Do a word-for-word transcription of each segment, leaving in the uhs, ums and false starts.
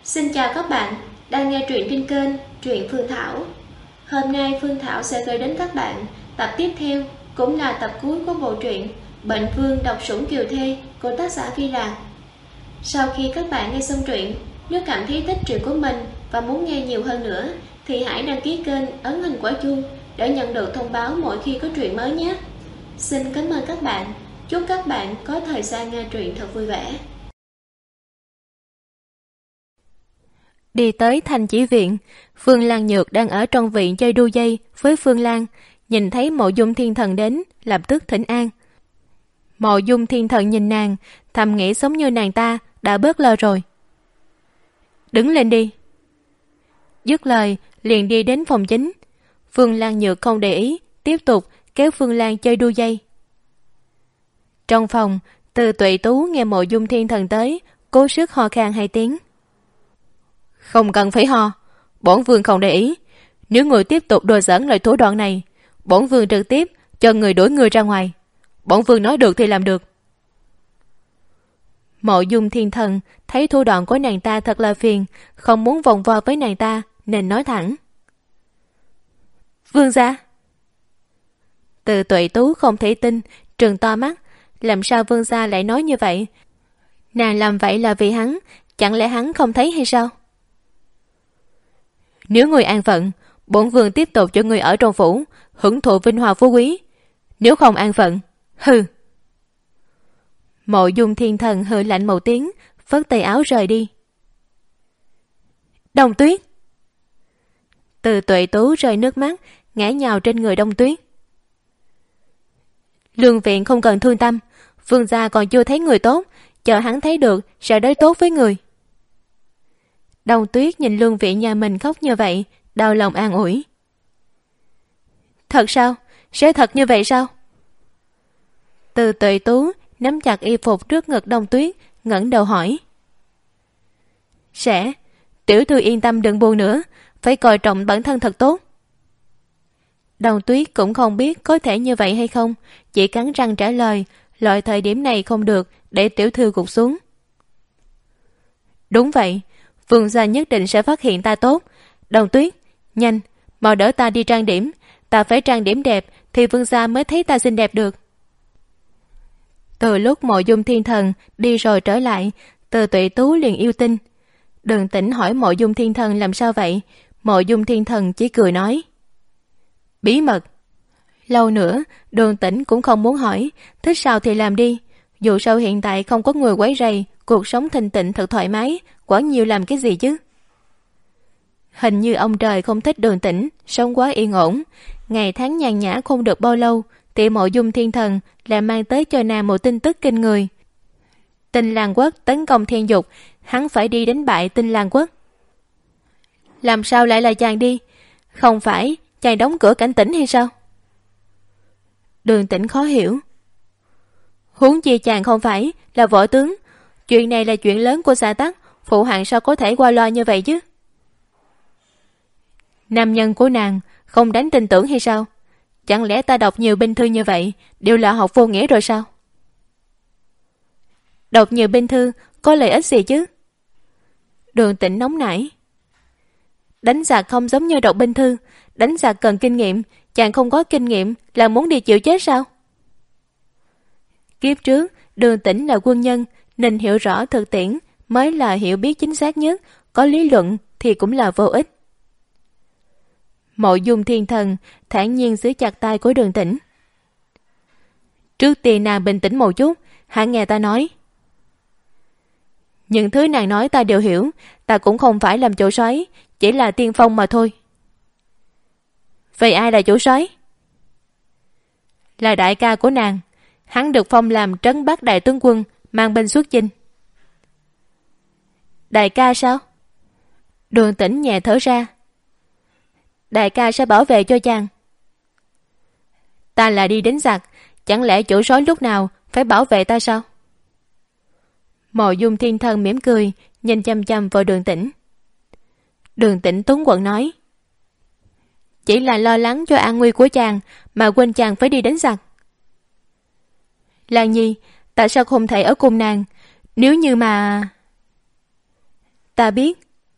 Xin chào các bạn đang nghe truyện trên kênh Truyện Phương Thảo. Hôm nay Phương Thảo sẽ gửi đến các bạn tập tiếp theo, cũng là tập cuối của bộ truyện Bệnh Vương Độc Sủng Kiều Thê của tác giả Phi Lạc. Sau khi các bạn nghe xong truyện, nếu cảm thấy thích truyện của mình và muốn nghe nhiều hơn nữa thì hãy đăng ký kênh, ấn hình quả chuông để nhận được thông báo mỗi khi có truyện mới nhé. Xin cảm ơn các bạn. Chúc các bạn có thời gian nghe truyện thật vui vẻ. Đi tới Thành Chỉ Viện, Phương Lan Nhược đang ở trong viện chơi đu dây với Phương Lan, nhìn thấy Mộ Dung Thiên Thần đến, lập tức thỉnh an. Mộ Dung Thiên Thần nhìn nàng, thầm nghĩ sống như nàng ta đã bớt lo rồi. Đứng lên đi. Dứt lời, liền đi đến phòng chính. Phương Lan Nhược không để ý, tiếp tục kéo Phương Lan chơi đu dây. Trong phòng, Từ Tuệ Tú nghe Mộ Dung Thiên Thần tới, cố sức ho khan hai tiếng. Không cần phải ho, bổn vương không để ý. Nếu người tiếp tục đùa giỡn loại thủ đoạn này, bổn vương trực tiếp cho người đuổi người ra ngoài. Bổn vương nói được thì làm được. Mộ Dung Thiên Thần thấy thủ đoạn của nàng ta thật là phiền, không muốn vòng vo với nàng ta nên nói thẳng. Vương gia. Từ Tuệ Tú không thể tin, trừng to mắt. Làm sao vương gia lại nói như vậy? Nàng làm vậy là vì hắn, chẳng lẽ hắn không thấy hay sao? Nếu người an phận, bổn vương tiếp tục cho người ở trong phủ, hưởng thụ vinh hoa phú quý. Nếu không an phận, hừ. Mộ Dung Thiên Thần hừ lạnh một tiếng, phất tay áo rời đi. Đông Tuyết. Từ Tuệ Tú rơi nước mắt, ngã nhào trên người Đông Tuyết. Lương viện không cần thương tâm, vương gia còn chưa thấy người tốt, chờ hắn thấy được sẽ đối tốt với người. Đông Tuyết nhìn Lương viện nhà mình khóc như vậy, đau lòng an ủi. Thật sao? Sẽ thật như vậy sao? Từ Tuệ Tú nắm chặt y phục trước ngực Đông Tuyết, ngẩng đầu hỏi. Sẽ. Tiểu thư yên tâm đừng buồn nữa, phải coi trọng bản thân thật tốt. Đông Tuyết cũng không biết có thể như vậy hay không, chỉ cắn răng trả lời, loại thời điểm này không được, để tiểu thư gục xuống. Đúng vậy, vương gia nhất định sẽ phát hiện ta tốt. Đông Tuyết, nhanh, mau đỡ ta đi trang điểm, ta phải trang điểm đẹp thì vương gia mới thấy ta xinh đẹp được. Từ lúc Mộ Dung Thiên Thần đi rồi trở lại, Từ Tuệ Tú liền yêu tinh. Đường Tĩnh hỏi Mộ Dung Thiên Thần làm sao vậy, Mộ Dung Thiên Thần chỉ cười nói. Bí mật. Lâu nữa, Đường Tĩnh cũng không muốn hỏi, thích sao thì làm đi. Dù sao hiện tại không có người quấy rầy, cuộc sống thanh tịnh thật thoải mái, quá nhiều làm cái gì chứ. Hình như ông trời không thích Đường Tĩnh, sống quá yên ổn. Ngày tháng nhàn nhã không được bao lâu, thì Mộ Dung Thiên Thần lại mang tới cho nàng một tin tức kinh người. Tinh Lan Quốc tấn công Thiên Dục, hắn phải đi đánh bại Tinh Lan Quốc. Làm sao lại là chàng đi? Không phải chàng đóng cửa cảnh tỉnh hay sao? Đường Tĩnh khó hiểu. Huống chi chàng không phải là võ tướng, chuyện này là chuyện lớn của xã tắc, phụ hạng sao có thể qua loa như vậy chứ? Nam nhân của nàng không đáng tin tưởng hay sao? Chẳng lẽ ta đọc nhiều binh thư như vậy đều là học vô nghĩa rồi sao? Đọc nhiều binh thư có lợi ích gì chứ? Đường Tĩnh nóng nảy. Đánh giặc không giống như đọc binh thư, đánh giặc cần kinh nghiệm, chàng không có kinh nghiệm là muốn đi chịu chết sao? Kiếp trước, Đường Tĩnh là quân nhân nên hiểu rõ thực tiễn mới là hiểu biết chính xác nhất, có lý luận thì cũng là vô ích. Mộ Dung Thiên Thần thản nhiên giữ chặt tay của Đường Tĩnh. Trước tiên nàng bình tĩnh một chút, hãy nghe ta nói. Những thứ nàng nói ta đều hiểu, ta cũng không phải làm chủ soái, chỉ là tiên phong mà thôi. Vậy ai là chủ soái? Là đại ca của nàng, hắn được phong làm trấn Bắc đại tướng quân, mang binh xuất chinh. Đại ca sao? Đường Tĩnh nhẹ thở ra. Đại ca sẽ bảo vệ cho chàng. Ta là đi đánh giặc, chẳng lẽ chủ soái lúc nào phải bảo vệ ta sao? Mộ Dung Thiên Thần mỉm cười, nhìn chăm chăm vào Đường Tĩnh. Đường Tĩnh túng quẫn nói. Chỉ là lo lắng cho an nguy của chàng mà quên chàng phải đi đánh giặc. Lan Nhi, tại sao không thể ở cùng nàng? Nếu như mà... Ta biết,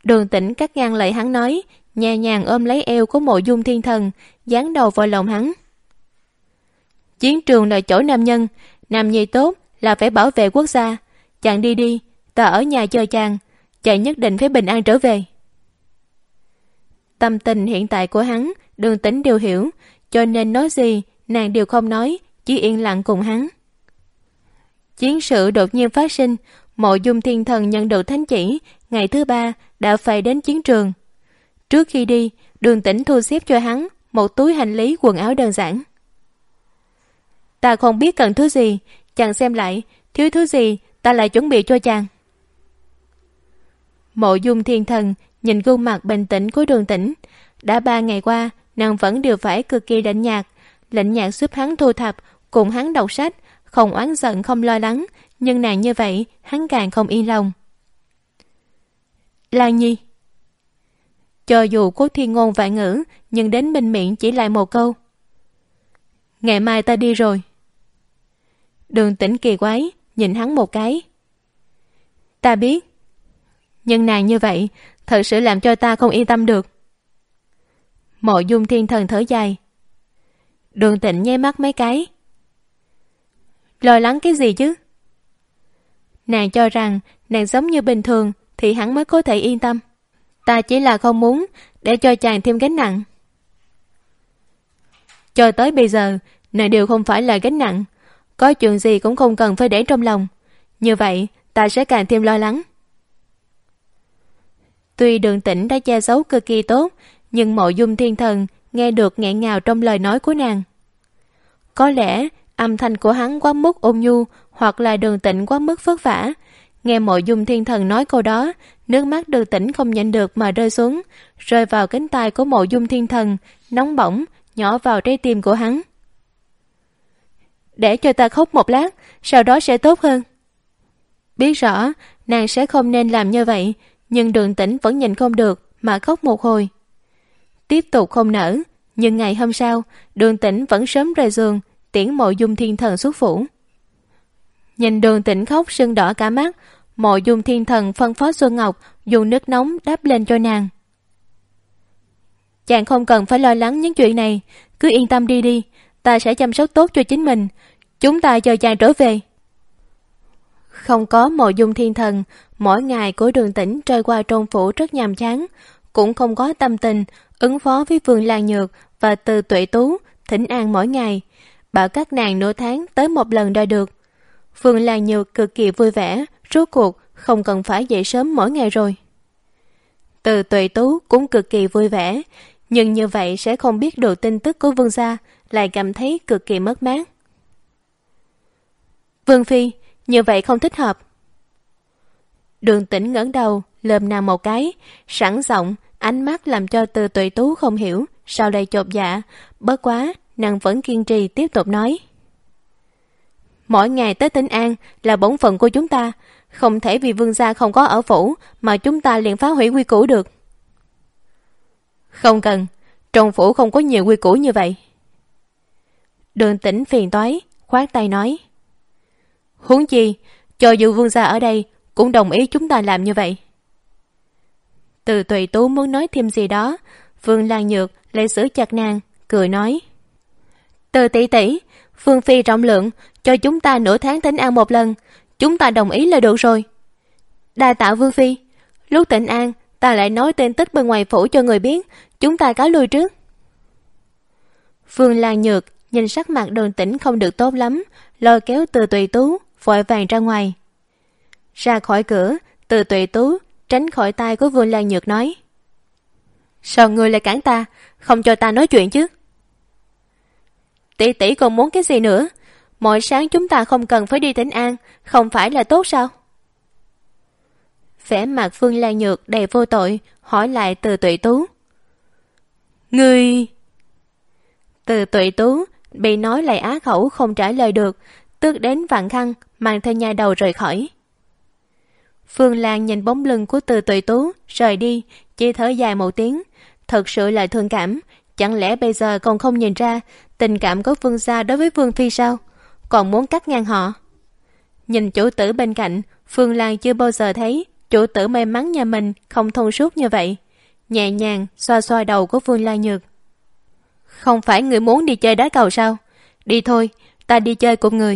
Đường Tĩnh cắt ngang lời hắn nói, nhẹ nhàng ôm lấy eo của Mộ Dung Thiên Thần, dán đầu vào lòng hắn. Chiến trường là chỗ nam nhân, nam nhi tốt là phải bảo vệ quốc gia. Chàng đi đi, ta ở nhà chờ chàng, chàng nhất định phải bình an trở về. Tâm tình hiện tại của hắn, Đường Tĩnh đều hiểu, cho nên nói gì nàng đều không nói, chỉ yên lặng cùng hắn. Chiến sự đột nhiên phát sinh, Mộ Dung Thiên Thần nhận được thánh chỉ, ngày thứ ba đã phải đến chiến trường. Trước khi đi, Đường Tĩnh thu xếp cho hắn một túi hành lý quần áo đơn giản. Ta không biết cần thứ gì, chàng xem lại, thiếu thứ gì ta lại chuẩn bị cho chàng. Mộ Dung Thiên Thần nhìn gương mặt bình tĩnh của Đường Tĩnh. Đã ba ngày qua, nàng vẫn đều phải cực kỳ lạnh nhạt, lạnh nhạt giúp hắn thu thập, cùng hắn đọc sách, không oán giận không lo lắng, nhưng nàng như vậy, hắn càng không yên lòng. Lan Nhi. Cho dù có thiên ngôn vạn ngữ, nhưng đến bên miệng chỉ lại một câu. Ngày mai ta đi rồi. Đường Tĩnh kỳ quái, nhìn hắn một cái. Ta biết. Nhưng nàng như vậy, thật sự làm cho ta không yên tâm được. Mộ Dung Thiên Thần thở dài. Đường Tĩnh nháy mắt mấy cái. Lo lắng cái gì chứ? Nàng cho rằng nàng giống như bình thường thì hắn mới có thể yên tâm. Ta chỉ là không muốn để cho chàng thêm gánh nặng. Cho tới bây giờ, nàng đều không phải là gánh nặng. Có chuyện gì cũng không cần phải để trong lòng. Như vậy, ta sẽ càng thêm lo lắng. Tuy Đường Tĩnh đã che giấu cực kỳ tốt, nhưng Mộ Dung Thiên Thần nghe được nghẹn ngào trong lời nói của nàng. Có lẽ âm thanh của hắn quá mức ôn nhu, hoặc là Đường Tĩnh quá mức vất vả. Nghe Mộ Dung Thiên Thần nói câu đó, nước mắt Đường Tĩnh không nhịn được mà rơi xuống, rơi vào cánh tay của Mộ Dung Thiên Thần, nóng bỏng, nhỏ vào trái tim của hắn. Để cho ta khóc một lát, sau đó sẽ tốt hơn. Biết rõ, nàng sẽ không nên làm như vậy, nhưng Đường Tĩnh vẫn nhìn không được mà khóc một hồi. Tiếp tục không nở, nhưng ngày hôm sau, Đường Tĩnh vẫn sớm rời giường, tiễn Mộ Dung Thiên Thần xuất phủ. Nhìn Đường Tĩnh khóc sưng đỏ cả mắt, Mộ Dung Thiên Thần phân phó Xuân Ngọc dùng nước nóng đắp lên cho nàng. Chàng không cần phải lo lắng những chuyện này, cứ yên tâm đi đi, ta sẽ chăm sóc tốt cho chính mình, chúng ta chờ chàng trở về. Không có Mộ Dung Thiên Thần, mỗi ngày của Đường Tĩnh trôi qua trong phủ rất nhàm chán, cũng không có tâm tình ứng phó với Vương Lan Nhược và Từ Tuệ Tú thỉnh an mỗi ngày, bảo các nàng nửa tháng tới một lần đòi được. Vương Lan Nhược cực kỳ vui vẻ, rốt cuộc không cần phải dậy sớm mỗi ngày rồi. Từ Tuệ Tú cũng cực kỳ vui vẻ, nhưng như vậy sẽ không biết được tin tức của Vương gia, lại cảm thấy cực kỳ mất mát. Vương Phi, như vậy không thích hợp. Đường Tĩnh ngẩng đầu, lườm nàng một cái, sẵn giọng, ánh mắt làm cho Từ Tuệ Tú không hiểu, sao lại chột dạ, bất quá, nàng vẫn kiên trì tiếp tục nói. Mỗi ngày tới Tĩnh An là bổn phận của chúng ta, không thể vì Vương gia không có ở phủ mà chúng ta liền phá hủy quy củ được. Không cần, trong phủ không có nhiều quy củ như vậy. Đường Tĩnh phiền toái, khoát tay nói. Huống chi, cho dù Vương gia ở đây cũng đồng ý chúng ta làm như vậy. Từ Tuệ Tú muốn nói thêm gì đó, Vương Lan Nhược lại giữ chặt nàng, cười nói. Từ tỷ tỷ, Vương Phi rộng lượng, cho chúng ta nửa tháng Tĩnh An một lần, chúng ta đồng ý là được rồi. Đa tạ Vương Phi, lúc Tĩnh An ta lại nói tên tích bên ngoài phủ cho người biết, chúng ta cáo lui trước. Vương Lan Nhược nhìn sắc mặt Đường Tĩnh không được tốt lắm, lôi kéo Từ Tuệ Tú vội vàng ra ngoài. Ra khỏi cửa, Từ Tuệ Tú tránh khỏi tay của Vương Lan Nhược nói. Sao ngươi lại cản ta, không cho ta nói chuyện chứ? Tỷ tỷ còn muốn cái gì nữa? Mỗi sáng chúng ta không cần phải đi Tĩnh An, không phải là tốt sao? Vẻ mặt Vương Lan Nhược đầy vô tội, hỏi lại Từ Tuệ Tú. Ngươi... Từ Tuệ Tú bị nói lại á khẩu không trả lời được, tức đến vặn khăn, mang theo nha đầu rời khỏi. Phương Lan nhìn bóng lưng của Từ Tuệ Tú rời đi, chỉ thở dài một tiếng, thật sự là thương cảm. Chẳng lẽ bây giờ còn không nhìn ra tình cảm của Vương gia đối với Vương Phi sao? Còn muốn cắt ngang họ? Nhìn chủ tử bên cạnh, Phương Lan chưa bao giờ thấy chủ tử may mắn nhà mình không thông suốt như vậy, nhẹ nhàng xoa xoa đầu của Vương Lai Nhược. Không phải người muốn đi chơi đá cầu sao? Đi thôi, ta đi chơi cùng người.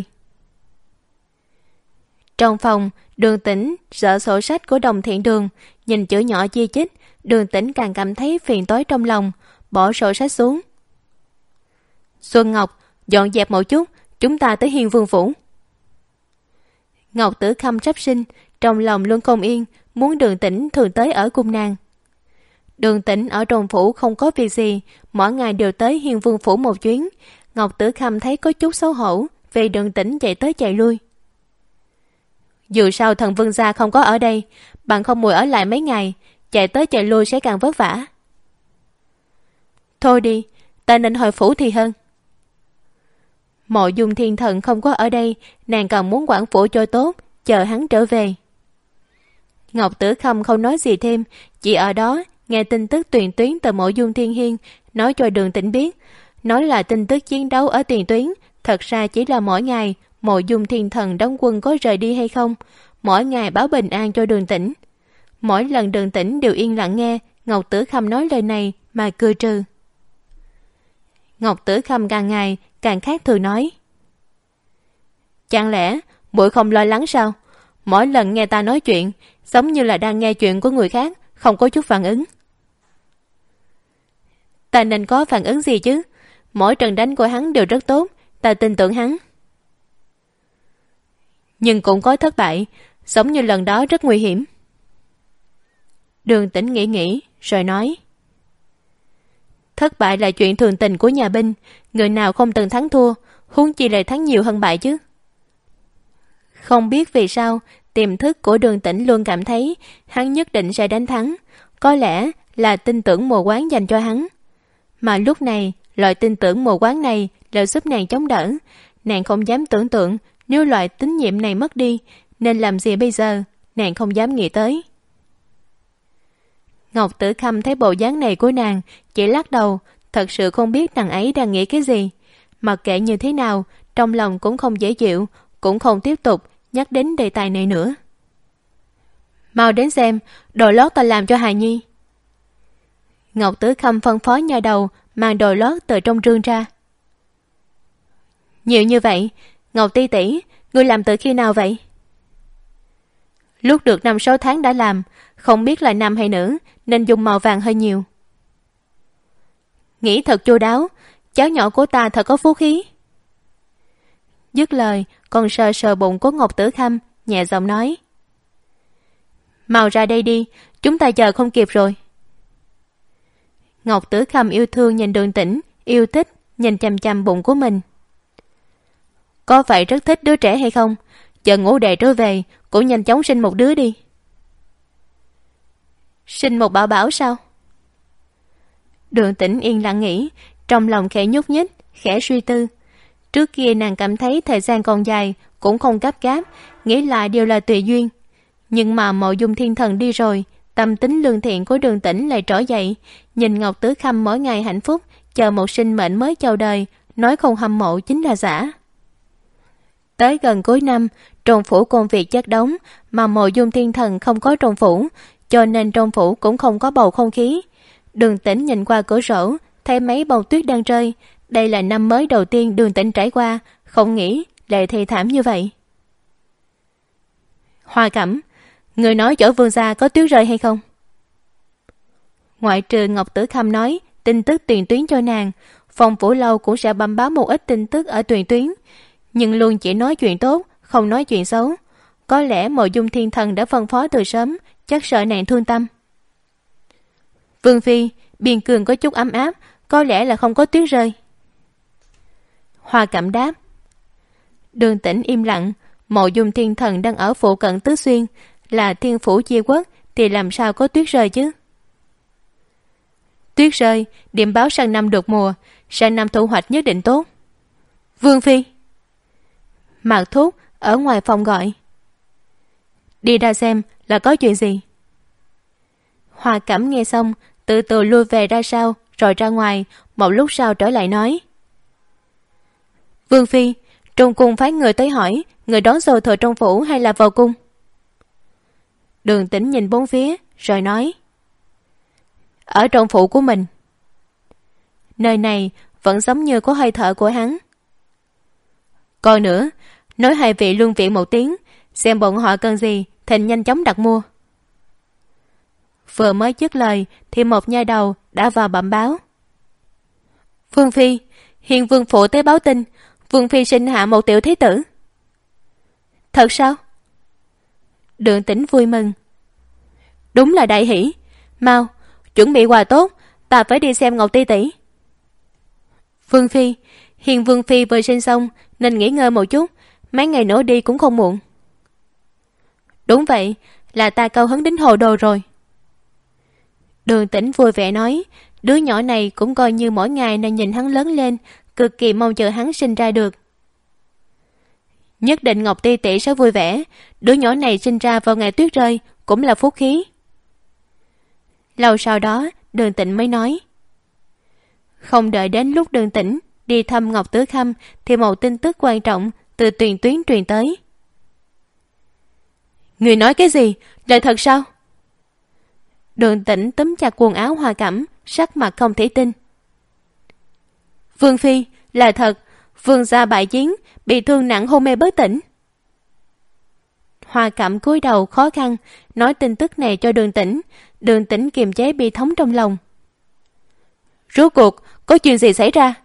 Trong phòng, Đường Tĩnh dở sổ sách của Đồng Thiện Đường, nhìn chữ nhỏ chi chít, Đường Tĩnh càng cảm thấy phiền toái trong lòng, bỏ sổ sách xuống. Xuân Ngọc, dọn dẹp một chút, chúng ta tới Hiên Vương phủ. Ngọc Tử Khâm sắp sinh, trong lòng luôn không yên, muốn Đường Tĩnh thường tới ở cùng nàng. Đường Tĩnh ở trong phủ không có việc gì, mỗi ngày đều tới Hiên Vương phủ một chuyến. Ngọc Tử Khâm thấy có chút xấu hổ vì Đường Tĩnh chạy tới chạy lui. Dù sao thần Vương gia không có ở đây, bạn không mùi ở lại mấy ngày, chạy tới chạy lui sẽ càng vất vả. Thôi đi, ta nên hồi phủ thì hơn. Mộ Dung Thiên Thần không có ở đây, nàng còn muốn quản phủ cho tốt, chờ hắn trở về. Ngọc Tử Khâm không nói gì thêm, chỉ ở đó nghe tin tức Tuyền Tuyến từ Mộ Dung Thiên Hiên nói cho Đường Tĩnh biết, nói là tin tức chiến đấu ở Tuyền Tuyến, thật ra chỉ là mỗi ngày Mộ Dung Thiên Thần đóng quân có rời đi hay không, mỗi ngày báo bình an cho Đường Tĩnh. Mỗi lần Đường Tĩnh đều yên lặng nghe Ngọc Tử Khâm nói lời này mà cười trừ. Ngọc Tử Khâm càng ngày càng khác thường nói, chẳng lẽ muội không lo lắng sao? Mỗi lần nghe ta nói chuyện giống như là đang nghe chuyện của người khác, không có chút phản ứng. Ta nên có phản ứng gì chứ? Mỗi trận đánh của hắn đều rất tốt, ta tin tưởng hắn. Nhưng cũng có thất bại, giống như lần đó rất nguy hiểm. Đường Tĩnh nghĩ nghĩ rồi nói, thất bại là chuyện thường tình của nhà binh, người nào không từng thắng thua, huống chi lại thắng nhiều hơn bại chứ. Không biết vì sao tiềm thức của Đường Tĩnh luôn cảm thấy hắn nhất định sẽ đánh thắng, có lẽ là tin tưởng mù quáng dành cho hắn. Mà lúc này loại tin tưởng mù quáng này lại giúp nàng chống đỡ. Nàng không dám tưởng tượng nếu loại tín nhiệm này mất đi nên làm gì bây giờ, nàng không dám nghĩ tới. Ngọc Tử Khâm thấy bộ dáng này của nàng, chỉ lắc đầu, thật sự không biết nàng ấy đang nghĩ cái gì. Mặc kệ như thế nào, trong lòng cũng không dễ chịu, cũng không tiếp tục nhắc đến đề tài này nữa. Mau đến xem, đồ lót ta làm cho Hài Nhi. Ngọc Tử Khâm phân phó nhà đầu mang đồ lót từ trong rương ra. Nhiều như vậy, Ngọc tỷ tỷ, ngươi làm từ khi nào vậy? Lúc được năm sáu tháng đã làm, không biết là nam hay nữ, nên dùng màu vàng hơi nhiều. Nghĩ thật chu đáo, cháu nhỏ của ta thật có phú khí. Dứt lời, còn sờ sờ bụng của Ngọc Tử Khâm, nhẹ giọng nói, mau ra đây đi, chúng ta chờ không kịp rồi. Ngọc Tử Khâm yêu thương nhìn Đường Tĩnh, yêu thích nhìn chằm chằm bụng của mình. Có phải rất thích đứa trẻ hay không? Chờ ngũ đệ trở về, cũng nhanh chóng sinh một đứa đi. Sinh một bảo bảo sao? Đường Tĩnh yên lặng nghĩ, trong lòng khẽ nhúc nhích, khẽ suy tư. Trước kia nàng cảm thấy thời gian còn dài, cũng không gấp gáp, nghĩ lại đều là tùy duyên. Nhưng mà Mộ Dung Thiên Thần đi rồi, tâm tính lương thiện của Đường Tĩnh lại trỗi dậy. Nhìn Ngọc Tử Khâm mỗi ngày hạnh phúc, chờ một sinh mệnh mới chào đời, nói không hâm mộ chính là giả. Tới gần cuối năm, trong phủ công việc chất đống, mà Mộ Dung Thiên Thần không có trong phủ, cho nên trong phủ cũng không có bầu không khí. Đường Tĩnh nhìn qua cửa sổ, thấy mấy bông tuyết đang rơi. Đây là năm mới đầu tiên Đường Tĩnh trải qua, không nghĩ lại thê thảm như vậy. Hoa Cẩm, người nói chỗ Vương gia có tuyết rơi hay không? Ngoại trừ Ngọc Tử Khâm nói tin tức Tuyền Tuyến cho nàng, phòng phủ lâu cũng sẽ bẩm báo một ít tin tức ở Tuyền Tuyến, nhưng luôn chỉ nói chuyện tốt, không nói chuyện xấu. Có lẽ Mộ Dung Thiên Thần đã phân phó từ sớm, chắc sợ nàng thương tâm. Vương phi, biên cương có chút ấm áp, có lẽ là không có tuyết rơi. Hoa Cẩm đáp. Đường Tĩnh im lặng. Mộ Dung Thiên Thần đang ở phụ cận Tứ Xuyên, là thiên phủ chia quốc, thì làm sao có tuyết rơi chứ? Tuyết rơi, điểm báo sang năm được mùa, sang năm thu hoạch nhất định tốt. Vương phi. Mạc Thúc ở ngoài phòng gọi. Đi ra xem là có chuyện gì. Hoa Cẩm nghe xong, từ từ lui về ra sau, rồi ra ngoài, một lúc sau trở lại nói. Vương phi, trong cung phái người tới hỏi, người đón dầu thừa trong phủ hay là vào cung? Đường Tĩnh nhìn bốn phía rồi nói: Ở trong phủ của mình. Nơi này vẫn giống như có hơi thở của hắn. Còn nữa, nói hai vị luân viện một tiếng, xem bọn họ cần gì thì nhanh chóng đặt mua. Vừa mới dứt lời thì một nha đầu đã vào bẩm báo: Vương phi, hiện vương phủ tới báo tin, vương phi sinh hạ một tiểu thế tử. Thật sao? Đường Tĩnh vui mừng: Đúng là đại hỷ. Mau chuẩn bị quà tốt, ta phải đi xem Ngọc tỷ tỷ. Vương phi, hiện vương phi vừa sinh xong nên nghỉ ngơi một chút, mấy ngày nữa đi cũng không muộn. Đúng vậy, là ta cao hứng đến hồ đồ rồi. Đường Tĩnh vui vẻ nói, đứa nhỏ này cũng coi như mỗi ngày nên nhìn hắn lớn lên, cực kỳ mong chờ hắn sinh ra được. Nhất định Ngọc tỷ tỷ sẽ vui vẻ, đứa nhỏ này sinh ra vào ngày tuyết rơi cũng là phúc khí. Lâu sau đó Đường Tĩnh mới nói. Không đợi đến lúc Đường Tĩnh đi thăm Ngọc Tứ Khâm thì một tin tức quan trọng từ Tuyền Tuyến truyền tới. Người nói cái gì? Là thật sao? Đường Tĩnh túm chặt quần áo Hoa Cẩm, sắc mặt không thể tin. Vương phi, là thật, vương gia bại chiến, bị thương nặng hôn mê bất tỉnh. Hoa Cẩm cúi đầu khó khăn nói tin tức này cho Đường Tĩnh. Đường Tĩnh kiềm chế bi thống trong lòng. Rốt cuộc có chuyện gì xảy ra?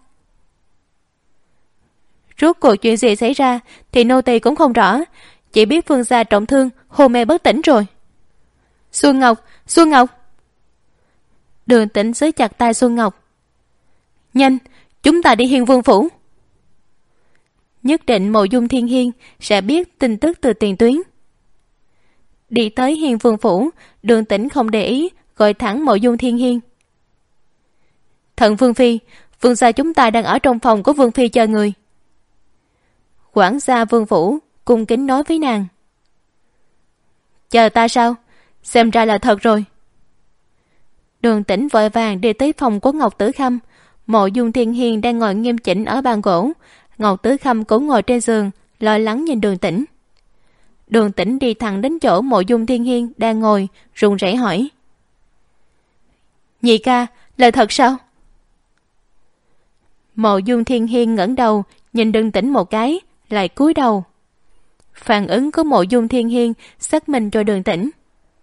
Rốt cuộc chuyện gì xảy ra thì nô tỳ cũng không rõ, chỉ biết vương gia trọng thương hôn mê bất tỉnh rồi. Xuân Ngọc, Xuân Ngọc. Đường Tĩnh giữ chặt tay Xuân Ngọc. Nhanh, chúng ta đi Hiên Vương phủ. Nhất định Mộ Dung Thiên Hiên sẽ biết tin tức từ Tiền Tuyến. Đi tới Hiên Vương phủ, Đường Tĩnh không để ý, gọi thẳng Mộ Dung Thiên Hiên. Thần Vương phi, vương gia chúng ta đang ở trong phòng của Vương phi chờ người. Quản gia Vương phủ cung kính nói với nàng. Chờ ta sao? Xem ra là thật rồi. Đường Tĩnh vội vàng đi tới phòng của Ngọc Tử Khâm. Mộ Dung Thiên Hiên đang ngồi nghiêm chỉnh ở bàn gỗ, Ngọc Tử Khâm cũng ngồi trên giường lo lắng nhìn Đường Tĩnh. Đường Tĩnh đi thẳng đến chỗ Mộ Dung Thiên Hiên đang ngồi, run rẩy hỏi. Nhị ca, là thật sao? Mộ Dung Thiên Hiên ngẩng đầu nhìn Đường Tĩnh một cái, lại cúi đầu. Phản ứng của Mộ Dung Thiên Hiên xác minh cho Đường Tĩnh.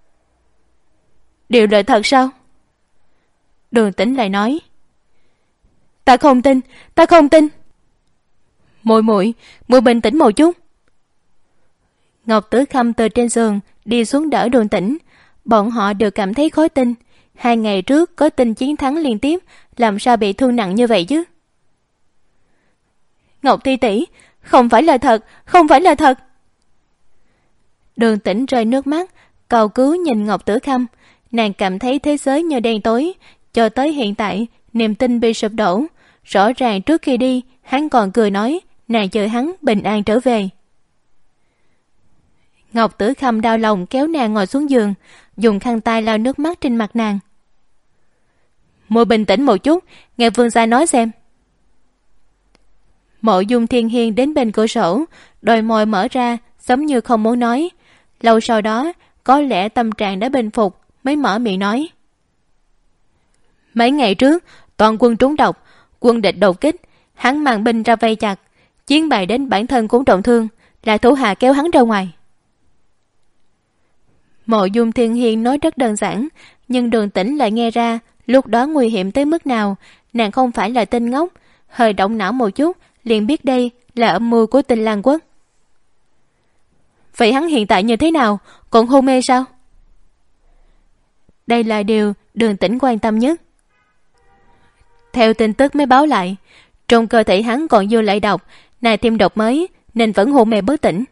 Điều là thật sao? Đường Tĩnh lại nói. Ta không tin, ta không tin. Muội muội, muội bình tĩnh một chút. Ngọc Tử Khâm từ trên giường đi xuống đỡ Đường Tĩnh. Bọn họ đều cảm thấy khó tin. Hai ngày trước có tin chiến thắng liên tiếp, làm sao bị thương nặng như vậy chứ? Ngọc tỷ tỷ, không phải là thật, không phải là thật. Đường Tĩnh rơi nước mắt, cầu cứu nhìn Ngọc Tử Khâm. Nàng cảm thấy thế giới như đen tối. Cho tới hiện tại, niềm tin bị sụp đổ. Rõ ràng trước khi đi, hắn còn cười nói nàng chờ hắn bình an trở về. Ngọc Tử Khâm đau lòng kéo nàng ngồi xuống giường, dùng khăn tay lau nước mắt trên mặt nàng. Muội bình tĩnh một chút, nghe vương gia nói xem. Mộ Dung Thiên Hiên đến bên cửa sổ, đôi môi mở ra giống như không muốn nói. Lâu sau đó, có lẽ tâm trạng đã bình phục, mới mở miệng nói. Mấy ngày trước, toàn quân trúng độc, quân địch đột kích, hắn mang binh ra vây chặt, chiến bại đến bản thân cũng trọng thương, là thủ hạ kéo hắn ra ngoài. Mộ Dung Thiên Hiên nói rất đơn giản, nhưng Đường Tĩnh lại nghe ra lúc đó nguy hiểm tới mức nào. Nàng không phải là tên ngốc, hơi động não một chút liền biết đây là âm mưu của Tinh Lan Quốc. Vậy hắn hiện tại như thế nào? Còn hôn mê sao? Đây là điều Đường Tĩnh quan tâm nhất. Theo tin tức mới báo lại, trong cơ thể hắn còn dư lại độc, này thêm độc mới nên vẫn hôn mê bất tỉnh.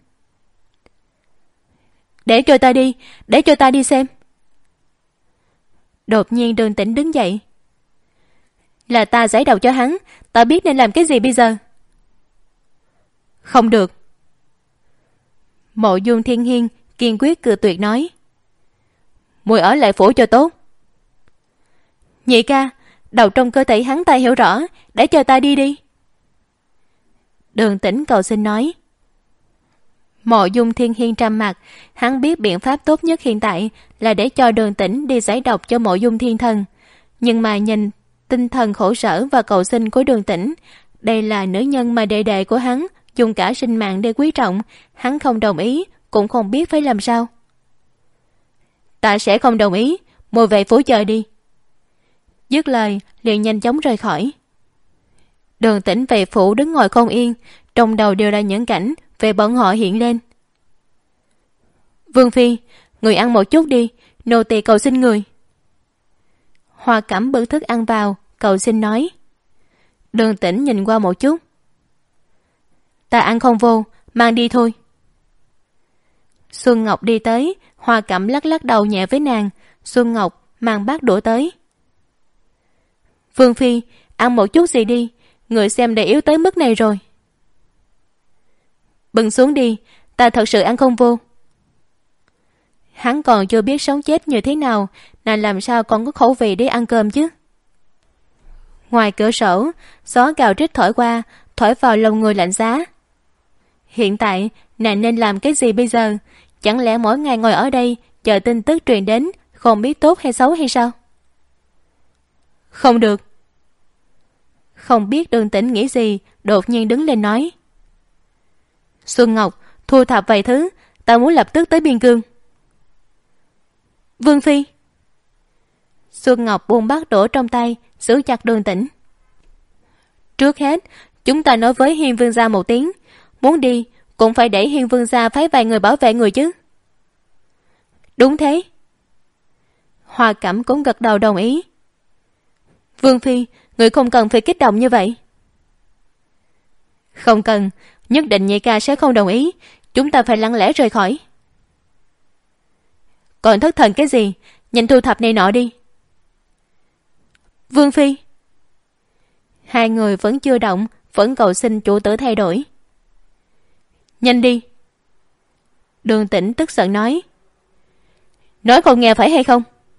Để cho ta đi, để cho ta đi xem. Đột nhiên Đường Tĩnh đứng dậy. Là ta giải độc cho hắn, ta biết nên làm cái gì bây giờ. Không được. Mộ Dung Thiên Hiên kiên quyết cự tuyệt nói. Muội ở lại phủ cho tốt. Nhị ca, đầu trong cơ thể hắn ta hiểu rõ, để cho ta đi đi. Đường Tĩnh cầu xin nói. Mộ Dung Thiên Hiên trầm mặt, hắn biết biện pháp tốt nhất hiện tại là để cho Đường Tĩnh đi giải độc cho Mộ Dung Thiên Thần. Nhưng mà nhìn tinh thần khổ sở và cầu xin của Đường Tĩnh, đây là nữ nhân mà đệ đệ của hắn dùng cả sinh mạng để quý trọng, hắn không đồng ý, cũng không biết phải làm sao. Ta sẽ không đồng ý, mùi về phủ chờ đi. Dứt lời, liền nhanh chóng rời khỏi. Đường Tĩnh về phủ đứng ngồi không yên, trong đầu đều là những cảnh về bọn họ hiện lên. Vương phi, người ăn một chút đi, nô tỳ cầu xin người. Hoa Cẩm bưng thức ăn vào, cầu xin nói. Đường Tĩnh nhìn qua một chút. Ta ăn không vô, mang đi thôi. Xuân Ngọc đi tới, Hoa Cẩm lắc lắc đầu nhẹ với nàng. Xuân Ngọc mang bát đũa tới. Vương phi, ăn một chút gì đi, người xem đã yếu tới mức này rồi. Bưng xuống đi, ta thật sự ăn không vô. Hắn còn chưa biết sống chết như thế nào, nàng làm sao còn có khẩu vị để ăn cơm chứ. Ngoài cửa sổ, gió gào rít thổi qua, thổi vào lòng người lạnh giá. Hiện tại, nàng nên làm cái gì bây giờ? Chẳng lẽ mỗi ngày ngồi ở đây chờ tin tức truyền đến, không biết tốt hay xấu hay sao? Không được. Không biết Đường Tĩnh nghĩ gì, đột nhiên đứng lên nói. Xuân Ngọc, thu thập vài thứ, ta muốn lập tức tới biên cương. Vương phi. Xuân Ngọc buông bát đũa trong tay, giữ chặt Đường Tĩnh. Trước hết, chúng ta nói với Hiên Vương gia một tiếng, muốn đi cũng phải để Hiên Vương gia phái vài người bảo vệ người chứ. Đúng thế. Hoa Cẩm cũng gật đầu đồng ý. Vương phi, người không cần phải kích động như vậy. Không cần, nhất định nhị ca sẽ không đồng ý, chúng ta phải lặng lẽ rời khỏi. Còn thất thần cái gì, nhanh thu thập này nọ đi. Vương phi. Hai người vẫn chưa động, vẫn cầu xin chủ tử thay đổi. Nhanh đi. Đường Tĩnh tức giận nói. Nói không nghe phải hay không?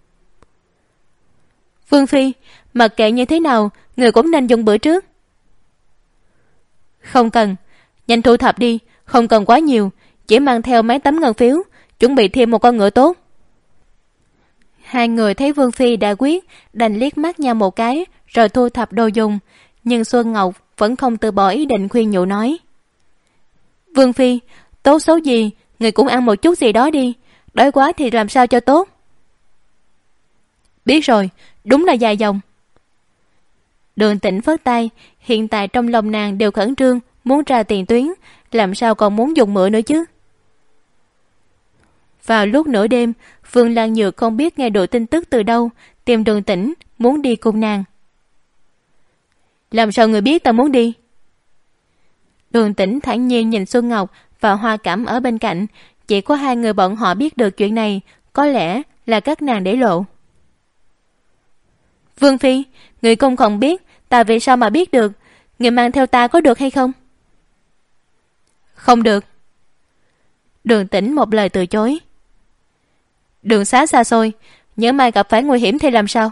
Vương phi, mặc kệ như thế nào, người cũng nên dùng bữa trước. Không cần, nhanh thu thập đi, không cần quá nhiều, chỉ mang theo mấy tấm ngân phiếu, chuẩn bị thêm một con ngựa tốt. Hai người thấy Vương phi đã quyết, đành liếc mắt nhau một cái, rồi thu thập đồ dùng. Nhưng Xuân Ngọc vẫn không từ bỏ ý định khuyên nhủ nói. Vương phi, tốt xấu gì, người cũng ăn một chút gì đó đi, đói quá thì làm sao cho tốt. Biết rồi, đúng là dài dòng. Đường Tĩnh phất tay, hiện tại trong lòng nàng đều khẩn trương, muốn ra tiền tuyến, làm sao còn muốn dùng mượn nữa chứ. Vào lúc nửa đêm, Phương Lan Nhược không biết nghe được tin tức từ đâu, tìm Đường Tĩnh, muốn đi cùng nàng. Làm sao người biết ta muốn đi? Đường Tĩnh thản nhiên nhìn Xuân Ngọc và Hoa Cẩm ở bên cạnh, chỉ có hai người bọn họ biết được chuyện này, có lẽ là các nàng để lộ. Vương phi, người không không biết, ta vì sao mà biết được, người mang theo ta có được hay không? Không được. Đường Tĩnh một lời từ chối. Đường xá xa xôi, nhớ mai gặp phải nguy hiểm thì làm sao?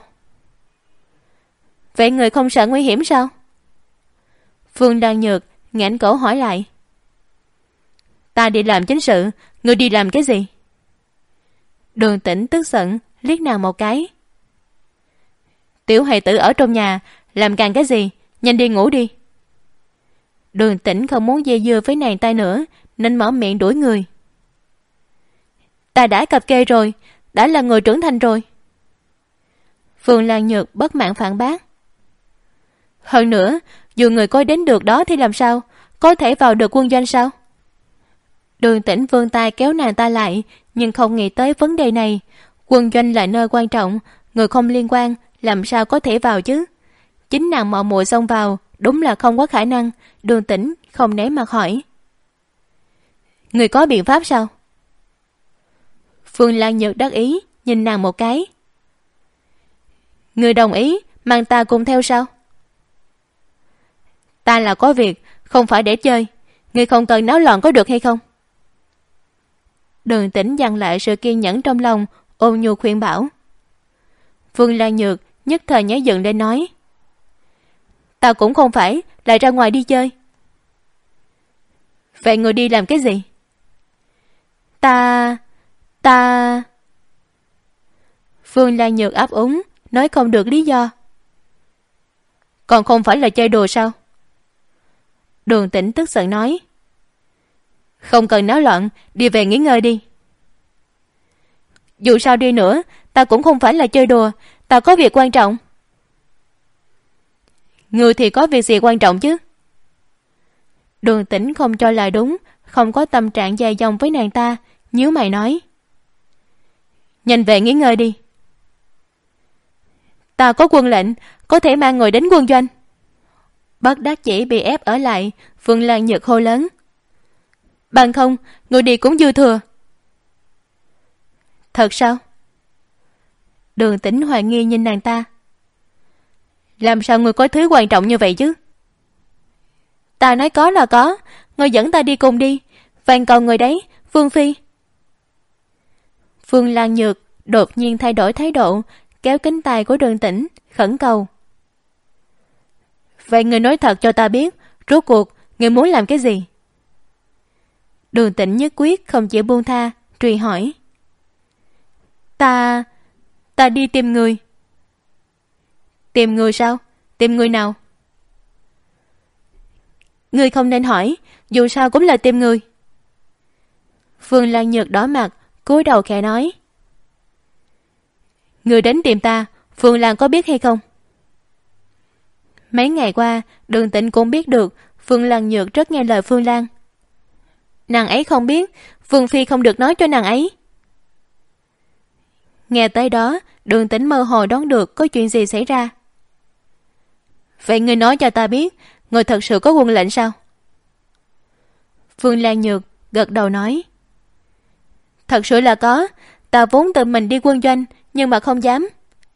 Vậy người không sợ nguy hiểm sao? Phương Đan Nhược nghẹn cổ hỏi lại. Ta đi làm chính sự, người đi làm cái gì? Đường Tĩnh tức giận liếc nàng một cái. Tiểu hài tử ở trong nhà, làm càng cái gì, nhanh đi ngủ đi. Đường Tĩnh không muốn dây dưa với nàng ta nữa, nên mở miệng đuổi người. Ta đã cập kê rồi, đã là người trưởng thành rồi. Phương Lan Nhược bất mãn phản bác. Hơn nữa, dù người coi đến được đó thì làm sao, có thể vào được quân doanh sao? Đường Tĩnh vươn tay kéo nàng ta lại, nhưng không nghĩ tới vấn đề này. Quân doanh là nơi quan trọng, người không liên quan làm sao có thể vào chứ? Chính nàng mạo muội xông vào, đúng là không có khả năng. Đường Tĩnh không né mặt hỏi. Người có biện pháp sao? Phương Lan Nhược đắc ý nhìn nàng một cái. Người đồng ý mang ta cùng theo sao? Ta là có việc, không phải để chơi. Người không cần náo loạn có được hay không? Đường Tĩnh dằn lại sự kiên nhẫn trong lòng, ôn nhu khuyên bảo. Phương Lan Nhược nhất thời nhảy dựng lên nói. Ta cũng không phải lại ra ngoài đi chơi. Vậy người đi làm cái gì? Ta... ta... Phương Lan Nhược ấp úng, nói không được lý do. Còn không phải là chơi đùa sao? Đường Tĩnh tức giận nói. Không cần náo loạn, đi về nghỉ ngơi đi. Dù sao đi nữa, ta cũng không phải là chơi đùa, ta có việc quan trọng. Người thì có việc gì quan trọng chứ? Đường Tĩnh không cho là đúng, không có tâm trạng dài dòng với nàng ta, nhíu mày nói. Nhanh về nghỉ ngơi đi. Ta có quân lệnh, có thể mang người đến quân doanh. Bất đắc dĩ bị ép ở lại, Phương Lan Nhược hô lớn. Bằng không, người đi cũng dư thừa. Thật sao? Đường Tĩnh hoài nghi nhìn nàng ta. Làm sao người có thứ quan trọng như vậy chứ? Ta nói có là có, người dẫn ta đi cùng đi. Van cầu người đấy, Phương Phi. Phương Lan Nhược đột nhiên thay đổi thái độ, kéo cánh tay của Đường Tĩnh, khẩn cầu. Vậy người nói thật cho ta biết, rốt cuộc người muốn làm cái gì? Đường Tĩnh nhất quyết không chịu buông tha, truy hỏi. Ta... ta đi tìm người. Tìm người sao? Tìm người nào? Người không nên hỏi, dù sao cũng là tìm người. Phương Lan Nhược đỏ mặt, cúi đầu khẽ nói. Người đến tìm ta, Phương Lan có biết hay không? Mấy ngày qua, Đường Tĩnh cũng biết được Phương Lan Nhược rất nghe lời Phương Lan. Nàng ấy không biết, Phương Phi không được nói cho nàng ấy. Nghe tới đó, Đường Tĩnh mơ hồ đoán được có chuyện gì xảy ra. Vậy ngươi nói cho ta biết, người thật sự có quân lệnh sao? Phương Lan Nhược gật đầu nói. Thật sự là có, ta vốn tự mình đi quân doanh, nhưng mà không dám.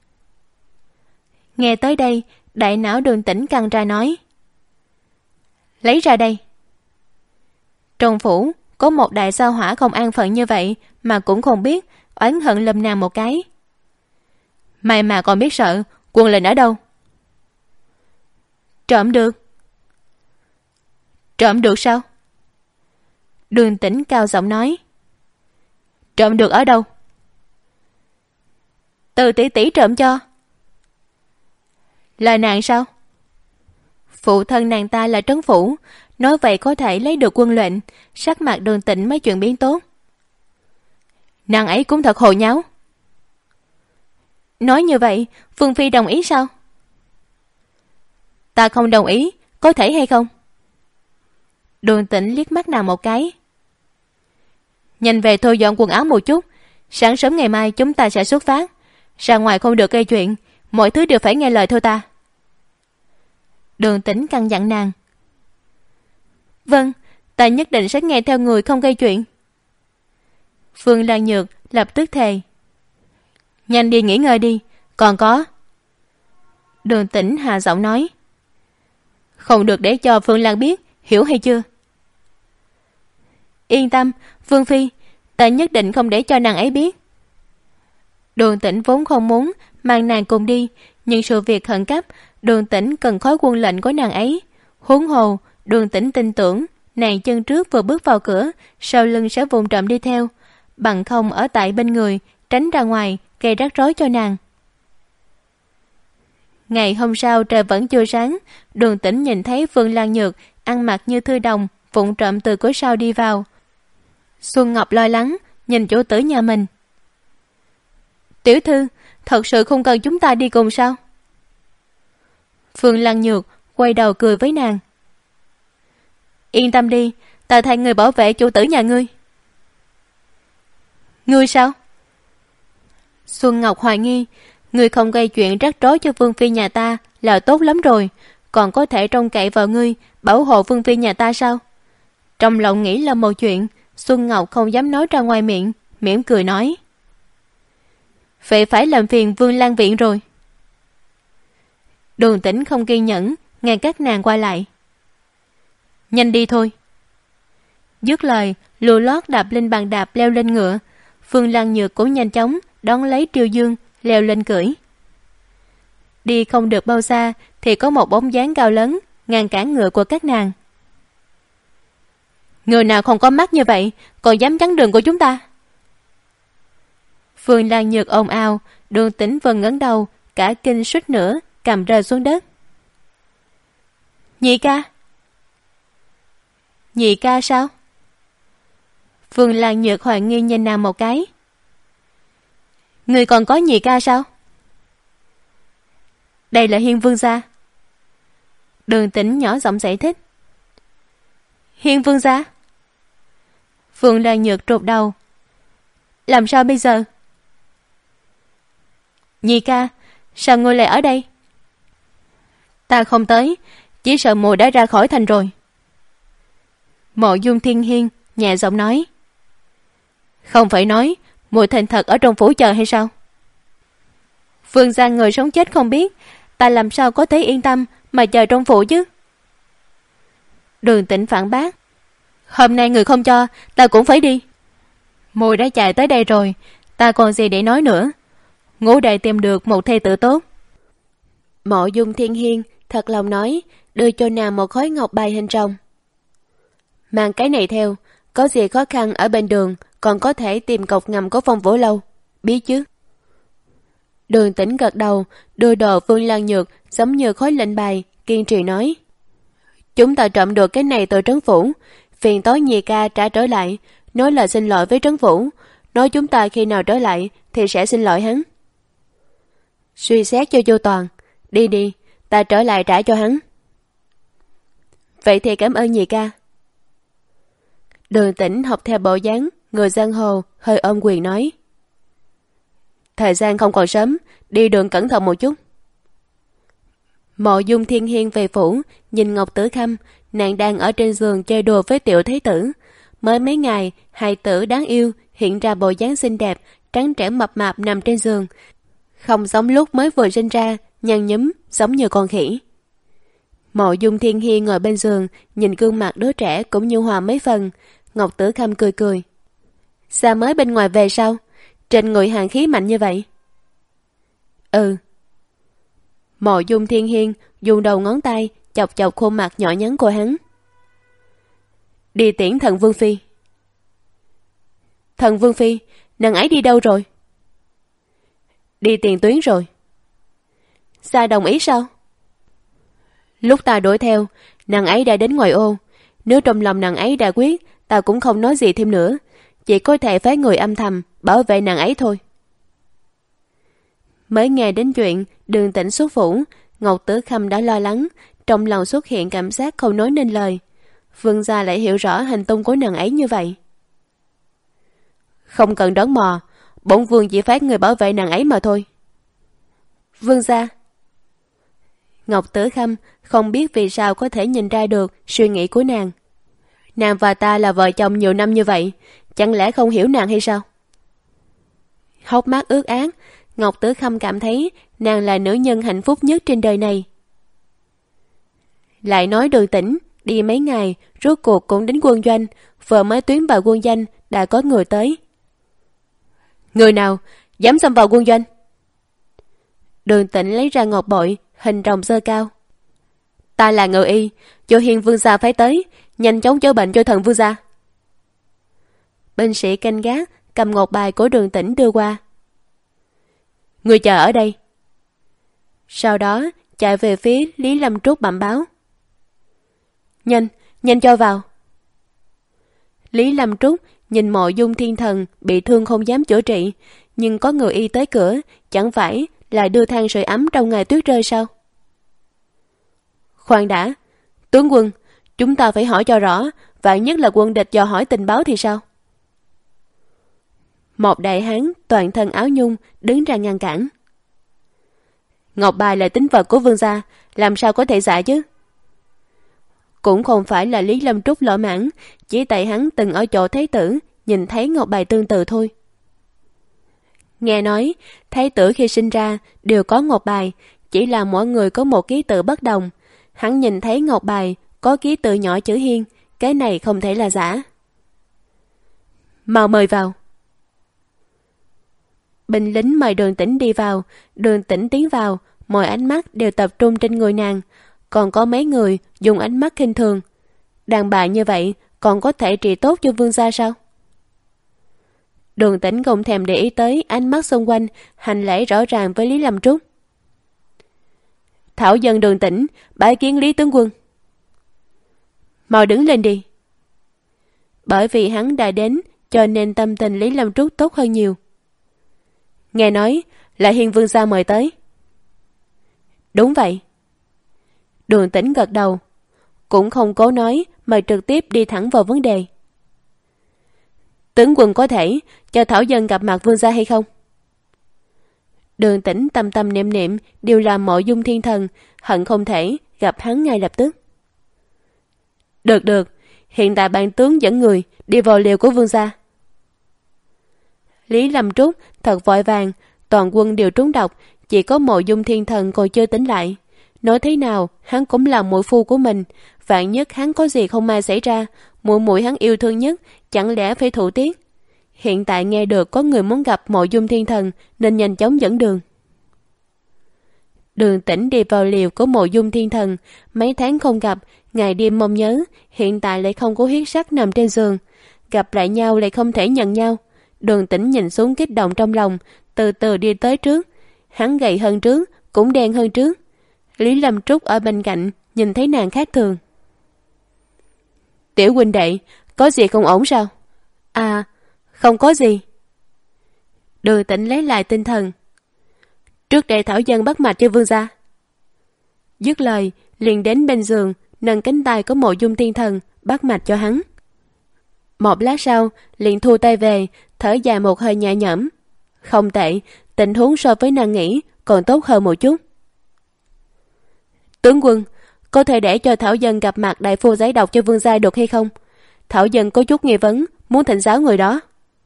Nghe tới đây, đại não Đường Tĩnh căng ra nói. Lấy ra đây. Trong phủ, có một đại sao hỏa không an phận như vậy mà cũng không biết, oán hận lầm nàng một cái. Mày mà còn biết sợ, quân lệnh ở đâu? Trộm được. Trộm được sao? Đường Tĩnh cao giọng nói. Trộm được ở đâu? Từ tỷ tỷ trộm cho. Là nàng sao? Phụ thân nàng ta là trấn phủ, nói vậy có thể lấy được quân lệnh. Sắc mặt Đường Tĩnh mới chuyển biến tốt. Nàng ấy cũng thật hồ nháo. Nói như vậy, Phương Phi đồng ý sao? Ta không đồng ý, có thể hay không? Đường Tĩnh liếc mắt nàng một cái. Nhanh về thôi dọn quần áo một chút, sáng sớm ngày mai chúng ta sẽ xuất phát. Ra ngoài không được gây chuyện, mọi thứ đều phải nghe lời thôi ta. Đường Tĩnh căn dặn nàng. Vâng, ta nhất định sẽ nghe theo người không gây chuyện. Phương Lan Nhược lập tức thề. Nhanh đi nghỉ ngơi đi, còn có. Đường Tĩnh hạ giọng nói. Không được để cho Phương Lan biết, hiểu hay chưa? Yên tâm, Phương Phi, ta nhất định không để cho nàng ấy biết. Đường Tĩnh vốn không muốn mang nàng cùng đi, nhưng sự việc khẩn cấp, Đường Tĩnh cần khói quân lệnh của nàng ấy. Huống hồ, Đường Tĩnh tin tưởng nàng chân trước vừa bước vào cửa, sau lưng sẽ vùng trộm đi theo, bằng không ở tại bên người, tránh ra ngoài, gây rắc rối cho nàng. Ngày hôm sau trời vẫn chưa sáng, Đường Tĩnh nhìn thấy Phương Lan Nhược ăn mặc như thư đồng, vụng trộm từ cửa sau đi vào. Xuân Ngọc lo lắng nhìn chủ tử nhà mình. Tiểu thư, thật sự không cần chúng ta đi cùng sao? Phương Lan Nhược quay đầu cười với nàng. Yên tâm đi, ta thay người bảo vệ chủ tử nhà ngươi. Ngươi sao? Xuân Ngọc hoài nghi, ngươi không gây chuyện rắc rối cho Vương Phi nhà ta là tốt lắm rồi, còn có thể trông cậy vào ngươi bảo hộ Vương Phi nhà ta sao? Trong lòng nghĩ là một chuyện, Xuân Ngọc không dám nói ra ngoài miệng, mỉm cười nói. Vậy phải làm phiền Vương Lan Viện rồi. Đường Tĩnh không kiên nhẫn, nghe các nàng qua lại. Nhanh đi thôi. Dứt lời, lùa lót đạp lên bàn đạp leo lên ngựa. Phương Lan Nhược cũng nhanh chóng đón lấy Triều Dương leo lên cưỡi. Đi không được bao xa thì có một bóng dáng cao lớn ngăn cản ngựa của các nàng. Người nào không có mắt như vậy còn dám chắn đường của chúng ta? Phương Lan Nhược ồn ào. Đường Tĩnh Vân ngẩng đầu, cả kinh suýt nữa cầm rơi xuống đất. Nhị ca? Nhị ca sao? Phương Lan Nhược hoài nghi nhìn nàng một cái. Người còn có nhị ca sao? Đây là Hiên Vương gia. Đường Tĩnh nhỏ giọng giải thích. Hiên Vương gia? Phương Lan Nhược trột đầu. Làm sao bây giờ? Nhị ca, sao ngươi lại ở đây? Ta không tới, chỉ sợ mùi đã ra khỏi thành rồi. Mộ Dung Thiên Hiên nhẹ giọng nói. Không phải nói mùi thành thật ở trong phủ chờ hay sao? Phương gia người sống chết không biết, ta làm sao có thể yên tâm mà chờ trong phủ chứ? Đường Tĩnh phản bác. Hôm nay người không cho, ta cũng phải đi. Mùi đã chạy tới đây rồi, ta còn gì để nói nữa. Ngũ đệ tìm được một thê tử tốt. Mộ Dung Thiên Hiên thật lòng nói, đưa cho nàng một khối ngọc bài hình rồng. Mang cái này theo, có gì khó khăn ở bên đường còn có thể tìm cọc ngầm của Phong Vũ Lâu, biết chứ? Đường Tĩnh gật đầu, đưa đồ Phương Lan Nhược giống như khối lệnh bài, kiên trì nói. Chúng ta trộm được cái này từ trấn phủ, phiền tối nhị ca trả trở lại, nói là xin lỗi với trấn phủ, nói chúng ta khi nào trở lại thì sẽ xin lỗi hắn. Suy xét cho chu toàn, đi đi, ta trở lại trả cho hắn. Vậy thì cảm ơn nhị ca. Đường Tĩnh học theo bộ dáng người giang hồ, hơi ôm quyền nói. Thời gian không còn sớm, đi đường cẩn thận một chút. Mộ Dung Thiên Hiên về phủ, nhìn Ngọc Tử Khâm, nàng đang ở trên giường chơi đùa với tiểu thế tử. Mới mấy ngày, hài tử đáng yêu hiện ra bộ dáng xinh đẹp, trắng trẻo mập mạp nằm trên giường, không giống lúc mới vừa sinh ra, nhăn nhúm giống như con khỉ. Mộ Dung Thiên Hiên ngồi bên giường, nhìn gương mặt đứa trẻ cũng nhu hòa mấy phần. Ngọc Tử Khâm cười cười. Sao mới bên ngoài về sao? Trên người hàn khí mạnh như vậy? Ừ. Mộ Dung Thiên Hiên dùng đầu ngón tay chọc chọc khuôn mặt nhỏ nhắn của hắn. Đi tiễn thần Vương Phi. Thần Vương Phi, nàng ấy đi đâu rồi? Đi tiền tuyến rồi. Sa đồng ý sao? Lúc ta đuổi theo, nàng ấy đã đến ngoài ô. Nếu trong lòng nàng ấy đã quyết, ta cũng không nói gì thêm nữa, chỉ có thể phái người âm thầm bảo vệ nàng ấy thôi. Mới nghe đến chuyện Đường Tĩnh xuất phủ, Ngọc Tử Khâm đã lo lắng, trong lòng xuất hiện cảm giác không nói nên lời. Vương gia lại hiểu rõ hành tung của nàng ấy như vậy. Không cần đón mò, bổn vương chỉ phái người bảo vệ nàng ấy mà thôi. Vương gia. Ngọc Tử Khâm không biết vì sao có thể nhìn ra được suy nghĩ của nàng. Nàng và ta là vợ chồng nhiều năm như vậy, chẳng lẽ không hiểu nàng hay sao? Hốc mắt ướt át, Ngọc Tử Khâm cảm thấy nàng là nữ nhân hạnh phúc nhất trên đời này. Lại nói Đường Tĩnh đi mấy ngày, rốt cuộc cũng đến quân doanh, vừa mới tuyến vào quân doanh đã có người tới. Người nào dám xâm vào quân doanh? Đường Tĩnh lấy ra ngọc bội hình rồng dơ cao. Ta là ngự y, do Hiên Vương gia phải tới, nhanh chóng chữa bệnh cho thần Vương gia. Binh sĩ canh gác cầm ngọc bài của Đường Tĩnh đưa qua. Người chờ ở đây. Sau đó chạy về phía Lý Lâm Trúc bẩm báo. Nhanh, nhanh cho vào. Lý Lâm Trúc nhìn Mộ Dung Thiên Thần bị thương không dám chữa trị, nhưng có người y tới cửa, chẳng phải là đưa than sưởi ấm trong ngày tuyết rơi sao? Khoan đã, tướng quân, chúng ta phải hỏi cho rõ, vạn nhất là quân địch dò hỏi tình báo thì sao? Một đại hán toàn thân áo nhung đứng ra ngăn cản. Ngọc bài là tín vật của vương gia, làm sao có thể giả chứ? Cũng không phải là Lý Lâm Trúc lỗ mãn, chỉ tại hắn từng ở chỗ thái tử nhìn thấy ngọc bài tương tự thôi. Nghe nói thái tử khi sinh ra đều có ngọc bài, chỉ là mỗi người có một ký tự bất đồng. Hắn nhìn thấy ngọc bài có ký tự nhỏ chữ Hiên, cái này không thể là giả. Mau mời vào. Binh lính mời Đường Tĩnh đi vào. Đường Tĩnh tiến vào, mọi ánh mắt đều tập trung trên người nàng, còn có mấy người dùng ánh mắt khinh thường. Đàn bà như vậy còn có thể trị tốt cho vương gia sao? Đường Tĩnh không thèm để ý tới ánh mắt xung quanh, hành lễ rõ ràng với Lý Lâm Trúc. Thảo dân Đường Tĩnh bái kiến Lý tướng quân. Mau đứng lên đi. Bởi vì hắn đã đến, cho nên tâm tình Lý Lâm Trúc tốt hơn nhiều. Nghe nói là Hiên vương gia mời tới. Đúng vậy. Đường Tĩnh gật đầu, cũng không cố nói mà trực tiếp đi thẳng vào vấn đề. Tướng quân có thể cho Thảo dân gặp mặt vương gia hay không? Đường Tĩnh tâm tâm niệm niệm đều là Mộ Dung Thiên Thần, hận không thể gặp hắn ngay lập tức. Được được, hiện tại bạn tướng dẫn người đi vào liều của vương gia. Lý Lâm Trúc thật vội vàng, toàn quân đều trúng độc, chỉ có Mộ Dung Thiên Thần còn chưa tỉnh lại. Nói thế nào hắn cũng là muội phu của mình, vạn nhất hắn có gì không may xảy ra, muội muội hắn yêu thương nhất chẳng lẽ phải thụ tiếc. Hiện tại nghe được có người muốn gặp Mộ Dung Thiên Thần nên nhanh chóng dẫn đường. Đường Tĩnh đi vào liều của Mộ Dung Thiên Thần, mấy tháng không gặp, ngày đêm mong nhớ, hiện tại lại không có huyết sắc nằm trên giường, gặp lại nhau lại không thể nhận nhau. Đường Tĩnh nhìn xuống kích động trong lòng, từ từ đi tới trước. Hắn gầy hơn trước, cũng đen hơn trước. Lý Lâm Trúc ở bên cạnh nhìn thấy nàng khác thường. Tiểu huynh đệ, có gì không ổn sao? À, không có gì. Đường Tĩnh lấy lại tinh thần. Trước đây Thảo dân bắt mạch cho vương gia. Dứt lời liền đến bên giường, nâng cánh tay của Mộ Dung Thiên Thần bắt mạch cho hắn. Một lát sau liền thu tay về, thở dài một hơi nhẹ nhõm. Không tệ, tình huống so với nàng nghĩ còn tốt hơn một chút. Tướng quân, có thể để cho Thảo dân gặp mặt đại phu giấy độc cho vương gia được hay không? Thảo dân có chút nghi vấn, muốn thỉnh giáo người đó.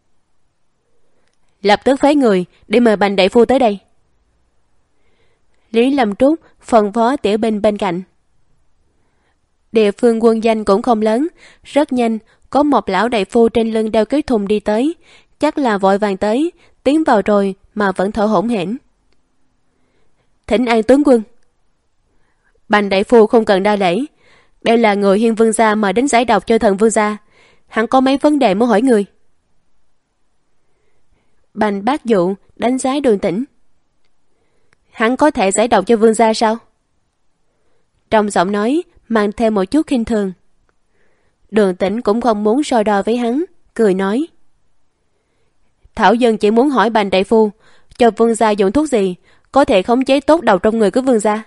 Lập tức phái người để mời Bành đại phu tới đây. Lý Lâm Trúc phân phó tiểu binh bên cạnh. Địa phương quân danh cũng không lớn, rất nhanh có một lão đại phu trên lưng đeo cái thùng đi tới, chắc là vội vàng tới, tiến vào rồi mà vẫn thở hổn hển. Thỉnh an tướng quân. Bành đại phu không cần đa lễ, đây là người Hiên vương gia mời đến giải độc cho thần vương gia, hắn có mấy vấn đề muốn hỏi người. Bành bác dụ đánh giá Đường Tĩnh. Hắn có thể giải độc cho vương gia sao? Trong giọng nói mang thêm một chút khinh thường. Đường Tĩnh cũng không muốn so đo với hắn, cười nói. Thảo dân chỉ muốn hỏi Bành đại phu, cho vương gia dùng thuốc gì có thể khống chế tốt độc trong người của vương gia.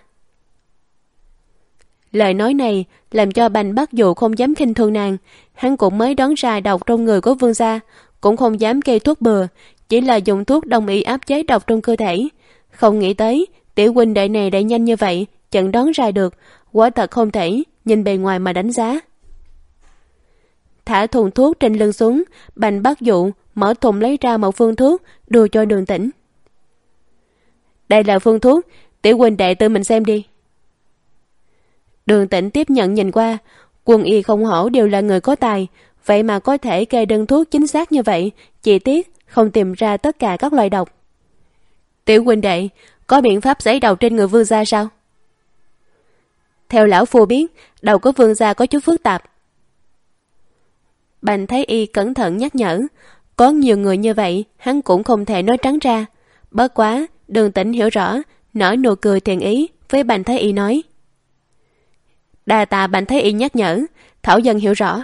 Lời nói này làm cho Bành Bắc Dụ không dám khinh thường nàng, hắn cũng mới đoán ra độc trong người của vương gia, cũng không dám kê thuốc bừa, chỉ là dùng thuốc đông y áp chế độc trong cơ thể. Không nghĩ tới tiểu huynh đệ này đã nhanh như vậy, chẳng đoán ra được, quả thật không thể nhìn bề ngoài mà đánh giá. Thả thùng thuốc trên lưng xuống, Bành Bắc Dụ mở thùng lấy ra một phương thuốc đưa cho Đường Tĩnh. Đây là phương thuốc, tiểu huynh đệ tự mình xem đi. Đường Tĩnh tiếp nhận nhìn qua, quân y không hổ đều là người có tài, vậy mà có thể kê đơn thuốc chính xác như vậy, chi tiết không tìm ra tất cả các loại độc. Tiểu huynh đệ, có biện pháp giải độc trên người vương gia sao? Theo lão phu biết, đầu của vương gia có chút phức tạp. Bành Thái Y cẩn thận nhắc nhở, có nhiều người như vậy, hắn cũng không thể nói trắng ra. Bất quá, Đường Tĩnh hiểu rõ, nở nụ cười thiện ý với Bành Thái Y nói. Đa tạ Bành Thái Y nhắc nhở, Thảo dân hiểu rõ.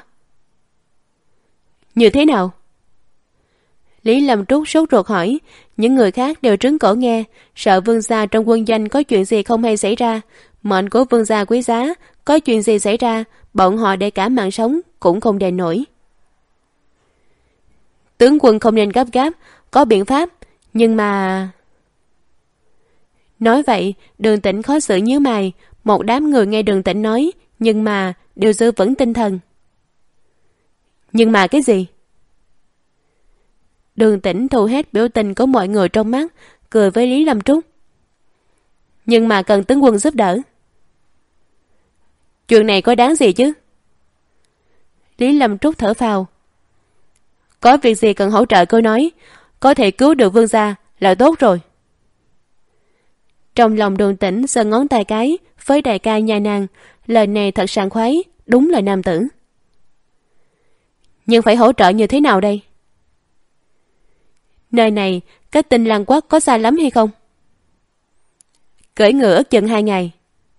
Như thế nào? Lý Lâm Trúc sốt ruột hỏi, những người khác đều trứng cổ nghe, sợ vương gia trong quân doanh có chuyện gì không hay xảy ra, mệnh của vương gia quý giá, có chuyện gì xảy ra, bọn họ để cả mạng sống cũng không đền nổi. Tướng quân không nên gấp gáp, có biện pháp, nhưng mà... Nói vậy, Đường Tĩnh khó xử nhíu mày, một đám người nghe Đường Tĩnh nói, nhưng mà đều giữ vững tinh thần. Nhưng mà cái gì? Đường Tĩnh thu hết biểu tình của mọi người trong mắt, cười với Lý Lâm Trúc. Nhưng mà cần tướng quân giúp đỡ. Chuyện này có đáng gì chứ? Lý Lâm Trúc thở phào. Có việc gì cần hỗ trợ cô nói, có thể cứu được vương gia là tốt rồi. Trong lòng Đường Tĩnh giơ ngón tay cái với đại ca nhà nàng, lời này thật sảng khoái, đúng là nam tử. Nhưng phải hỗ trợ như thế nào đây? Nơi này cách Tinh Lan Quốc có xa lắm hay không? Cưỡi ngựa ước chừng hai ngày.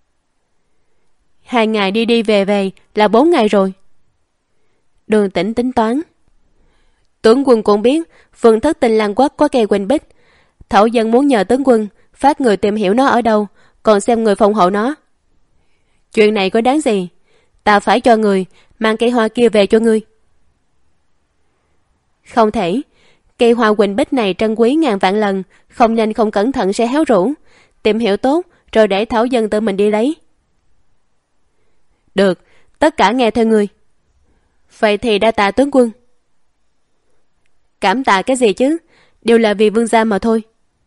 Hai ngày đi đi về về là bốn ngày rồi. Đường Tĩnh tính toán. Tướng quân cũng biết phương thất Tinh Lan Quốc có cây Quỳnh Bích. Thảo dân muốn nhờ tướng quân phát người tìm hiểu nó ở đâu, còn xem người phòng hộ nó. Chuyện này có đáng gì? Ta phải cho người mang cây hoa kia về cho ngươi. Không thể. Cây hoa Quỳnh Bích này trân quý ngàn vạn lần, không nhanh không cẩn thận sẽ héo rũ. Tìm hiểu tốt rồi để Thảo dân tự mình đi lấy. Được, tất cả nghe theo ngươi. Vậy thì đa tạ tướng quân. Cảm tạ cái gì chứ, đều là vì vương gia mà thôi.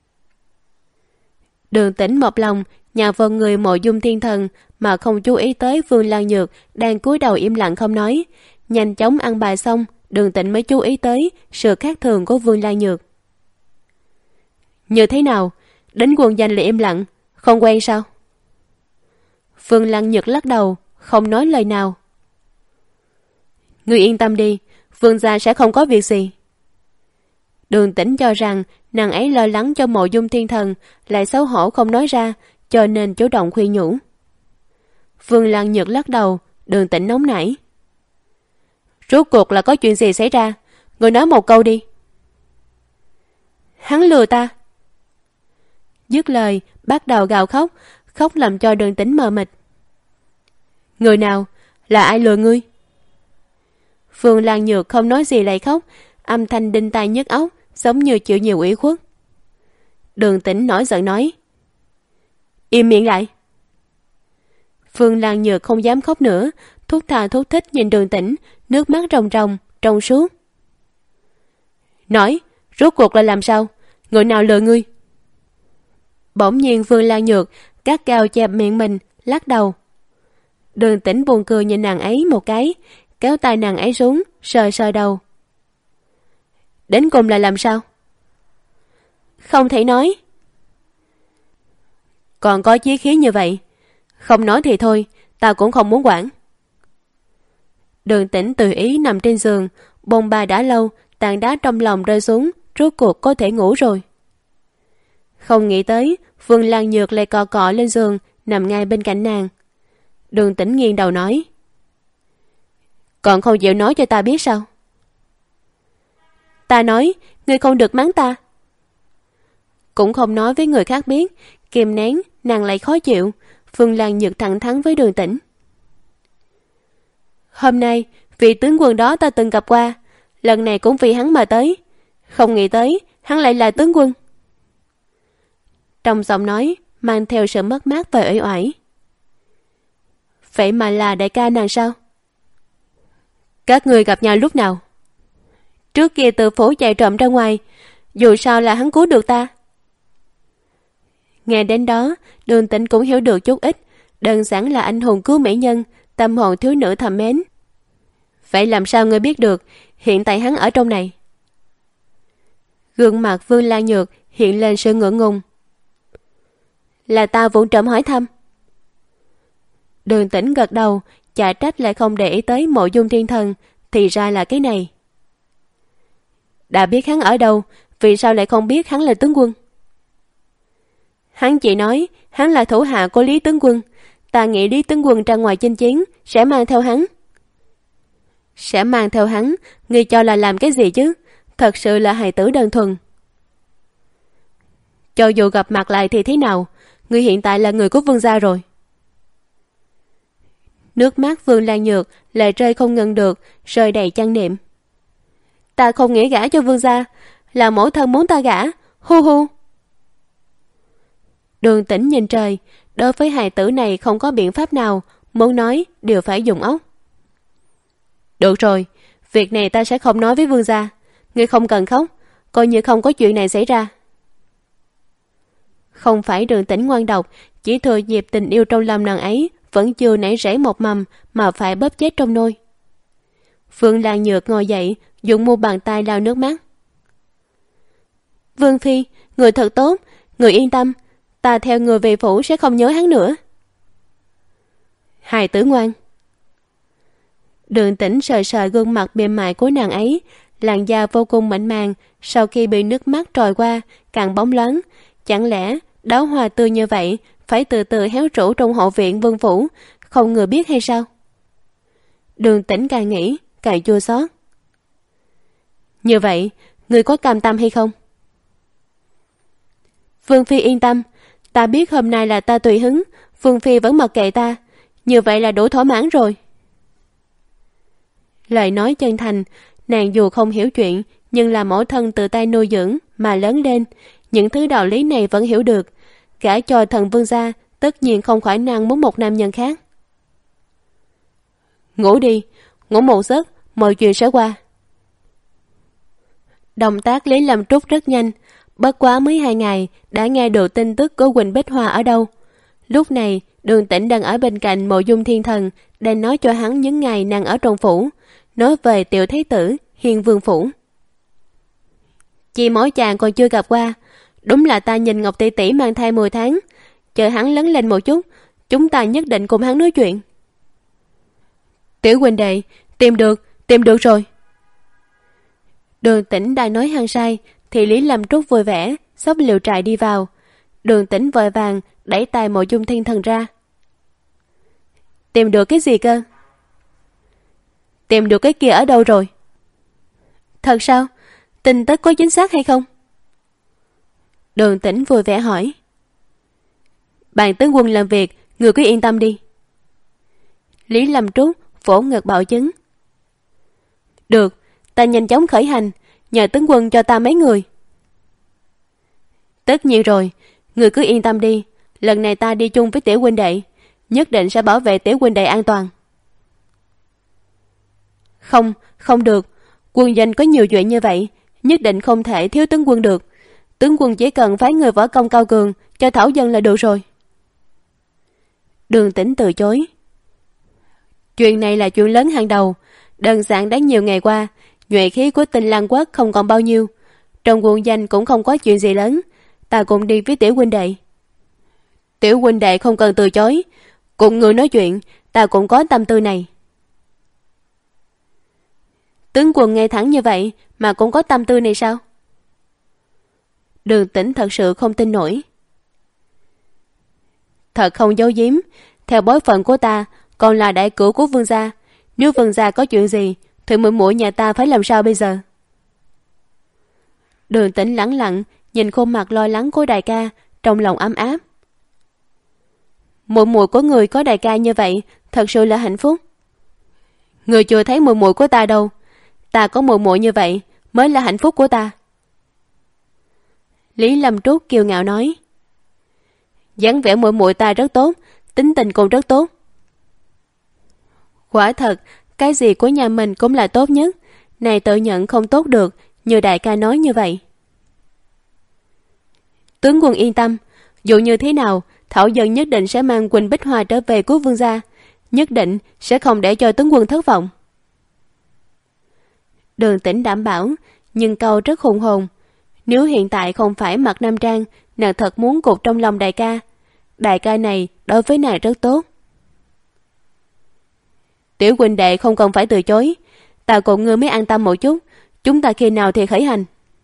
Đường Tĩnh một lòng nhào vào người Mộ Dung Thiên Thần mà không chú ý tới Vương Lan Nhược đang cúi đầu im lặng không nói. Nhanh chóng ăn bài xong, Đường Tĩnh mới chú ý tới sự khác thường của Vương Lan Nhược. Như thế nào? Đến quân danh là im lặng, không quen sao? Vương Lan Nhược lắc đầu, không nói lời nào. Ngươi yên tâm đi, vương gia sẽ không có việc gì. Đường Tĩnh cho rằng nàng ấy lo lắng cho Mộ Dung Thiên Thần, lại xấu hổ không nói ra, cho nên chủ động khuyên nhủ. Vương Lan Nhược lắc đầu, Đường Tĩnh nóng nảy. Rốt cuộc là có chuyện gì xảy ra? Người nói một câu đi. Hắn lừa ta. Dứt lời, bắt đầu gào khóc, khóc làm cho Đường Tĩnh mờ mịt. Người nào? Là ai lừa ngươi? Vương Lan Nhược không nói gì lại khóc, âm thanh đinh tai nhức óc, giống như chịu nhiều ủy khuất. Đường Tĩnh nổi giận nói. Im miệng lại. Vương Lan Nhược không dám khóc nữa, thút tha thút thích nhìn Đường Tĩnh, nước mắt ròng ròng, trong suốt. Nói, rốt cuộc là làm sao? Người nào lừa ngươi? Bỗng nhiên Vương Lan Nhược gắt gao chẹp miệng mình, lắc đầu. Đường Tĩnh buồn cười nhìn nàng ấy một cái, kéo tay nàng ấy xuống, sờ sờ đầu. Đến cùng là làm sao? Không thể nói. Còn có chí khí như vậy, không nói thì thôi, ta cũng không muốn quản. Đường Tĩnh tùy ý nằm trên giường, bồn bà đã lâu, tảng đá trong lòng rơi xuống, rốt cuộc có thể ngủ rồi. Không nghĩ tới, Vương Lan Nhược lại cọ cọ lên giường, nằm ngay bên cạnh nàng. Đường Tĩnh nghiêng đầu nói. Còn không chịu nói cho ta biết sao? Ta nói, ngươi không được mắng ta. Cũng không nói với người khác biết, kìm nén, nàng lại khó chịu. Vương Lan Nhược thẳng thắn với Đường Tĩnh. Hôm nay, vị tướng quân đó ta từng gặp qua, lần này cũng vì hắn mà tới. Không nghĩ tới, hắn lại là tướng quân. Trong giọng nói, mang theo sự mất mát và uể oải. Vậy mà là đại ca nàng sao? Các người gặp nhau lúc nào? Trước kia từ phố chạy trộm ra ngoài, dù sao là hắn cứu được ta. Nghe đến đó, Đường Tĩnh cũng hiểu được chút ít, đơn giản là anh hùng cứu mỹ nhân, tâm hồn thiếu nữ thầm mến. Vậy làm sao ngươi biết được hiện tại hắn ở trong này? Gương mặt Vương Lan Nhược hiện lên sự ngượng ngùng. Là ta vụng trộm hỏi thăm. Đường Tĩnh gật đầu, chả trách lại không để ý tới Mộ Dung Thiên Thần, thì ra là cái này. Đã biết hắn ở đâu, vì sao lại không biết hắn là tướng quân? Hắn chỉ nói hắn là thủ hạ của Lý tướng quân, ta nghĩ Lý tướng quân ra ngoài chinh chiến sẽ mang theo hắn. Sẽ mang theo hắn, ngươi cho là làm cái gì chứ? Thật sự là hài tử đơn thuần. Cho dù gặp mặt lại thì thế nào, ngươi hiện tại là người của vương gia rồi. Nước mắt Vương Lan Nhược lại rơi không ngừng được, rơi đầy trang niệm. Ta không nghĩ gả cho vương gia, là mẫu thân muốn ta gả, hu hu. Đường Tĩnh nhìn trời, đối với hài tử này không có biện pháp nào, muốn nói đều phải dùng óc. Được rồi, việc này ta sẽ không nói với vương gia, ngươi không cần khóc, coi như không có chuyện này xảy ra. Không phải Đường Tĩnh ngoan độc, chỉ thừa dịp tình yêu trong lòng nàng ấy vẫn chưa nảy rễ một mầm mà phải bóp chết trong nôi. Vương Lan Nhược ngồi dậy, dùng mu bàn tay lau nước mắt. Vương phi, người thật tốt, người yên tâm, ta theo người về phủ sẽ không nhớ hắn nữa. Hài tử ngoan. Đường Tĩnh sờ sờ gương mặt mềm mại của nàng ấy, làn da vô cùng mịn màng, sau khi bị nước mắt trôi qua càng bóng loáng. Chẳng lẽ đóa hoa tươi như vậy phải từ từ héo rũ trong hậu viện Vương phủ, không người biết hay sao? Đường Tĩnh càng nghĩ càng chua xót. Như vậy người có cam tâm hay không? Vương phi yên tâm, ta biết hôm nay là ta tùy hứng, Vương phi vẫn mặc kệ ta, như vậy là đủ thỏa mãn rồi. Lời nói chân thành, nàng dù không hiểu chuyện, nhưng là mẫu thân tự tay nuôi dưỡng mà lớn lên, những thứ đạo lý này vẫn hiểu được. Gả cho thần Vương gia, tất nhiên không khả năng muốn một nam nhân khác. Ngủ đi, ngủ một giấc, mọi chuyện sẽ qua. Động tác Lý Lâm Trúc rất nhanh, bất quá mới hai ngày đã nghe được tin tức của Quỳnh Bích Hoa ở đâu. Lúc này Đường Tĩnh đang ở bên cạnh Mộ Dung Thiên Thần, đang nói cho hắn những ngày nàng ở trong phủ, nói về tiểu thái tử Hiên Vương phủ. Chị mỗi chàng còn chưa gặp qua, đúng là ta nhìn Ngọc tỷ tỷ mang thai mười tháng, chờ hắn lớn lên một chút, chúng ta nhất định cùng hắn nói chuyện. Tiểu huynh đệ, tìm được, tìm được rồi. Đường Tĩnh đang nói hăng say, thì Lý Lâm Trúc vui vẻ xốc liều trại đi vào. Đường Tĩnh vội vàng đẩy tay Mộ Dung Thiên Thần ra. Tìm được cái gì cơ? Tìm được cái kia ở đâu rồi? Thật sao? Tin tức có chính xác hay không? Đường Tĩnh vui vẻ hỏi. Bàn tướng quân làm việc, người cứ yên tâm đi. Lý Lâm Trúc vỗ ngực bảo chứng. Được, ta nhanh chóng khởi hành, nhờ tướng quân cho ta mấy người. Tất nhiên rồi, người cứ yên tâm đi, lần này ta đi chung với tiểu huynh đệ, nhất định sẽ bảo vệ tiểu huynh đệ an toàn. Không, không được, quân doanh có nhiều chuyện như vậy, nhất định không thể thiếu tướng quân được. Tướng quân chỉ cần phái người võ công cao cường cho thảo dân là được rồi. Đường Tĩnh từ chối. Chuyện này là chuyện lớn hàng đầu, đơn giản đã nhiều ngày qua, nhuệ khí của Tinh Lan Quốc không còn bao nhiêu, trong quân danh cũng không có chuyện gì lớn, ta cùng đi với tiểu huynh đệ. Tiểu huynh đệ không cần từ chối, cùng người nói chuyện, ta cũng có tâm tư này. Tướng quân nghe thẳng như vậy mà cũng có tâm tư này sao? Đường Tĩnh thật sự không tin nổi. Thật không giấu giếm, theo bối phận của ta còn là đại cửu của Vương gia, nếu Vương gia có chuyện gì thì muội muội nhà ta phải làm sao bây giờ? Đường Tĩnh lẳng lặng nhìn khuôn mặt lo lắng của đại ca, trong lòng ấm áp. Muội muội của người có đại ca như vậy thật sự là hạnh phúc. Người chưa thấy muội muội của ta đâu, ta có muội muội như vậy mới là hạnh phúc của ta. Lý Lâm Trúc kiêu ngạo nói. Dáng vẻ muội muội ta rất tốt, tính tình cũng rất tốt. Quả thật, cái gì của nhà mình cũng là tốt nhất, này tự nhận không tốt được, như đại ca nói như vậy. Tướng quân yên tâm, dù như thế nào, thảo dân nhất định sẽ mang Quỳnh Bích Hoa trở về cứu Vương gia, nhất định sẽ không để cho tướng quân thất vọng. Đường Tĩnh đảm bảo, nhưng câu rất hùng hồn. Nếu hiện tại không phải mặc nam trang, nàng thật muốn cột trong lòng đại ca. Đại ca này đối với nàng rất tốt. Tiểu huynh đệ không cần phải từ chối, ta cùng ngươi mới an tâm một chút, chúng ta khi nào thì khởi hành.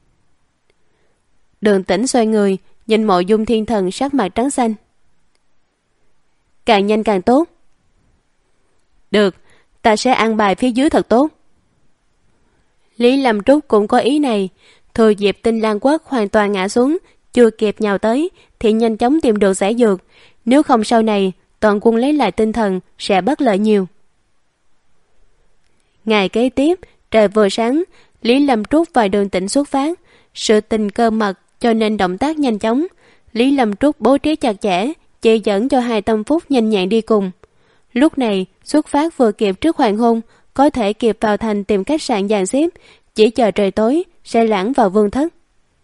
Đường Tĩnh xoay người, nhìn Mộ Dung Thiên Thần sắc mặt trắng xanh. Càng nhanh càng tốt. Được, ta sẽ an bài phía dưới thật tốt. Lý Lâm Trúc cũng có ý này, thừa dịp Tinh Lan Quốc hoàn toàn ngã xuống, chưa kịp nhào tới thì nhanh chóng tìm được giải dược, nếu không sau này toàn quân lấy lại tinh thần sẽ bất lợi nhiều. Ngày kế tiếp, trời vừa sáng, Lý Lâm Trúc và Đường Tĩnh xuất phát. Sự tình cơ mật cho nên động tác nhanh chóng. Lý Lâm Trúc bố trí chặt chẽ, chỉ dẫn cho hai tâm phúc nhanh nhẹn đi cùng. Lúc này xuất phát vừa kịp trước hoàng hôn, có thể kịp vào thành tìm khách sạn dàn xếp, chỉ chờ trời tối sẽ lãng vào vương thất.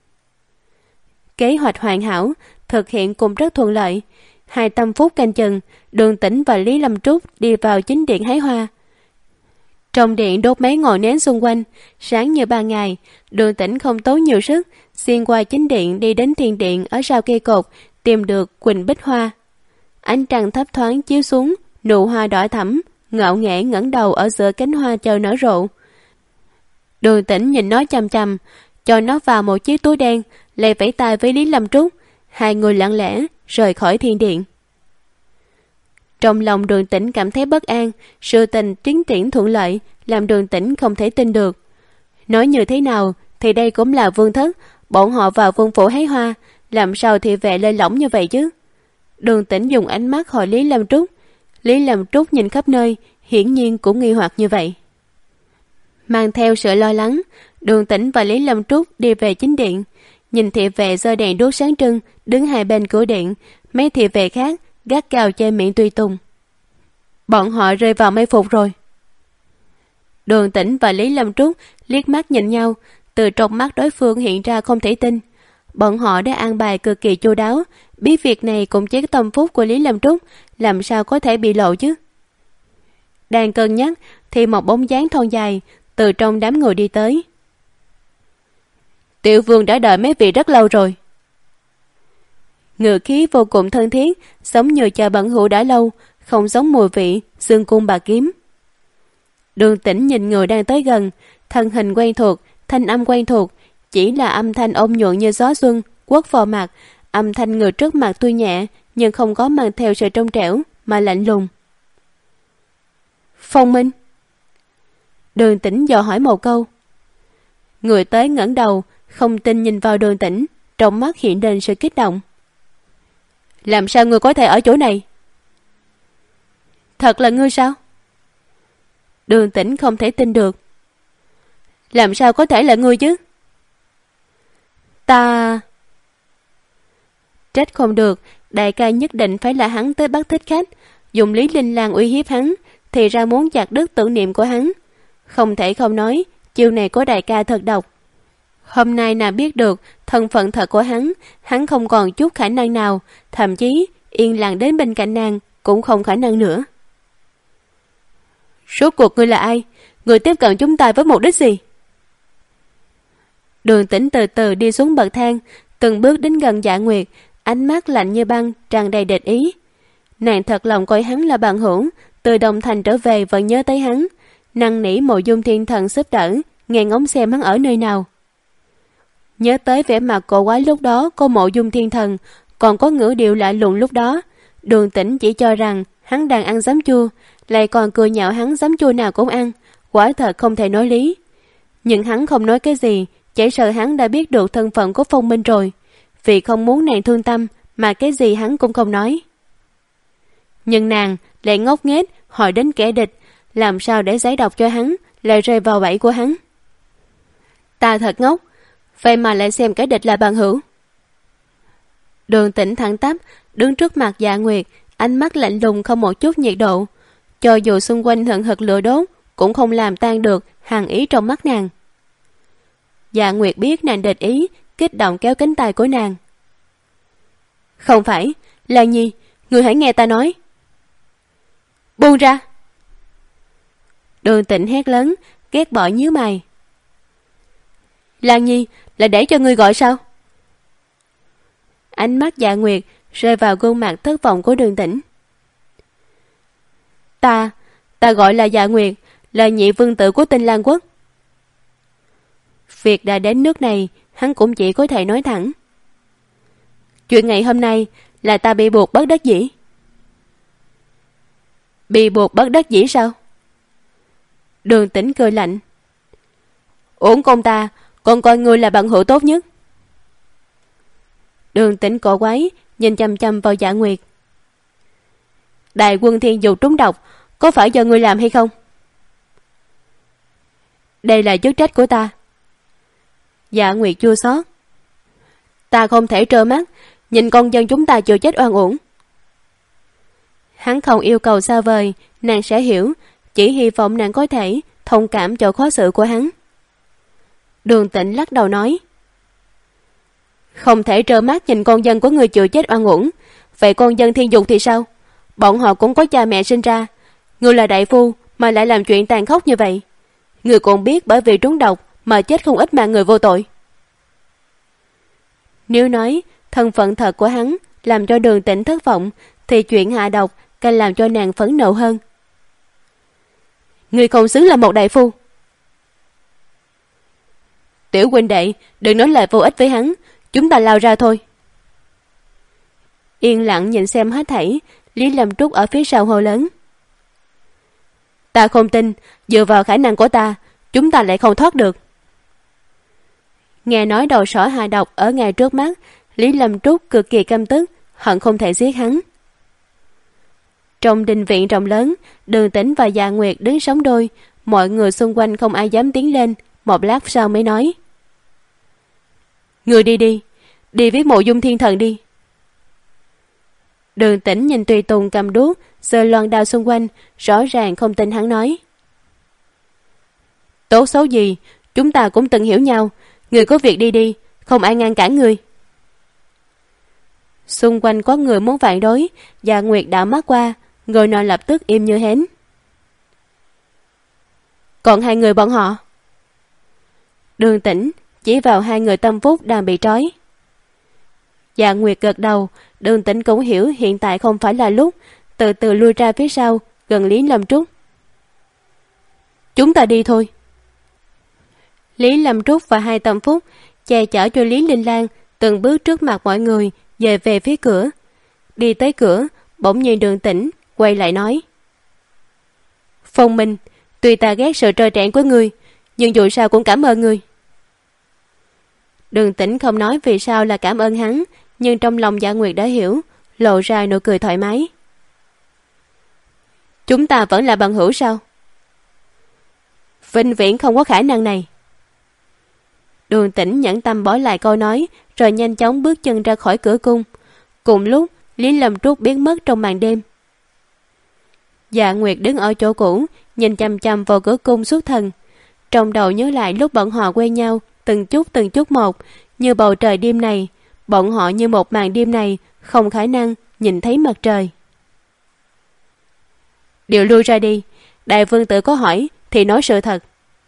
Kế hoạch hoàn hảo, thực hiện cũng rất thuận lợi. Hai tâm phúc canh chừng, Đường Tĩnh và Lý Lâm Trúc đi vào chính điện hái hoa. Trong điện đốt mấy ngọn nến xung quanh, sáng như ban ngày. Đường Tĩnh không tốn nhiều sức, xuyên qua chính điện đi đến thiên điện ở sau cây cột, tìm được Quỳnh Bích Hoa. Ánh trăng thấp thoáng chiếu xuống, nụ hoa đỏ thẫm ngạo nghễ ngẩng đầu ở giữa cánh hoa chờ nở rộ. Đường Tĩnh nhìn nó chằm chằm, cho nó vào một chiếc túi đen, lại vẫy tay với Lý Lâm Trúc. Hai người lặng lẽ rời khỏi thiên điện. Trong lòng Đường Tĩnh cảm thấy bất an, sự tình tiến triển thuận lợi làm Đường Tĩnh không thể tin được. Nói như thế nào thì đây cũng là vương thất, bọn họ vào vương phủ hái hoa, làm sao thị vệ lơi lỏng như vậy chứ? Đường Tĩnh dùng ánh mắt hỏi Lý Lâm Trúc. Lý Lâm Trúc nhìn khắp nơi, hiển nhiên cũng nghi hoặc như vậy. Mang theo sự lo lắng, Đường Tĩnh và Lý Lâm Trúc đi về chính điện. Nhìn thị vệ giơ đèn đuốc sáng trưng đứng hai bên cửa điện, mấy thị vệ khác gắt gao che miệng tùy tùng. Bọn họ rơi vào mê phục rồi. Đường Tĩnh và Lý Lâm Trúc liếc mắt nhìn nhau, từ trong mắt đối phương hiện ra không thể tin. Bọn họ đã an bài cực kỳ chu đáo, biết việc này cũng chỉ tâm phúc của Lý Lâm Trúc, làm sao có thể bị lộ chứ? Đang cân nhắc thì một bóng dáng thon dài từ trong đám người đi tới. Tiểu vương đã đợi mấy vị rất lâu rồi. Ngự khí vô cùng thân thiết, giống như chờ bận hữu đã lâu, không giống mùi vị xương cung bà kiếm. Đường Tĩnh nhìn người đang tới gần, thân hình quen thuộc, thanh âm quen thuộc, chỉ là âm thanh ôn nhuận như gió xuân quất vào mặt. Âm thanh người trước mặt tuy nhẹ nhưng không có mang theo sự trong trẻo mà lạnh lùng. Phong Minh. Đường Tĩnh dò hỏi một câu. Người tới ngẩng đầu, không tin nhìn vào Đường Tĩnh, trong mắt hiện lên sự kích động. Làm sao ngươi có thể ở chỗ này? Thật là ngươi sao? Đường Tĩnh không thể tin được. Làm sao có thể là ngươi chứ? Ta... Trách không được, đại ca nhất định phải là hắn tới bắt thích khách, dùng Lý Linh Lang uy hiếp hắn, thì ra muốn chặt đứt tưởng niệm của hắn. Không thể không nói, chiêu này của đại ca thật độc. Hôm nay nào biết được thân phận thật của hắn, hắn không còn chút khả năng nào, thậm chí yên lặng đến bên cạnh nàng cũng không khả năng nữa. Rốt cuộc ngươi là ai? Ngươi tiếp cận chúng ta với mục đích gì? Đường Tĩnh từ từ đi xuống bậc thang, từng bước đến gần Dạ Nguyệt, ánh mắt lạnh như băng, tràn đầy địch ý. Nàng thật lòng coi hắn là bạn hữu, từ Đồng Thành trở về vẫn nhớ tới hắn, năn nỉ Mộ Dung Thiên Thần giúp đỡ, nghe ngóng xem hắn ở nơi nào. Nhớ tới vẻ mặt cổ quái lúc đó của Mộ Dung Thiên Thần, còn có ngữ điệu lạ lùng lúc đó, Đường Tĩnh chỉ cho rằng hắn đang ăn giấm chua, lại còn cười nhạo hắn giấm chua nào cũng ăn, quả thật không thể nói lý. Nhưng hắn không nói cái gì, chỉ sợ hắn đã biết được thân phận của Phong Minh rồi, vì không muốn nàng thương tâm mà cái gì hắn cũng không nói. Nhưng nàng lại ngốc nghếch hỏi đến kẻ địch, làm sao để giải độc cho hắn, lại rơi vào bẫy của hắn. Ta thật ngốc, vậy mà lại xem kẻ địch là bằng hữu. Đường Tĩnh thẳng tắp đứng trước mặt Dạ Nguyệt, ánh mắt lạnh lùng không một chút nhiệt độ, cho dù xung quanh hừng hực lửa đốt cũng không làm tan được hàn ý trong mắt nàng. Dạ Nguyệt biết nàng địch ý, kích động kéo cánh tay của nàng. Không phải, Lan Nhi, ngươi hãy nghe ta nói. Buông ra. Đường Tĩnh hét lớn, ghét bỏ nhíu mày. Lan Nhi, là để cho ngươi gọi sao? Ánh mắt Dạ Nguyệt rơi vào gương mặt thất vọng của Đường Tĩnh. Ta, ta gọi là Dạ Nguyệt, là nhị vương tử của Tinh Lan Quốc. Việc đã đến nước này, hắn cũng chỉ có thể nói thẳng. Chuyện ngày hôm nay là ta bị buộc bất đắc dĩ. Bị buộc bất đắc dĩ sao? Đường Tĩnh cười lạnh. Uổng công ta, còn coi ngươi là bạn hữu tốt nhất. Đường Tĩnh cổ quái nhìn chăm chăm vào Dạ Nguyệt. Đại quân thiên dục trúng độc, có phải do ngươi làm hay không? Đây là chức trách của ta. Dạ Nguyệt chua xót. Ta không thể trơ mắt nhìn con dân chúng ta chịu chết oan uổng. Hắn không yêu cầu xa vời, nàng sẽ hiểu, chỉ hy vọng nàng có thể thông cảm cho khó xử của hắn. Đường Tĩnh lắc đầu nói. Không thể trơ mắt nhìn con dân của người chịu chết oan uổng. Vậy con dân thiên dục thì sao? Bọn họ cũng có cha mẹ sinh ra. Ngươi là đại phu mà lại làm chuyện tàn khốc như vậy. Ngươi còn biết bởi vì trúng độc mà chết không ít mạng người vô tội. Nếu nói thân phận thật của hắn làm cho Đường Tĩnh thất vọng, thì chuyện hạ độc càng làm cho nàng phẫn nộ hơn. Ngươi không xứng là một đại phu. Tiểu huynh đệ, đừng nói lời vô ích với hắn, chúng ta lao ra thôi. Yên lặng nhìn xem hết thảy, Lý Lâm Trúc ở phía sau hô lớn. Ta không tin, dựa vào khả năng của ta, chúng ta lại không thoát được. Nghe nói đầu sỏ hạ độc ở ngay trước mắt, Lý Lâm Trúc cực kỳ căm tức, hận không thể giết hắn. Trong đình viện rộng lớn, Đường Tĩnh và Dạ Nguyệt đứng sóng đôi, mọi người xung quanh không ai dám tiến lên, một lát sau mới nói. Người đi đi, đi với Mộ Dung Thiên Thần đi. Đường Tĩnh nhìn Tùy Tùng cầm đuốc, giơ loan đao xung quanh, rõ ràng không tin hắn nói. Tốt xấu gì, chúng ta cũng từng hiểu nhau, người có việc đi đi, không ai ngăn cản người. Xung quanh có người muốn phản đối, Dạ Nguyệt đảo mắt qua, người nọ lập tức im như hến. Còn hai người bọn họ? Đường Tĩnh chỉ vào hai người tâm phúc đang bị trói. Dạ Nguyệt gật đầu, Đường Tĩnh cũng hiểu hiện tại không phải là lúc, từ từ lui ra phía sau, gần Lý Lâm Trúc. Chúng ta đi thôi. Lý Lâm Trúc và hai tâm phúc che chở cho Lý Linh Lan từng bước trước mặt mọi người, về về phía cửa. Đi tới cửa, bỗng nhiên Đường Tĩnh quay lại nói. Phong Minh, tuy ta ghét sự trơ trẽn của ngươi, nhưng dù sao cũng cảm ơn ngươi. Đường Tĩnh không nói vì sao là cảm ơn hắn, nhưng trong lòng Dạ Nguyệt đã hiểu, lộ ra nụ cười thoải mái. Chúng ta vẫn là bằng hữu sao? Vĩnh viễn không có khả năng này. Đường Tĩnh nhẫn tâm bỏ lại câu nói, rồi nhanh chóng bước chân ra khỏi cửa cung. Cùng lúc, Lý Lâm Trúc biến mất trong màn đêm. Dạ Nguyệt đứng ở chỗ cũ, nhìn chằm chằm vào cửa cung xuất thần. Trong đầu nhớ lại lúc bọn họ quen nhau, từng chút từng chút một, như bầu trời đêm này. Bọn họ như một màn đêm này, không khả năng nhìn thấy mặt trời. Điều lui ra đi, đại vương tử có hỏi thì nói sự thật.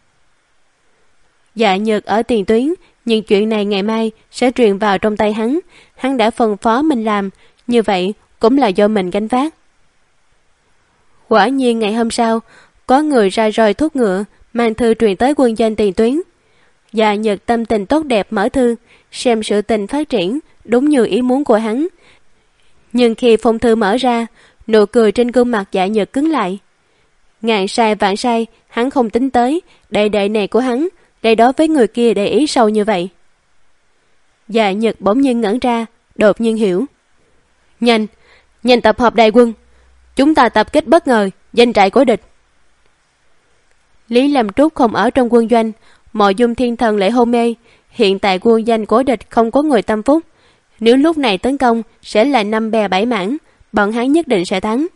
Dạ Nhược ở tiền tuyến, nhưng chuyện này ngày mai sẽ truyền vào trong tay hắn. Hắn đã phân phó mình làm, như vậy cũng là do mình gánh vác. Quả nhiên ngày hôm sau, có người ra roi thúc ngựa, mang thư truyền tới quân doanh tiền tuyến. Dạ Nhược tâm tình tốt đẹp mở thư, xem sự tình phát triển đúng như ý muốn của hắn. Nhưng khi phong thư mở ra, nụ cười trên gương mặt Dạ Nhược cứng lại. Ngàn sai vạn sai, hắn không tính tới, đệ đệ này của hắn đây đó với người kia để ý sâu như vậy. Dạ Nhật bỗng nhiên ngẩn ra, đột nhiên hiểu. Nhanh, nhanh tập hợp đại quân, chúng ta tập kích bất ngờ doanh trại của địch. Lý Lâm Trúc không ở trong quân doanh, Mộ Dung Thiên Thần lại hôn mê. Hiện tại quân doanh của địch không có người tâm phúc, nếu lúc này tấn công sẽ là năm bè bảy mảng, bọn hắn nhất định sẽ thắng.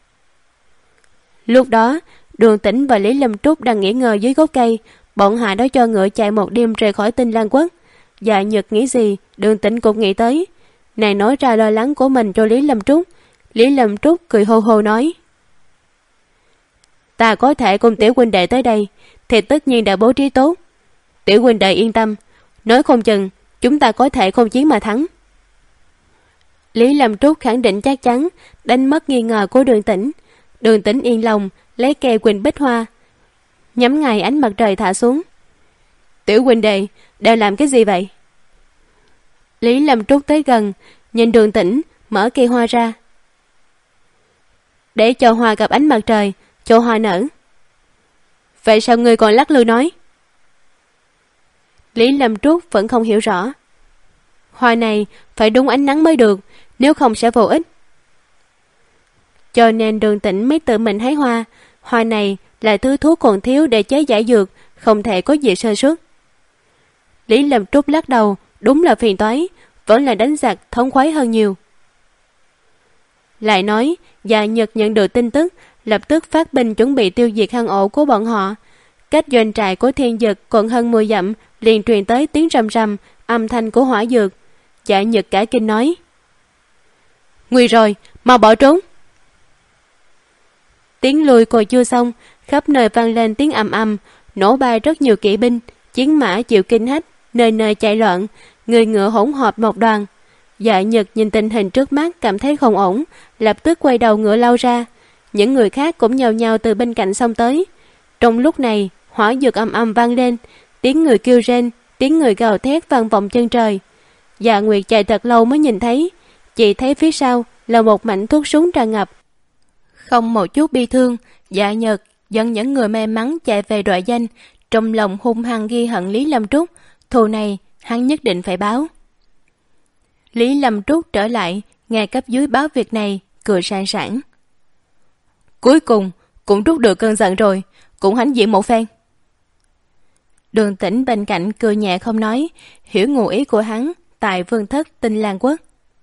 Lúc đó, Đường Tĩnh và Lý Lâm Trúc đang nghỉ ngơi dưới gốc cây. Bọn họ đã cho ngựa chạy một đêm rời khỏi Tinh Lan Quốc. Dạ Nhật nghĩ gì, Đường Tĩnh cũng nghĩ tới. Nàng nói ra lo lắng của mình cho Lý Lâm Trúc. Lý Lâm Trúc cười hô hô nói. Ta có thể cùng tiểu huynh đệ tới đây, thì tất nhiên đã bố trí tốt. Tiểu huynh đệ yên tâm, nói không chừng chúng ta có thể không chiến mà thắng. Lý Lâm Trúc khẳng định chắc chắn, đánh mất nghi ngờ của Đường Tĩnh. Đường Tĩnh yên lòng, lấy cây quỳnh bích hoa, nhắm ngay ánh mặt trời thả xuống. Tiểu huynh đệ đều làm cái gì vậy? Lý Lâm Trúc tới gần, nhìn Đường Tĩnh, mở cây hoa ra. Để cho hoa gặp ánh mặt trời, cho hoa nở. Vậy sao ngươi còn lắc lư nói? Lý Lâm Trúc vẫn không hiểu rõ. Hoa này phải đúng ánh nắng mới được, nếu không sẽ vô ích. Cho nên Đường Tĩnh mới tự mình hái hoa. Hoa này là thứ thuốc còn thiếu để chế giải dược, không thể có gì sơ suất. Lý Lâm Trúc lắc đầu, đúng là phiền toái, vẫn là đánh giặc thống khoái hơn nhiều. Lại nói, Dạ Nhật nhận được tin tức, lập tức phát binh chuẩn bị tiêu diệt hang ổ của bọn họ. Cách doanh trại của Thiên Dực còn hơn mười dặm, liền truyền tới tiếng rầm rầm, âm thanh của hỏa dược. Dạ Nhật cả kinh nói. Nguy rồi, mau bỏ trốn. Tiếng lùi còn chưa xong, khắp nơi vang lên tiếng ầm ầm, nổ bay rất nhiều kỵ binh, chiến mã chịu kinh hách, nơi nơi chạy loạn, người ngựa hỗn hợp một đoàn. Dạ Nhật nhìn tình hình trước mắt cảm thấy không ổn, lập tức quay đầu ngựa lao ra. Những người khác cũng nhào nhào từ bên cạnh xông tới. Trong lúc này, hỏa dược ầm ầm vang lên, tiếng người kêu rên, tiếng người gào thét vang vọng chân trời. Dạ Nguyệt chạy thật lâu mới nhìn thấy, chỉ thấy phía sau là một mảnh thuốc súng tràn ngập. Không một chút bi thương, Dạ Nhật dẫn những người may mắn chạy về đội danh, trong lòng hung hăng ghi hận Lý Lâm Trúc, thù này hắn nhất định phải báo. Lý Lâm Trúc trở lại, nghe cấp dưới báo việc này, cười sang sảng. Cuối cùng cũng trút được cơn giận rồi, cũng hãnh diện một phen. Đường Tĩnh bên cạnh cười nhẹ không nói, hiểu ngụ ý của hắn tại vương thất Tinh Lan Quốc.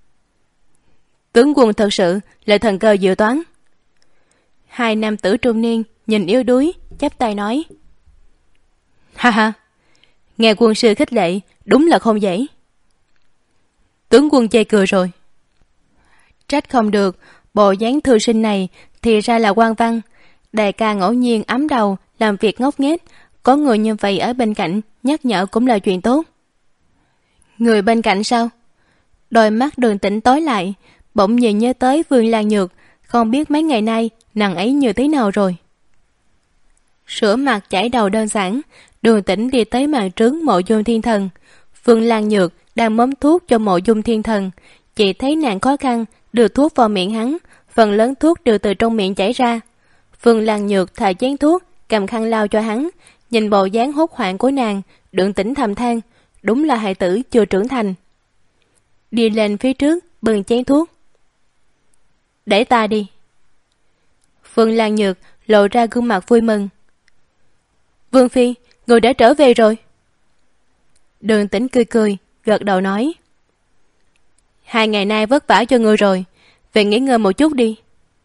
Tướng quân thật sự là thần cơ diệu toán. Hai nam tử trung niên nhìn yếu đuối, chắp tay nói. Ha ha, nghe quân sư khích lệ đúng là không dễ. Tướng quân chê cười rồi. Trách không được, bộ dáng thư sinh này thì ra là quan văn. Đại ca ngẫu nhiên ấm đầu làm việc ngốc nghếch, có người như vậy ở bên cạnh nhắc nhở cũng là chuyện tốt. Người bên cạnh sao? Đôi mắt Đường Tĩnh tối lại, bỗng nhìn nhớ tới Vương Lan Nhược, không biết mấy ngày nay nàng ấy như thế nào rồi. Sửa mặt chải đầu đơn giản, Đường Tĩnh đi tới màn trướng Mộ Dung Thiên Thần. Vương Lan Nhược đang móm thuốc cho Mộ Dung Thiên Thần, chỉ thấy nàng khó khăn đưa thuốc vào miệng hắn, phần lớn thuốc đều từ trong miệng chảy ra. Vương Lan Nhược thả chén thuốc, cầm khăn lau cho hắn, nhìn bộ dáng hốt hoảng của nàng, Đường Tĩnh thầm than, đúng là hài tử chưa trưởng thành. Đi lên phía trước, bưng chén thuốc. Để ta đi. Vương Lan Nhược lộ ra gương mặt vui mừng. Vương phi, người đã trở về rồi. Đường Tĩnh cười cười, gật đầu nói. Hai ngày nay vất vả cho người rồi, về nghỉ ngơi một chút đi.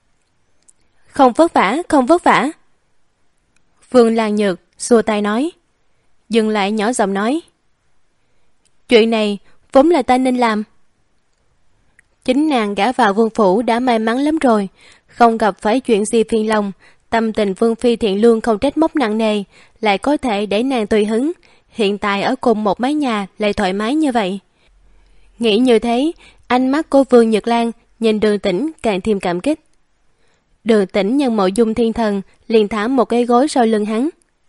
Không vất vả, không vất vả. Vương Lan Nhược xua tay nói, dừng lại nhỏ giọng nói. Chuyện này vốn là ta nên làm. Chính nàng gả vào vương phủ đã may mắn lắm rồi, không gặp phải chuyện gì phiền lòng, tâm tình Vương phi thiện lương không trách móc nặng nề, lại có thể để nàng tùy hứng. Hiện tại ở cùng một mái nhà lại thoải mái như vậy. Nghĩ như thế, ánh mắt của Vương Nhật Lan nhìn Đường Tĩnh càng thêm cảm kích. Đường Tĩnh nhân Mộ Dung Thiên Thần liền thả một cái gối sau lưng hắn.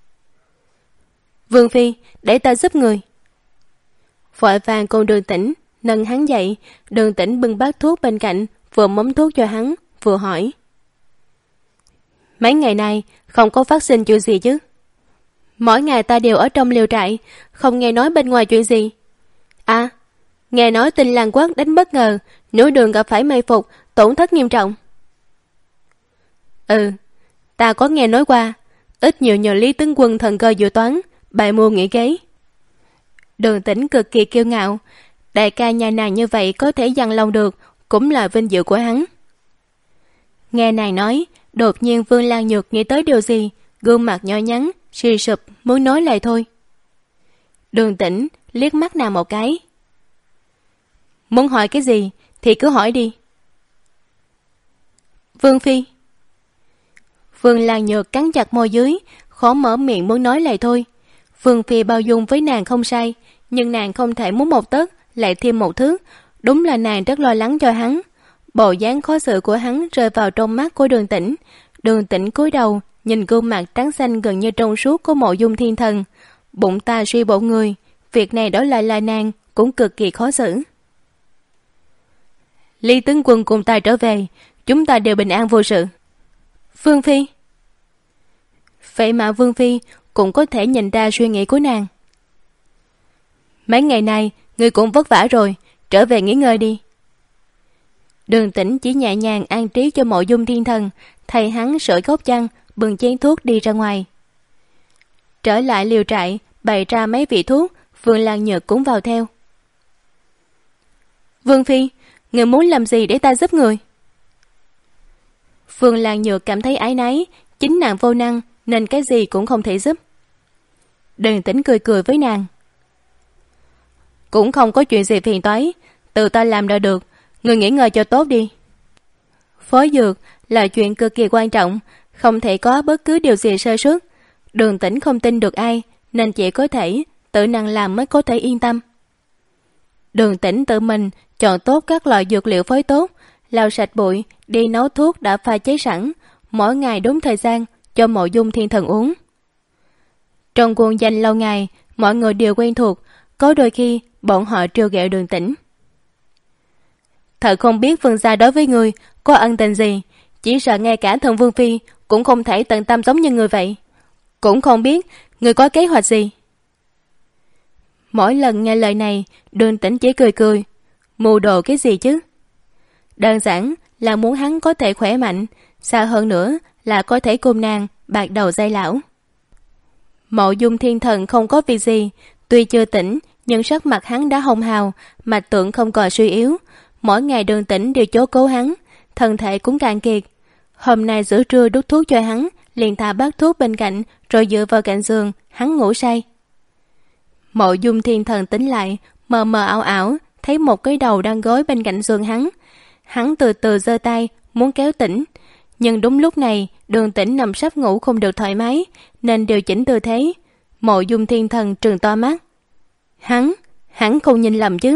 Vương phi, để ta giúp người. Vội vàng cùng Đường Tĩnh nâng hắn dậy. Đường Tĩnh bưng bát thuốc bên cạnh, vừa mống thuốc cho hắn, vừa hỏi. Mấy ngày nay không có phát sinh chuyện gì chứ? Mỗi ngày ta đều ở trong liều trại, không nghe nói bên ngoài chuyện gì. À, nghe nói Tinh Lan Quốc đánh bất ngờ, nửa đường gặp phải mây phục, tổn thất nghiêm trọng. Ừ, ta có nghe nói qua, ít nhiều nhờ Lý tướng quân thần cơ dự toán, bày mưu nghĩ kế. Đường Tĩnh cực kỳ kiêu ngạo, đại ca nhà nàng như vậy có thể dằn lòng được, cũng là vinh dự của hắn. Nghe nàng nói, đột nhiên Vương Lan Nhược nghĩ tới điều gì, gương mặt nhỏ nhắn, suy sụp muốn nói lại thôi. Đường Tĩnh liếc mắt nàng một cái. Muốn hỏi cái gì thì cứ hỏi đi. Vương phi. Vương Lan Nhược cắn chặt môi dưới, khó mở miệng muốn nói lại thôi. Vương phi bao dung với nàng không sai, nhưng nàng không thể muốn một tấc lại thêm một thước. Đúng là nàng rất lo lắng cho hắn. Bộ dáng khó xử của hắn rơi vào trong mắt của Đường Tĩnh. Đường Tĩnh cúi đầu nhìn gương mặt trắng xanh gần như trong suốt của Mộ Dung Thiên Thần. Bụng ta suy bổ người, việc này đó lại là nàng cũng cực kỳ khó xử. Lý tướng quân cùng ta trở về, chúng ta đều bình an vô sự. Vương phi. Vậy mà Vương phi cũng có thể nhìn ra suy nghĩ của nàng. Mấy ngày nay ngươi cũng vất vả rồi, trở về nghỉ ngơi đi. Đường Tĩnh chỉ nhẹ nhàng an trí cho Mộ Dung Thiên Thần, thay hắn sưởi gốc chăn, bưng chén thuốc đi ra ngoài. Trở lại liều trại, bày ra mấy vị thuốc, Vương Lan Nhược cũng vào theo. Vương phi, người muốn làm gì để ta giúp người? Vương Lan Nhược cảm thấy áy náy, chính nàng vô năng nên cái gì cũng không thể giúp. Đường Tĩnh cười cười với nàng. Cũng không có chuyện gì phiền toái, tự ta làm đã được, người nghỉ ngơi cho tốt đi. Phối dược là chuyện cực kỳ quan trọng, không thể có bất cứ điều gì sơ suất. Đường Tĩnh không tin được ai, nên chỉ có thể tự nàng làm mới có thể yên tâm. Đường Tĩnh tự mình chọn tốt các loại dược liệu phối tốt, lau sạch bụi, đi nấu thuốc đã pha chế sẵn, mỗi ngày đúng thời gian cho Mộ Dung Thiên Thần uống. Trong quân danh lâu ngày, mọi người đều quen thuộc, có đôi khi bọn họ trêu ghẹo Đường Tĩnh. Thật không biết vương gia đối với người có ân tình gì, chỉ sợ ngay cả thần vương phi cũng không thể tận tâm giống như người vậy. Cũng không biết người có kế hoạch gì. Mỗi lần nghe lời này, Đường Tĩnh chỉ cười cười. Mưu đồ cái gì chứ? Đơn giản là muốn hắn có thể khỏe mạnh, xa hơn nữa là có thể cùng nàng bạc đầu dây lão. Mộ Dung Thiên Thần không có việc gì, tuy chưa tỉnh nhưng sắc mặt hắn đã hồng hào, mạch tượng không còn suy yếu. Mỗi ngày Đường Tĩnh đều chiếu cố hắn, thân thể cũng cạn kiệt. Hôm nay giữa trưa đút thuốc cho hắn, liền thả bát thuốc bên cạnh rồi dựa vào cạnh giường, hắn ngủ say. Mộ Dung Thiên Thần tỉnh lại, mờ mờ ảo ảo thấy một cái đầu đang gối bên cạnh giường hắn. Hắn từ từ giơ tay muốn kéo tỉnh, nhưng đúng lúc này Đường Tĩnh nằm sắp ngủ không được thoải mái nên điều chỉnh tư thế. Mộ Dung Thiên Thần trừng to mắt. Hắn, hắn không nhìn lầm chứ?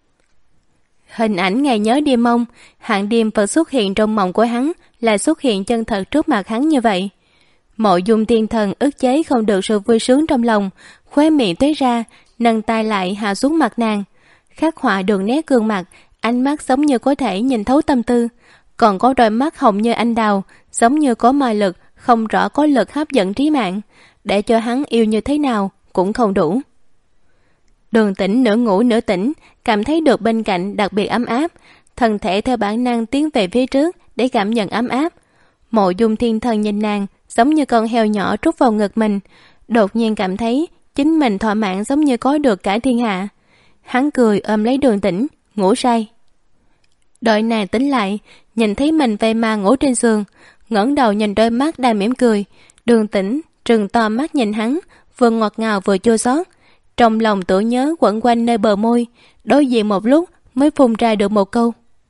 Hình ảnh ngày nhớ đêm mong, hạng đêm vẫn xuất hiện trong mộng của hắn, là xuất hiện chân thật trước mặt hắn như vậy. Mộ Dung Thiên Thần ức chế không được sự vui sướng trong lòng, khóe miệng tuét ra, nâng tay lại hạ xuống mặt nàng, khắc họa đường nét gương mặt, ánh mắt giống như có thể nhìn thấu tâm tư, còn có đôi mắt hồng như anh đào, giống như có ma lực, không rõ có lực hấp dẫn trí mạng, để cho hắn yêu như thế nào cũng không đủ. Đường Tĩnh nửa ngủ nửa tỉnh, cảm thấy được bên cạnh đặc biệt ấm áp, thân thể theo bản năng tiến về phía trước để cảm nhận ấm áp. Mộ Dung Thiên Thần nhìn nàng giống như con heo nhỏ trút vào ngực mình, đột nhiên cảm thấy chính mình thỏa mãn giống như có được cả thiên hạ. Hắn cười ôm lấy Đường Tĩnh, ngủ say. Đợi nàng tỉnh lại, nhìn thấy mình vậy mà ngủ trên giường, ngẩng đầu nhìn đôi mắt đang mỉm cười. Đường Tĩnh trừng to mắt nhìn hắn, vừa ngọt ngào vừa chua xót. Trong lòng tưởng nhớ quẩn quanh nơi bờ môi, đối diện một lúc mới phun ra được một câu.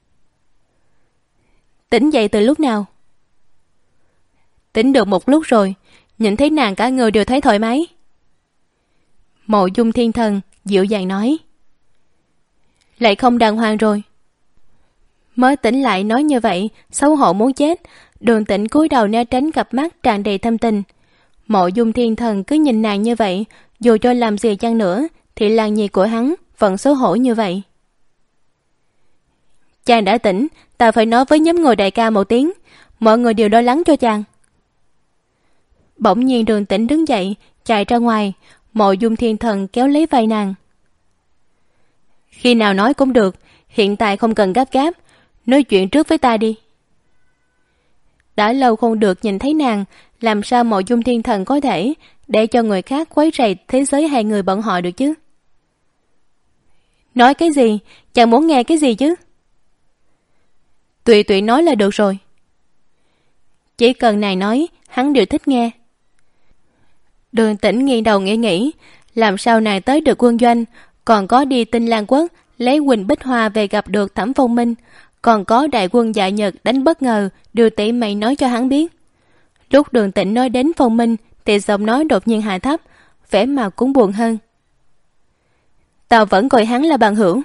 Tỉnh dậy từ lúc nào? Tỉnh được một lúc rồi, nhìn thấy nàng cả người đều thấy thoải mái. Mộ Dung Thiên Thần dịu dàng nói. Lại không đàng hoàng rồi. Mới tỉnh lại nói như vậy, xấu hổ muốn chết. Đường Tĩnh cúi đầu né tránh cặp mắt tràn đầy thâm tình. Mộ Dung Thiên Thần cứ nhìn nàng như vậy, dù cho làm gì chăng nữa thì làn nhị của hắn vẫn xấu hổ như vậy. Chàng đã tỉnh, ta phải nói với nhóm người đại ca một tiếng, mọi người đều lo lắng cho chàng. Bỗng nhiên Đường Tĩnh đứng dậy chạy ra ngoài. Mộ Dung Thiên Thần kéo lấy vai nàng. Khi nào nói cũng được, hiện tại không cần gấp gáp, nói chuyện trước với ta đi. Đã lâu không được nhìn thấy nàng, làm sao Mộ Dung Thiên Thần có thể để cho người khác quấy rầy thế giới hai người bọn họ được chứ? Nói cái gì? Chàng muốn nghe cái gì chứ? Tùy tùy nói là được rồi. Chỉ cần nàng nói, hắn đều thích nghe. Đường Tĩnh nghiêng đầu nghĩ nghĩ, làm sao nàng tới được quân doanh, còn có đi Tinh Lan Quốc lấy Quỳnh Bích Hoa về gặp được Thẩm Phong Minh, còn có đại quân Dạ Nhật đánh bất ngờ, đều tỉ mỉ nói cho hắn biết. Lúc Đường Tĩnh nói đến Phong Minh thì giọng nói đột nhiên hạ thấp, vẻ mặt cũng buồn hơn. Tao vẫn coi hắn là bằng hữu.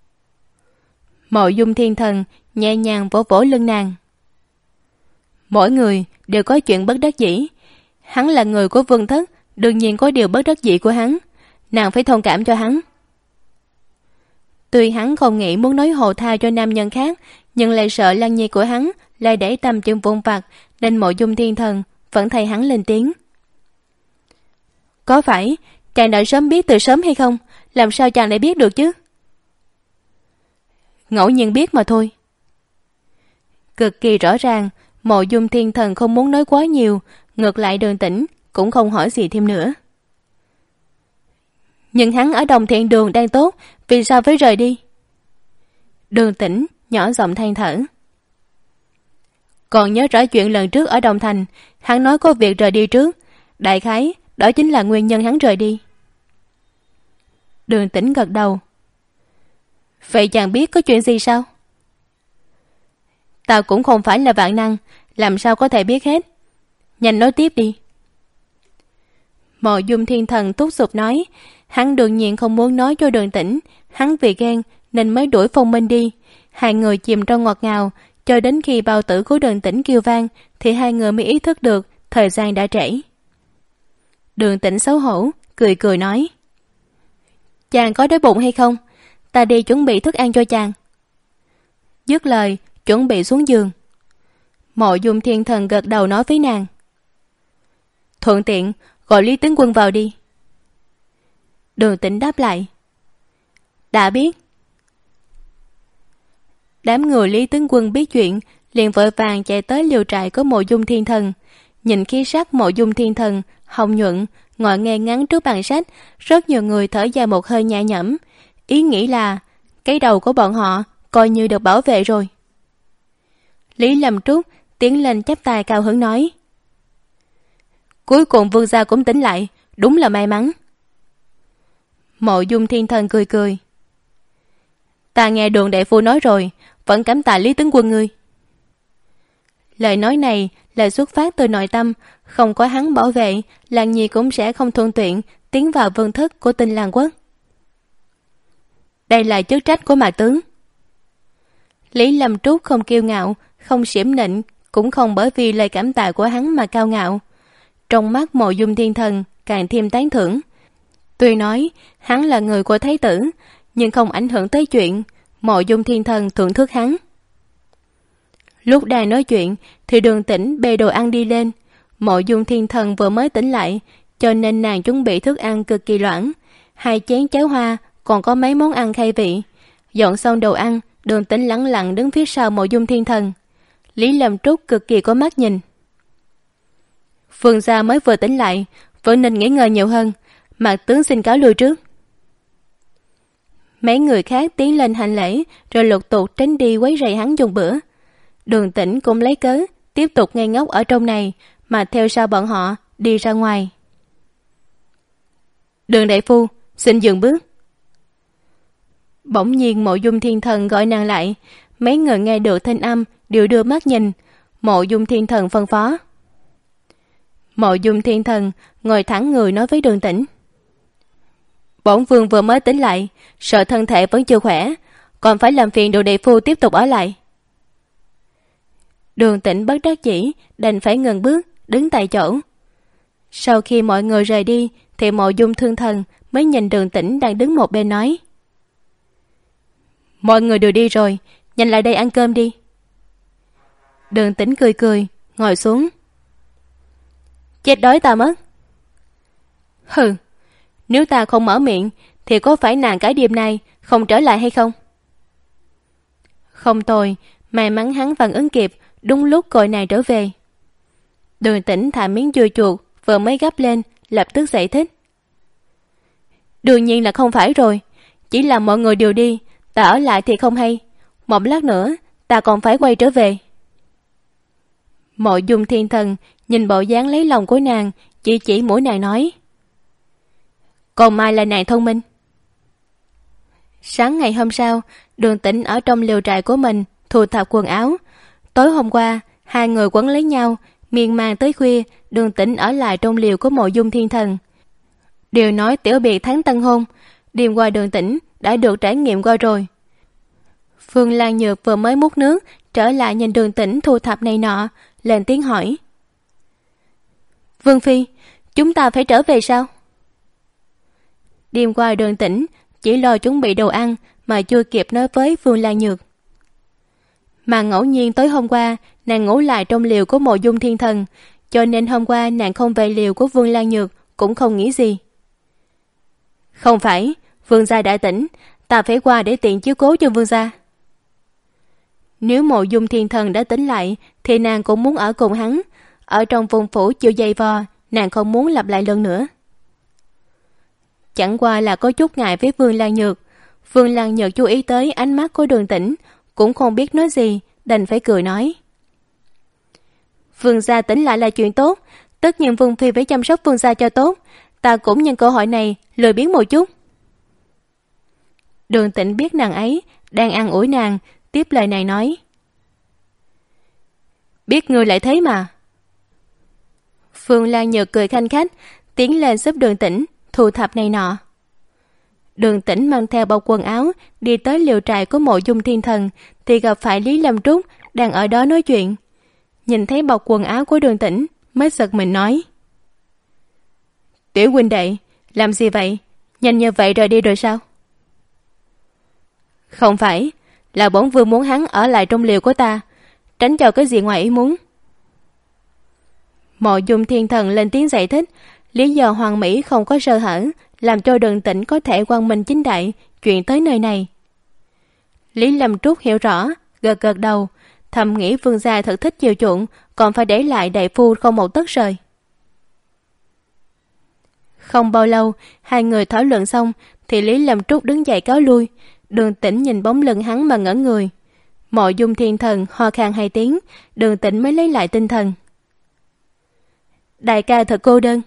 Mộ Dung Thiên Thần nhẹ nhàng vỗ vỗ lưng nàng. Mỗi người đều có chuyện bất đắc dĩ. Hắn là người của Vương Thất, đương nhiên có điều bất đắc dĩ của hắn, nàng phải thông cảm cho hắn. Tuy hắn không nghĩ muốn nói hồ tha cho nam nhân khác, nhưng lại sợ Lăng Nhi của hắn lại để tâm chuyện vụn vặt, nên Mộ Dung Thiên Thần vẫn thay hắn lên tiếng. Có phải chàng đã sớm biết từ sớm hay không? Làm sao chàng lại biết được chứ? Ngẫu nhiên biết mà thôi. Cực kỳ rõ ràng, Mộ Dung Thiên Thần không muốn nói quá nhiều, ngược lại Đường Tĩnh cũng không hỏi gì thêm nữa. Nhưng hắn ở Đồng Thiện Đường đang tốt, vì sao phải rời đi? Đường Tĩnh nhỏ giọng than thở. Còn nhớ rõ chuyện lần trước ở Đồng Thành, hắn nói có việc rời đi trước, đại khái đó chính là nguyên nhân hắn rời đi. Đường Tĩnh gật đầu. Vậy chàng biết có chuyện gì sao? Tao cũng không phải là vạn năng, làm sao có thể biết hết. Nhanh nói tiếp đi. Mộ Dung Thiên Thần thúc giục nói. Hắn đương nhiên không muốn nói cho Đường Tĩnh, hắn vì ghen nên mới đuổi Phong Minh đi. Hai người chìm trong ngọt ngào, cho đến khi bao tử của Đường Tĩnh kêu vang thì hai người mới ý thức được thời gian đã trễ. Đường Tĩnh xấu hổ cười cười nói: Chàng có đói bụng hay không? Ta đi chuẩn bị thức ăn cho chàng. Dứt lời chuẩn bị xuống giường. Mộ Dung Thiên Thần gật đầu nói với nàng: Thuận tiện gọi Lý Tướng Quân vào đi. Đường Tĩnh đáp lại: Đã biết. Đám người Lý Tướng Quân biết chuyện liền vội vàng chạy tới liều trại của Mộ Dung Thiên Thần. Nhìn khí sắc Mộ Dung Thiên Thần hồng nhuận ngồi nghe ngắn trước bàn sách, rất nhiều người thở dài một hơi nhẹ nhõm, ý nghĩ là cái đầu của bọn họ coi như được bảo vệ rồi. Lý Lâm Trúc tiến lên chắp tay cao hứng nói: Cuối cùng vương gia cũng tỉnh lại, đúng là may mắn. Mộ Dung Thiên Thần cười cười: Ta nghe Đường đại phu nói rồi, vẫn cảm tạ Lý tướng quân ngươi. Lời nói này là xuất phát từ nội tâm, không có hắn bảo vệ, Lan Nhi cũng sẽ không thuận tiện tiến vào vương thức của Tinh Lan Quốc. Đây là chức trách của Mạc tướng. Lý Lâm Trúc không kiêu ngạo, không xiểm nịnh, cũng không bởi vì lời cảm tạ của hắn mà cao ngạo. Trong mắt Mộ Dung Thiên Thần càng thêm tán thưởng. Tuy nói hắn là người của thái tử, nhưng không ảnh hưởng tới chuyện Mộ Dung Thiên Thần thưởng thức hắn. Lúc đang nói chuyện thì Đường Tĩnh bê đồ ăn đi lên. Mộ Dung Thiên Thần vừa mới tỉnh lại, cho nên nàng chuẩn bị thức ăn cực kỳ loãng, hai chén cháo hoa, còn có mấy món ăn khai vị. Dọn xong đồ ăn, Đường Tĩnh lẳng lặng đứng phía sau Mộ Dung Thiên Thần. Lý Lâm Trúc cực kỳ có mắt nhìn. Phương gia mới vừa tỉnh lại, vẫn nên nghỉ ngơi nhiều hơn. Mạc tướng xin cáo lui trước. Mấy người khác tiến lên hành lễ, rồi lục tục tránh đi quấy rầy hắn dùng bữa. Đường Tĩnh cũng lấy cớ tiếp tục ngây ngốc ở trong này, mà theo sau bọn họ đi ra ngoài. Đường đại phu, xin dừng bước. Bỗng nhiên Mộ Dung Thiên Thần gọi nàng lại. Mấy người nghe được thanh âm đều đưa mắt nhìn. Mộ Dung Thiên Thần phân phó. Mộ Dung Thiên Thần ngồi thẳng người nói với Đường Tĩnh: Bổn vương vừa mới tỉnh lại, sợ thân thể vẫn chưa khỏe, còn phải làm phiền Đường đại phu tiếp tục ở lại. Đường Tĩnh bất đắc dĩ đành phải ngừng bước, đứng tại chỗ. Sau khi mọi người rời đi thì Mộ Dung Thiên Thần mới nhìn Đường Tĩnh đang đứng một bên nói: Mọi người đều đi rồi, nhanh lại đây ăn cơm đi. Đường Tĩnh cười cười ngồi xuống. Chết đói ta mất. Hừ, nếu ta không mở miệng thì có phải nàng cái đêm nay không trở lại hay không? Không tồi, may mắn hắn phản ứng kịp, đúng lúc gọi nàng trở về. Đường Tĩnh thả miếng dưa chuột vừa mới gắp lên, lập tức giải thích. Đương nhiên là không phải rồi, chỉ là mọi người đều đi, ta ở lại thì không hay. Một lát nữa ta còn phải quay trở về. Mộ Dung Thiên Thần nhìn bộ dáng lấy lòng của nàng, chỉ chỉ mũi nàng nói: Còn mai là nàng thông minh. Sáng ngày hôm sau, Đường Tĩnh ở trong liều trại của mình thu thập quần áo. Tối hôm qua hai người quấn lấy nhau, miên man tới khuya. Đường Tĩnh ở lại trong liều của Mộ Dung Thiên Thần. Đều nói tiểu biệt tháng tân hôn, đêm qua Đường Tĩnh đã được trải nghiệm qua rồi. Phương Lan Nhược vừa mới múc nước trở lại, nhìn Đường Tĩnh thu thập này nọ, lên tiếng hỏi: Vương phi, chúng ta phải trở về sao? Đêm qua Đường Tĩnh chỉ lo chuẩn bị đồ ăn mà chưa kịp nói với Phương Lan Nhược. Mà ngẫu nhiên tối hôm qua nàng ngủ lại trong liều của Mộ Dung Thiên Thần, cho nên hôm qua nàng không về liều của Phương Lan Nhược cũng không nghĩ gì. Không phải, Vương gia đã tỉnh, ta phải qua để tiện chiếu cố cho Vương gia. Nếu Mộ Dung Thiên Thần đã tỉnh lại thì nàng cũng muốn ở cùng hắn. Ở trong vùng phủ chịu dày vò, nàng không muốn lặp lại lần nữa. Chẳng qua là có chút ngại với Vương Lan Nhược. Vương Lan Nhược chú ý tới ánh mắt của Đường Tĩnh, cũng không biết nói gì, đành phải cười nói: Vương gia tỉnh lại là chuyện tốt, tất nhiên Vương phi phải chăm sóc Vương gia cho tốt. Ta cũng nhân cơ hội này lười biếng một chút. Đường Tĩnh biết nàng ấy đang an ủi nàng, tiếp lời này nói: Biết ngươi lại thế mà. Phương Lan Nhược cười khanh khách, tiến lên giúp Đường Tĩnh thu thập này nọ. Đường Tĩnh mang theo bao quần áo đi tới liều trại của Mộ Dung Thiên Thần thì gặp phải Lý Lâm Trúc đang ở đó nói chuyện. Nhìn thấy bọc quần áo của Đường Tĩnh mới giật mình nói: Tiểu huynh đệ, làm gì vậy? Nhanh như vậy rời đi rồi sao? Không phải, là bổn vương muốn hắn ở lại trong liều của ta, tránh cho cái gì ngoài ý muốn. Mộ Dung Thiên Thần lên tiếng giải thích lý do hoàn mỹ không có sơ hở, làm cho Đường Tĩnh có thể quang minh chính đại chuyện tới nơi này. Lý Lâm Trúc hiểu rõ, gật gật đầu, thầm nghĩ vương gia thật thích chiều chuộng, còn phải để lại đại phu không một tấc rời. Không bao lâu, hai người thảo luận xong thì Lý Lâm Trúc đứng dậy cáo lui. Đường Tĩnh nhìn bóng lưng hắn mà ngẩn người. Mộ Dung Thiên Thần ho khan hai tiếng, Đường Tĩnh mới lấy lại tinh thần. Đại ca thật cô đơn.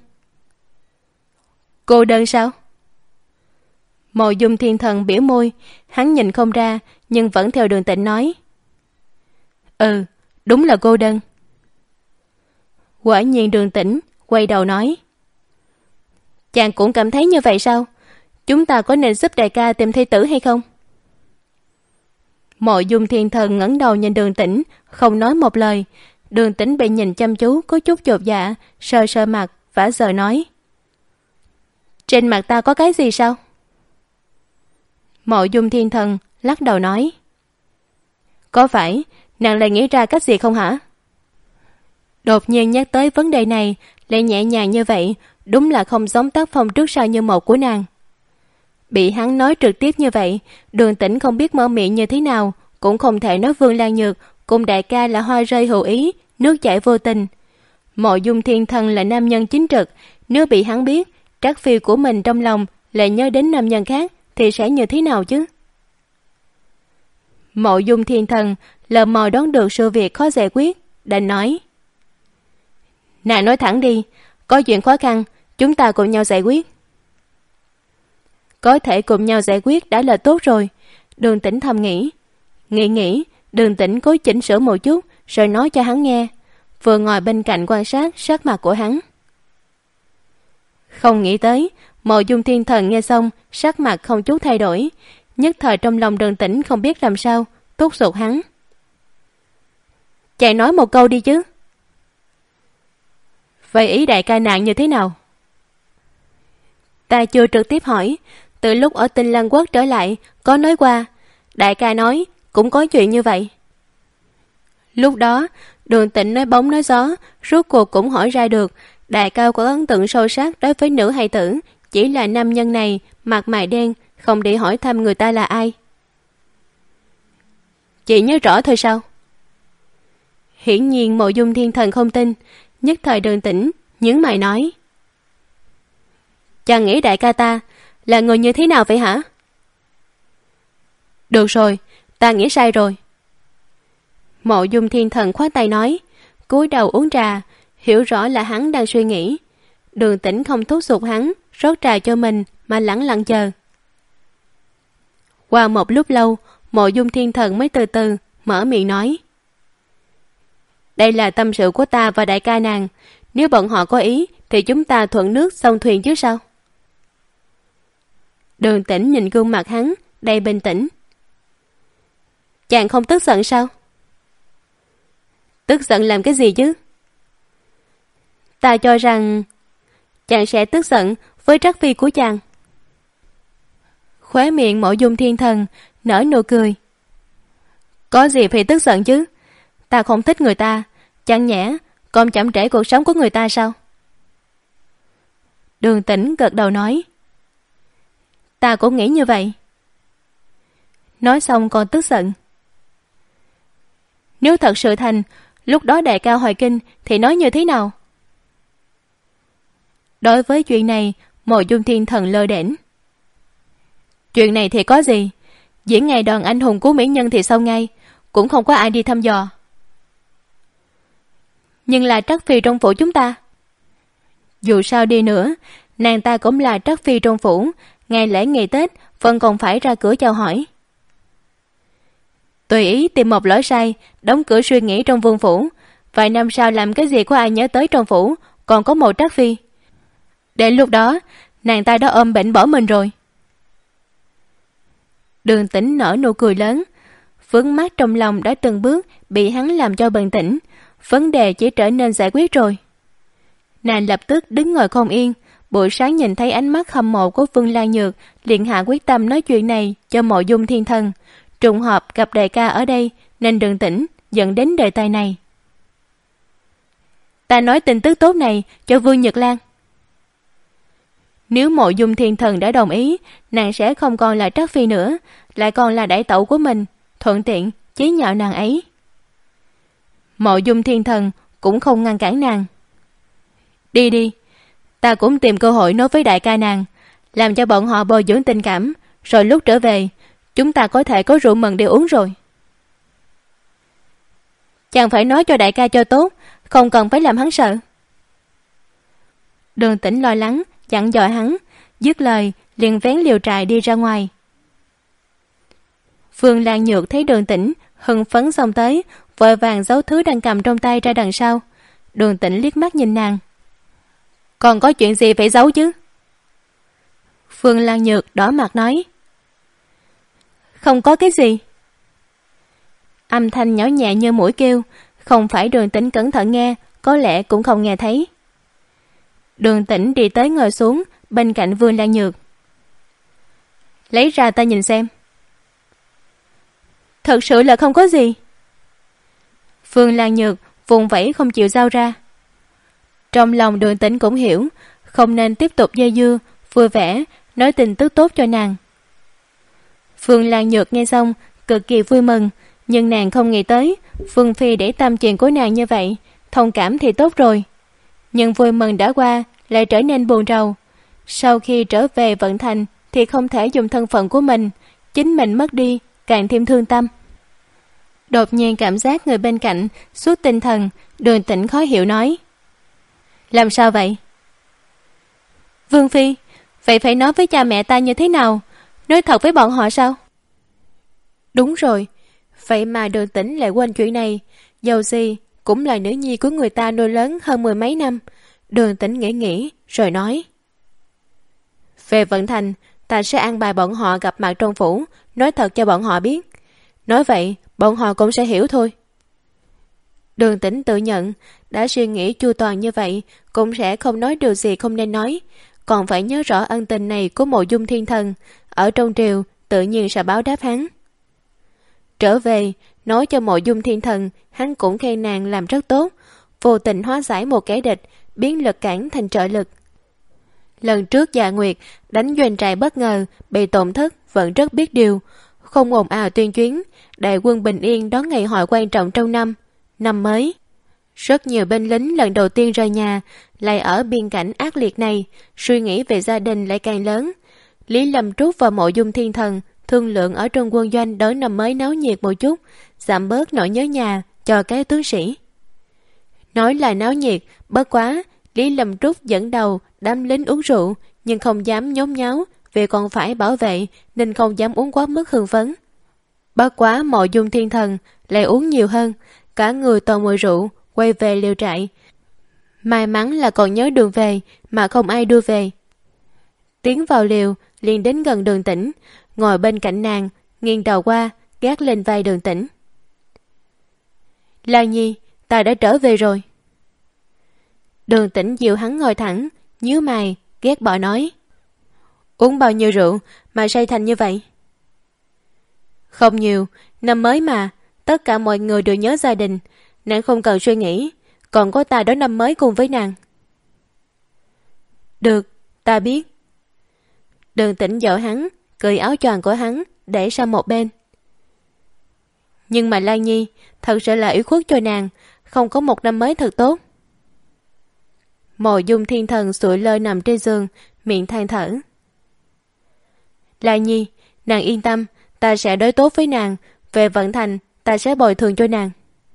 Cô đơn sao? Mộ Dung Thiên Thần biểu môi, hắn nhìn không ra nhưng vẫn theo Đường Tĩnh nói. Ừ, đúng là cô đơn. Quả nhiên Đường Tĩnh quay đầu nói. Chàng cũng cảm thấy như vậy sao? Chúng ta có nên giúp đại ca tìm thê tử hay không? Mộ Dung Thiên Thần ngẩng đầu nhìn Đường Tĩnh, không nói một lời. Đường Tĩnh bị nhìn chăm chú có chút chột dạ, sờ sờ mặt vả giờ nói. Trên mặt ta có cái gì sao? Mộ Dung Thiên Thần lắc đầu nói. Có phải nàng lại nghĩ ra cách gì không hả? Đột nhiên nhắc tới vấn đề này lại nhẹ nhàng như vậy, đúng là không giống tác phong trước sau như một của nàng. Bị hắn nói trực tiếp như vậy, Đường Tĩnh không biết mở miệng như thế nào, cũng không thể nói Vương Lan Nhược cùng đại ca là hoa rơi hữu ý, nước chảy vô tình. Mộ Dung Thiên Thần là nam nhân chính trực, nếu bị hắn biết trắc phi của mình trong lòng lại nhớ đến nam nhân khác thì sẽ như thế nào chứ? Mộ Dung Thiên Thần lờ mò đoán được sự việc khó giải quyết, đành nói. Nàng nói thẳng đi, có chuyện khó khăn chúng ta cùng nhau giải quyết. Có thể cùng nhau giải quyết đã là tốt rồi, Đường Tĩnh thầm nghĩ. Nghĩ nghĩ, Đường Tĩnh cố chỉnh sửa một chút rồi nói cho hắn nghe, vừa ngồi bên cạnh quan sát sắc mặt của hắn. Không nghĩ tới, Mộ Dung Thiên Thần nghe xong sắc mặt không chút thay đổi, nhất thời trong lòng Đường Tĩnh không biết làm sao, thúc giục hắn. Chạy nói một câu đi chứ. Vậy ý đại ca nàng như thế nào? Ta chưa trực tiếp hỏi, từ lúc ở Tinh Lăng Quốc trở lại có nói qua, đại ca nói cũng có chuyện như vậy. Lúc đó Đường Tĩnh nói bóng nói gió, rốt cuộc cũng hỏi ra được đại ca có ấn tượng sâu sắc đối với nữ hài tử, chỉ là nam nhân này mặt mày đen, không để hỏi thăm người ta là ai. Chị nhớ rõ thôi sao? Hiển nhiên Mộ Dung Thiên Thần không tin, nhất thời Đường Tĩnh nhướng mày nói. Chàng nghĩ đại ca ta là người như thế nào vậy hả? Được rồi, ta nghĩ sai rồi. Mộ Dung Thiên Thần khoát tay nói, cúi đầu uống trà, hiểu rõ là hắn đang suy nghĩ. Đường Tĩnh không thúc giục hắn rót trà cho mình mà lẳng lặng chờ. Qua một lúc lâu, Mộ Dung Thiên Thần mới từ từ mở miệng nói. Đây là tâm sự của ta và đại ca nàng, nếu bọn họ có ý thì chúng ta thuận nước song thuyền chứ sao? Đường Tĩnh nhìn gương mặt hắn đầy bình tĩnh. Chàng không tức giận sao? Tức giận làm cái gì chứ? Ta cho rằng chàng sẽ tức giận với trắc phi của chàng. Khóe miệng Mộ Dung Thiên Thần nở nụ cười. Có gì phải tức giận chứ? Ta không thích người ta, chẳng nhẽ còn chậm trễ cuộc sống của người ta sao? Đường Tĩnh gật đầu nói. Ta cũng nghĩ như vậy. Nói xong còn tức giận. Nếu thật sự thành, lúc đó đại ca hồi kinh thì nói như thế nào? Đối với chuyện này, Mộ Dung Thiên Thần lơ đễnh. Chuyện này thì có gì? Diễn ngày đoàn anh hùng cứu mỹ nhân thì xong ngay, cũng không có ai đi thăm dò. Nhưng là trắc phi trong phủ chúng ta. Dù sao đi nữa, nàng ta cũng là trắc phi trong phủ, ngày lễ ngày Tết vẫn còn phải ra cửa chào hỏi. Tùy ý tìm một lỗi sai, đóng cửa suy nghĩ trong vương phủ, vài năm sau làm cái gì có ai nhớ tới trong phủ còn có một trắc phi. Đến lúc đó nàng ta đã ôm bệnh bỏ mình rồi. Đường Tĩnh nở nụ cười lớn, vướng mắc trong lòng đã từng bước bị hắn làm cho bừng tỉnh, vấn đề chỉ trở nên giải quyết rồi. Nàng lập tức đứng ngồi không yên, buổi sáng nhìn thấy ánh mắt hâm mộ của Vương Lan Nhược, liền hạ quyết tâm nói chuyện này cho Mộ Dung Thiên Thần. Trùng hợp gặp đại ca ở đây nên Đường Tĩnh dẫn đến đề tài này. Ta nói tin tức tốt này cho Vương Nhật Lan. Nếu Mộ Dung Thiên Thần đã đồng ý, nàng sẽ không còn là Trắc Phi nữa, lại còn là đại tẩu của mình, thuận tiện chế nhạo nàng ấy. Mộ Dung Thiên Thần cũng không ngăn cản nàng. Đi đi, ta cũng tìm cơ hội nói với đại ca nàng, làm cho bọn họ bồi dưỡng tình cảm, rồi lúc trở về, chúng ta có thể có rượu mừng để uống rồi. Chàng phải nói cho đại ca cho tốt, không cần phải làm hắn sợ. Đường Tĩnh lo lắng dặn dò hắn, dứt lời liền vén liều trại đi ra ngoài. Vương Lan Nhược thấy Đường Tĩnh hưng phấn xông tới, vội vàng giấu thứ đang cầm trong tay ra đằng sau. Đường Tĩnh liếc mắt nhìn nàng. Còn có chuyện gì phải giấu chứ? Vương Lan Nhược đỏ mặt nói. Không có cái gì. Âm thanh nhỏ nhẹ như mũi kêu, không phải Đường Tĩnh cẩn thận nghe, có lẽ cũng không nghe thấy. Đường Tĩnh đi tới ngồi xuống bên cạnh Vương Lan Nhược. Lấy ra ta nhìn xem. Thật sự là không có gì. Vương Lan Nhược vùng vẫy không chịu giao ra. Trong lòng Đường Tĩnh cũng hiểu, không nên tiếp tục dây dưa, vui vẻ nói tin tức tốt cho nàng. Vương Lan Nhược nghe xong cực kỳ vui mừng, nhưng nàng không nghĩ tới Vương Phi để tâm chuyện của nàng như vậy, thông cảm thì tốt rồi. Nhưng vui mừng đã qua lại trở nên buồn rầu. Sau khi trở về vận thành thì không thể dùng thân phận của mình, chính mình mất đi càng thêm thương tâm. Đột nhiên cảm giác người bên cạnh suốt tinh thần, Đường Tĩnh khó hiểu nói. Làm sao vậy? Vương Phi, vậy phải nói với cha mẹ ta như thế nào? Nói thật với bọn họ sao? Đúng rồi, vậy mà Đường Tĩnh lại quên chuyện này. Dầu gì cũng là nữ nhi của người ta nuôi lớn hơn mười mấy năm. Đường Tĩnh nghĩ nghĩ rồi nói. Về vận thành, ta sẽ an bài bọn họ gặp mặt trong phủ, nói thật cho bọn họ biết. Nói vậy bọn họ cũng sẽ hiểu thôi. Đường Tĩnh tự nhận đã suy nghĩ chu toàn như vậy, cũng sẽ không nói điều gì không nên nói. Còn phải nhớ rõ ân tình này của Mộ Dung Thiên Thần, ở trong triều tự nhiên sẽ báo đáp hắn. Trở về nói cho Mộ Dung Thiên Thần, hắn cũng khen nàng làm rất tốt, vô tình hóa giải một kẻ địch, biến lực cản thành trợ lực. Lần trước Dạ Nguyệt đánh doanh trại bất ngờ bị tổn thất vẫn rất biết điều, không ồn ào tuyên chuyến, đại quân bình yên đón ngày hội quan trọng trong năm năm mới. Rất nhiều binh lính lần đầu tiên rời nhà, lại ở biên cảnh ác liệt này, suy nghĩ về gia đình lại càng lớn. Lý Lâm Trúc và Mộ Dung Thiên Thần thương lượng ở trong quân doanh đón năm mới náo nhiệt một chút, giảm bớt nỗi nhớ nhà cho các tướng sĩ. Nói là náo nhiệt, bất quá Lý Lâm Trúc dẫn đầu đám lính uống rượu, nhưng không dám nhốn nháo vì còn phải bảo vệ nên không dám uống quá mức hưng phấn. Bất quá Mộ Dung Thiên Thần lại uống nhiều hơn, cả người toàn mùi rượu, quay về liều trại. May mắn là còn nhớ đường về mà không ai đưa về. Tiến vào liều liền đến gần Đường Tĩnh, ngồi bên cạnh nàng, nghiêng đầu qua gác lên vai Đường Tĩnh. Lan Nhi, ta đã trở về rồi. Đường Tĩnh dịu hắn ngồi thẳng, nhíu mày ghét bỏ nói. Uống bao nhiêu rượu mà say thành như vậy? Không nhiều, năm mới mà, tất cả mọi người đều nhớ gia đình, nàng không cần suy nghĩ, còn có ta đón năm mới cùng với nàng. Được, ta biết. Đường Tĩnh dỗ hắn, cởi áo choàng của hắn để sang một bên. Nhưng mà Lan Nhi thật sự là ủy khuất cho nàng, không có một năm mới thật tốt. Mộ Dung Thiên Thần sụi lơ nằm trên giường, miệng than thở. Lan Nhi, nàng yên tâm, ta sẽ đối tốt với nàng, về vận thành ta sẽ bồi thường cho nàng.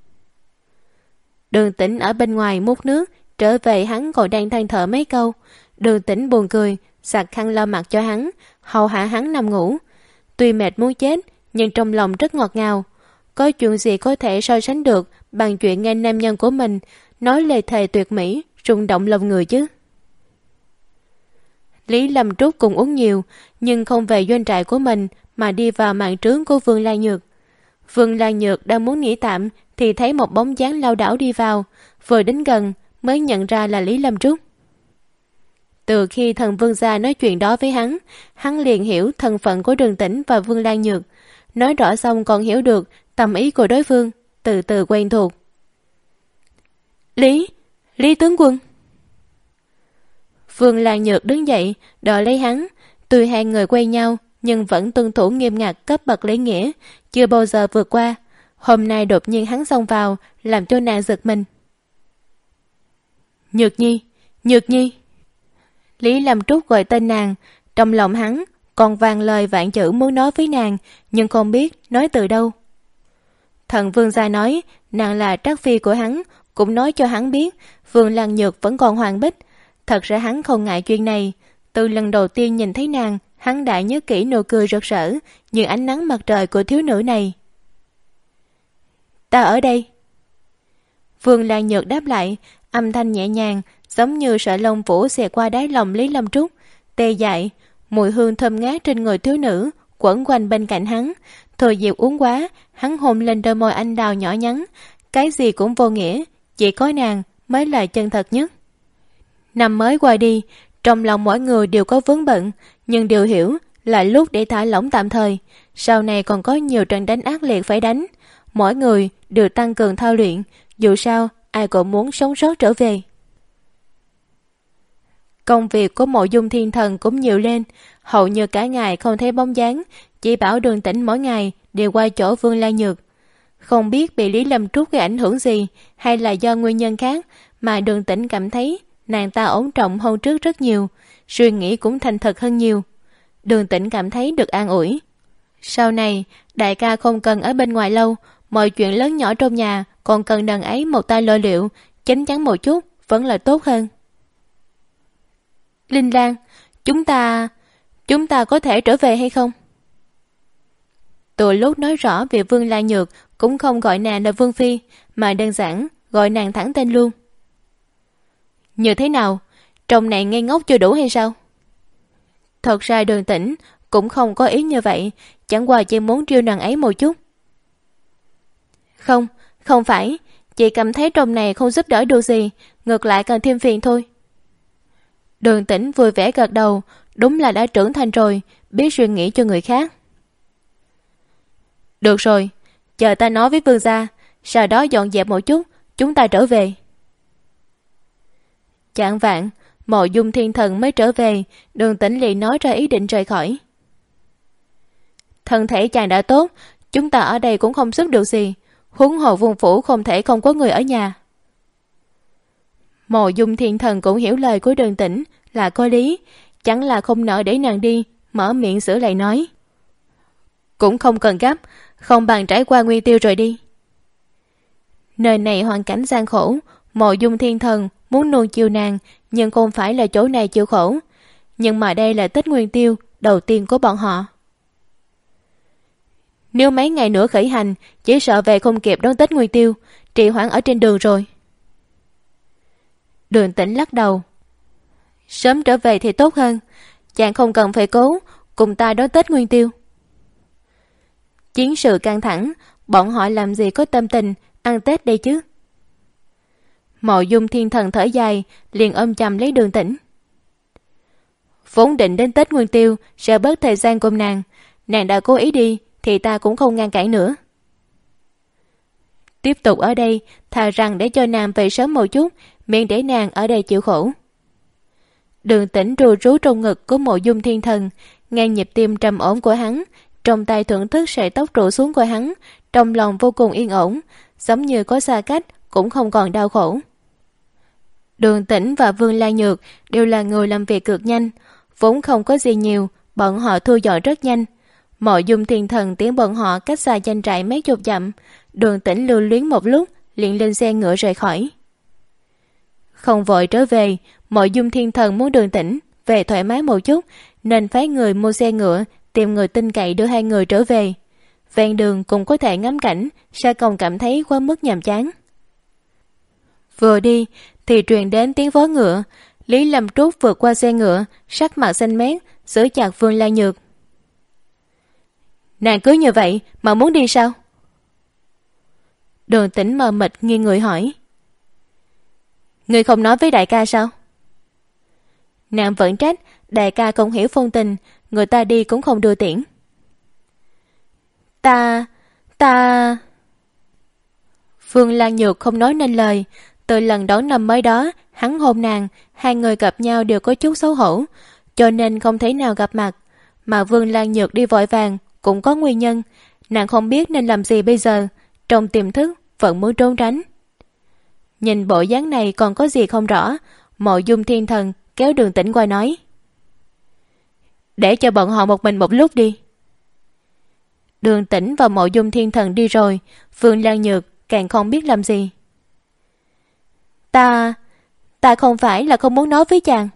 Đường Tĩnh ở bên ngoài múc nước, trở về hắn còn đang than thở mấy câu. Đường Tĩnh buồn cười, sạc khăn lau mặt cho hắn, hầu hạ hắn nằm ngủ. Tuy mệt muốn chết, nhưng trong lòng rất ngọt ngào. Có chuyện gì có thể so sánh được bằng chuyện nghe nam nhân của mình nói lời thề tuyệt mỹ, rung động lòng người chứ. Lý Lâm Trúc cùng uống nhiều, nhưng không về doanh trại của mình mà đi vào màn trướng của Vương Lan Nhược. Vương Lan Nhược đang muốn nghỉ tạm thì thấy một bóng dáng lao đảo đi vào, vừa đến gần mới nhận ra là Lý Lâm Trúc. Từ khi thần Vương gia nói chuyện đó với hắn, hắn liền hiểu thân phận của Đường Tĩnh và Vương Lan Nhược. Nói rõ xong còn hiểu được tâm ý của đối phương, từ từ quen thuộc. Lý, Lý tướng quân. Vương Lan Nhược đứng dậy, đỡ lấy hắn. Tuy hai người quen nhau, nhưng vẫn tuân thủ nghiêm ngặt cấp bậc lễ nghĩa, chưa bao giờ vượt qua. Hôm nay đột nhiên hắn xông vào, làm cho nàng giật mình. Nhược Nhi, Nhược Nhi. Lý Lâm Trúc gọi tên nàng, trong lòng hắn còn vàng lời vạn chữ muốn nói với nàng, nhưng không biết nói từ đâu. Thần Vương gia nói nàng là trác phi của hắn, cũng nói cho hắn biết Vương Lan Nhược vẫn còn Hoàng Bích. Thật ra hắn không ngại chuyện này. Từ lần đầu tiên nhìn thấy nàng, hắn đã nhớ kỹ nụ cười rực rỡ như ánh nắng mặt trời của thiếu nữ này. Ta ở đây. Vương Lan Nhược đáp lại, âm thanh nhẹ nhàng, giống như sợi lông vũ xẹt qua đáy lòng Lý Lâm Trúc, tê dại. Mùi hương thơm ngát trên người thiếu nữ quẩn quanh bên cạnh hắn. Thôi Diệu uống quá, hắn hôn lên đôi môi anh đào nhỏ nhắn. Cái gì cũng vô nghĩa, chỉ có nàng mới là chân thật nhất. Năm mới qua đi, trong lòng mỗi người đều có vướng bận, nhưng đều hiểu là lúc để thả lỏng tạm thời. Sau này còn có nhiều trận đánh ác liệt phải đánh. Mỗi người đều tăng cường thao luyện, dù sao ai cũng muốn sống sót trở về. Công việc của Mộ Dung Thiên Thần cũng nhiều lên, hầu như cả ngày không thấy bóng dáng, chỉ bảo Đường Tĩnh mỗi ngày đều qua chỗ Vương Lan Nhược. Không biết bị Lý Lâm Trúc gây ảnh hưởng gì, hay là do nguyên nhân khác, mà Đường Tĩnh cảm thấy nàng ta ổn trọng hơn trước rất nhiều, suy nghĩ cũng thành thật hơn nhiều. Đường Tĩnh cảm thấy được an ủi. Sau này đại ca không cần ở bên ngoài lâu, mọi chuyện lớn nhỏ trong nhà còn cần đàn ấy một tay lo liệu, chín chắn một chút vẫn là tốt hơn. Linh Lan, chúng ta chúng ta có thể trở về hay không? Từ lúc nói rõ về Vương Lan Nhược cũng không gọi nàng là Vương Phi, mà đơn giản gọi nàng thẳng tên luôn. Như thế nào? Trong này ngây ngốc chưa đủ hay sao? Thật ra Đường Tĩnh cũng không có ý như vậy, chẳng qua chỉ muốn trêu nàng ấy một chút. Không, không phải, chị cảm thấy trong này không giúp đỡ được gì, ngược lại càng thêm phiền thôi. Đường Tĩnh vui vẻ gật đầu, đúng là đã trưởng thành rồi, biết suy nghĩ cho người khác. Được rồi, chờ ta nói với Vương gia, sau đó dọn dẹp một chút, chúng ta trở về. Chạng vạn, Mộ Dung Thiên Thần mới trở về, Đường Tĩnh liền nói ra ý định rời khỏi. Thân thể chàng đã tốt, chúng ta ở đây cũng không giúp được gì, huống hồ Vương phủ không thể không có người ở nhà. Mộ Dung Thiên Thần cũng hiểu lời của Đường Tĩnh là có lý, chẳng là không nỡ để nàng đi, mở miệng sửa lại nói. Cũng không cần gấp, không bằng trải qua nguy tiêu rồi đi. Nơi này hoàn cảnh gian khổ, Mộ Dung Thiên Thần muốn nuông chiều nàng, nhưng không phải là chỗ này chịu khổ. Nhưng mà đây là Tết Nguyên Tiêu đầu tiên của bọn họ. Nếu mấy ngày nữa khởi hành, chỉ sợ về không kịp đón Tết Nguyên Tiêu, trì hoãn ở trên đường rồi. Đường Tĩnh lắc đầu. Sớm trở về thì tốt hơn, chàng không cần phải cố cùng ta đón Tết Nguyên Tiêu. Chiến sự căng thẳng, bọn họ làm gì có tâm tình ăn Tết đây chứ? Mộ Dung Thiên Thần thở dài, liền ôm chầm lấy Đường Tĩnh. Vốn định đến Tết Nguyên Tiêu sẽ bớt thời gian cùng nàng, nàng đã cố ý đi thì ta cũng không ngăn cản nữa. Tiếp tục ở đây, thà rằng để cho nàng về sớm một chút, miễn để nàng ở đây chịu khổ. Đường Tĩnh rù rú trong ngực của Mộ Dung Thiên Thần, nghe nhịp tim trầm ổn của hắn, trong tay thưởng thức sợi tóc rủ xuống của hắn, trong lòng vô cùng yên ổn, giống như có xa cách cũng không còn đau khổ. Đường Tĩnh và Vương Lan Nhược đều là người làm việc cực nhanh, vốn không có gì nhiều, bọn họ thu dọn rất nhanh. Mộ Dung Thiên Thần tiến bọn họ cách xa doanh trại mấy chục dặm. Đường Tĩnh lưu luyến một lúc, liền lên xe ngựa rời khỏi. Không vội trở về, Mộ Dung Thiên Thần muốn Đường Tĩnh về thoải mái một chút, nên phái người mua xe ngựa, tìm người tin cậy đưa hai người trở về. Ven đường cũng có thể ngắm cảnh, sẽ không cảm thấy quá mức nhàm chán. Vừa đi thì truyền đến tiếng vó ngựa. Lý Lâm Trúc vượt qua xe ngựa, sắc mặt xanh mét, giữ chặt Vương Lan Nhược. Nàng cứ như vậy mà muốn đi sao? Đường Tĩnh mờ mịt nghiêng người hỏi. Ngươi không nói với đại ca sao? Nàng vẫn trách đại ca không hiểu phong tình, người ta đi cũng không đưa tiễn. Ta, ta... Phương Lan Nhược không nói nên lời. Từ lần đón năm mới đó, hắn hôn nàng, hai người gặp nhau đều có chút xấu hổ, cho nên không thể nào gặp mặt. Mà Vương Lan Nhược đi vội vàng cũng có nguyên nhân, nàng không biết nên làm gì bây giờ, trong tiềm thức vẫn muốn trốn tránh. Nhìn bộ dáng này còn có gì không rõ, Mộ Dung Thiên Thần kéo Đường Tĩnh qua nói: để cho bọn họ một mình một lúc đi. Đường Tĩnh và Mộ Dung Thiên Thần đi rồi, Phương Lan Nhược càng không biết làm gì. Ta, ta không phải là không muốn nói với chàng.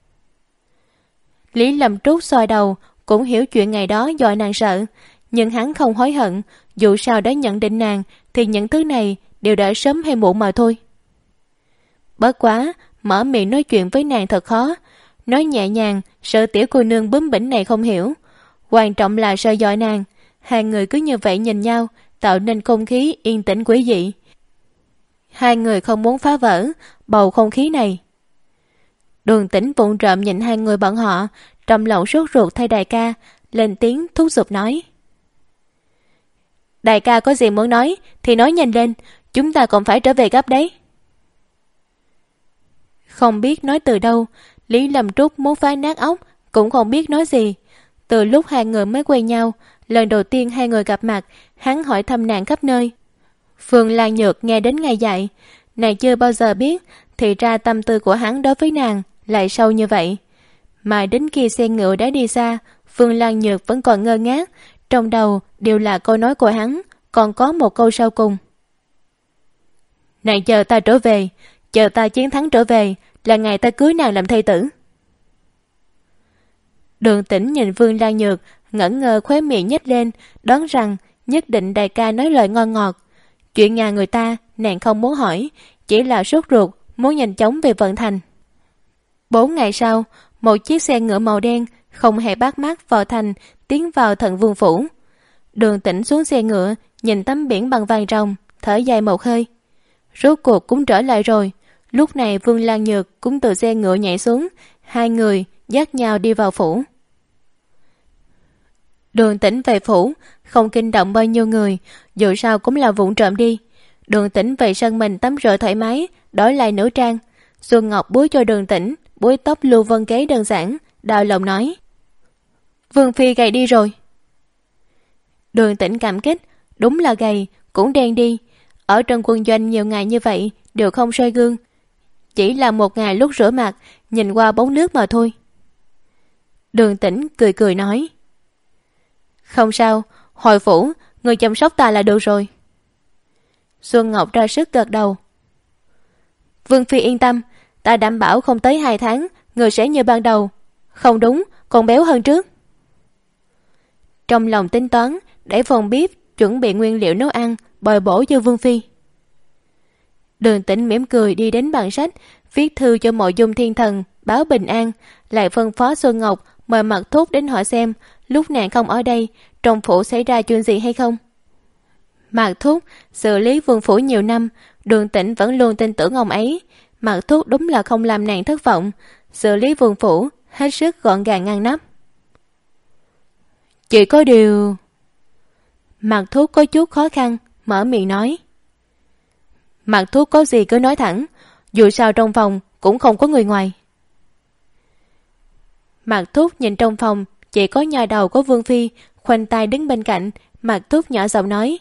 Lý Lâm Trúc xoay đầu, cũng hiểu chuyện ngày đó dọa nàng sợ, nhưng hắn không hối hận, dù sao đã nhận định nàng thì những thứ này đều đã sớm hay muộn mà thôi. Bất quá, mở miệng nói chuyện với nàng thật khó, nói nhẹ nhàng sợ tiểu cô nương bướng bỉnh này không hiểu, quan trọng là sợ dọa nàng. Hai người cứ như vậy nhìn nhau, tạo nên không khí yên tĩnh quỷ dị. Hai người không muốn phá vỡ bầu không khí này. Đường Tĩnh vụng trộm nhìn hai người bọn họ, trong lòng sốt ruột thay đại ca, lên tiếng thúc giục nói: đại ca có gì muốn nói thì nói nhanh lên, chúng ta còn phải trở về gấp đấy. Không biết nói từ đâu, Lý Lâm Trúc muốn phá nát óc, cũng không biết nói gì. Từ lúc hai người mới quen nhau, lần đầu tiên hai người gặp mặt, hắn hỏi thăm nàng khắp nơi. Phương Lan Nhược nghe đến ngày dạy, nàng chưa bao giờ biết thì ra tâm tư của hắn đối với nàng lại sâu như vậy. Mà đến khi xe ngựa đã đi xa, Phương Lan Nhược vẫn còn ngơ ngác, trong đầu đều là câu nói của hắn, còn có một câu sau cùng: nàng chờ ta trở về, chờ ta chiến thắng trở về là ngày ta cưới nàng làm thê tử. Đường Tĩnh nhìn Phương Lan Nhược, ngẩn ngơ khóe miệng nhếch lên, đoán rằng nhất định đại ca nói lời ngon ngọt. Chuyện nhà người ta nàng không muốn hỏi, chỉ là sốt ruột muốn nhanh chóng về vận thành. Bốn ngày sau, một chiếc xe ngựa màu đen không hề bắt mắt vào thành, tiến vào Thần Vương phủ. Đường Tĩnh xuống xe ngựa, nhìn tấm biển bằng vàng ròng, thở dài một hơi. Rốt cuộc cũng trở lại rồi. Lúc này Vương Lan Nhược cũng từ xe ngựa nhảy xuống, hai người dắt nhau đi vào phủ. Đường Tĩnh về phủ, không kinh động bao nhiêu người, dù sao cũng là vụng trộm đi. Đường Tĩnh về sân mình tắm rửa thoải mái, đổi lại nữ trang. Xuân Ngọc búi cho Đường Tĩnh búi tóc lưu vân kế đơn giản, đau lòng nói: Vương phi gầy đi rồi. Đường Tĩnh cảm kích, đúng là gầy, cũng đen đi. Ở trong quân doanh nhiều ngày như vậy đều không soi gương, chỉ là một ngày lúc rửa mặt nhìn qua bóng nước mà thôi. Đường Tĩnh cười cười nói: không sao, hồi phủ người chăm sóc ta là được rồi. Xuân Ngọc ra sức gật đầu: Vương phi yên tâm, ta đảm bảo không tới hai tháng người sẽ như ban đầu, không đúng còn béo hơn trước. Trong lòng tính toán để phòng bếp chuẩn bị nguyên liệu nấu ăn bồi bổ cho Vương phi. Đường Tĩnh mỉm cười đi đến bàn sách, viết thư cho Mộ Dung Thiên Thần báo bình an, lại phân phó Xuân Ngọc mời Mạc Thúc đến hỏi xem lúc nàng không ở đây trong phủ xảy ra chuyện gì hay không. Mạc Thúc xử lý vương phủ nhiều năm, Đường Tĩnh vẫn luôn tin tưởng ông ấy. Mạc Thúc đúng là không làm nàng thất vọng, xử lý vương phủ hết sức gọn gàng ngăn nắp. Chỉ có điều... Mạc Thúc có chút khó khăn, mở miệng nói. Mạc Thúc có gì cứ nói thẳng, dù sao trong phòng cũng không có người ngoài. Mạc Thúc nhìn trong phòng chỉ có nhà đầu của Vương phi, khoanh tay đứng bên cạnh. Mạc Thúc nhỏ giọng nói: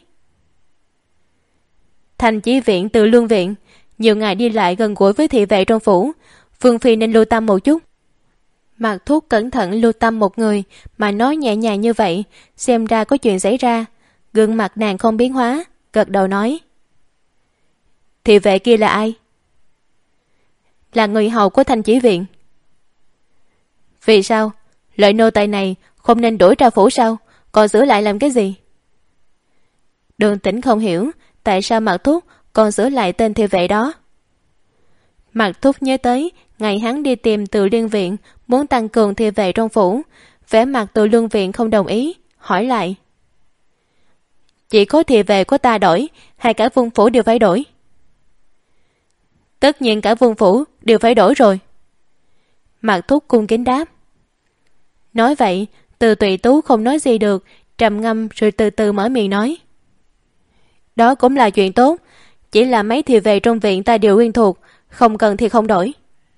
Thành Chỉ viện từ lương viện, nhiều ngày đi lại gần gũi với thị vệ trong phủ, Vương phi nên lưu tâm một chút. Mạc Thúc cẩn thận lưu tâm một người mà nói nhẹ nhàng như vậy, xem ra có chuyện xảy ra. Gương mặt nàng không biến hóa, gật đầu nói: thị vệ kia là ai? Là người hầu của Thành Chỉ viện. Vì sao? Loại nô tài này không nên đuổi ra phủ sao? Còn giữ lại làm cái gì? Đường Tĩnh không hiểu tại sao Mạc Thúc còn giữ lại tên thị vệ đó. Mạc Thúc nhớ tới ngày hắn đi tìm Từ Liên viện muốn tăng cường thị vệ trong phủ, vẻ mặt Từ Lương viện không đồng ý, hỏi lại: chỉ có thị vệ của ta đổi hay cả vương phủ đều phải đổi? Tất nhiên cả vương phủ đều phải đổi rồi. Mạc Thúc cung kính đáp. Nói vậy, Từ Tụy Tú không nói gì được, trầm ngâm rồi từ từ mở miệng nói. Đó cũng là chuyện tốt, chỉ là mấy thì về trong viện ta đều quen thuộc, không cần thì không đổi.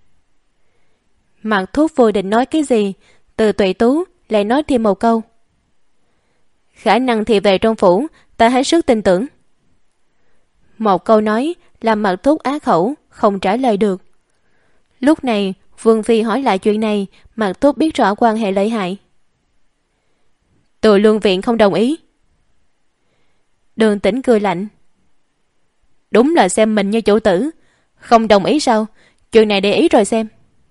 Mạc Thúc vô định nói cái gì, Từ Tụy Tú lại nói thêm một câu. Khả năng thì về trong phủ, ta hết sức tin tưởng. Một câu nói làm Mạc Thúc á khẩu, không trả lời được. Lúc này, Vương Phi hỏi lại chuyện này, Mạc Thúc biết rõ quan hệ lợi hại. Từ Lương Viện không đồng ý. Đường Tĩnh cười lạnh. Đúng là xem mình như chủ tử. Không đồng ý sao? Chuyện này để ý rồi xem.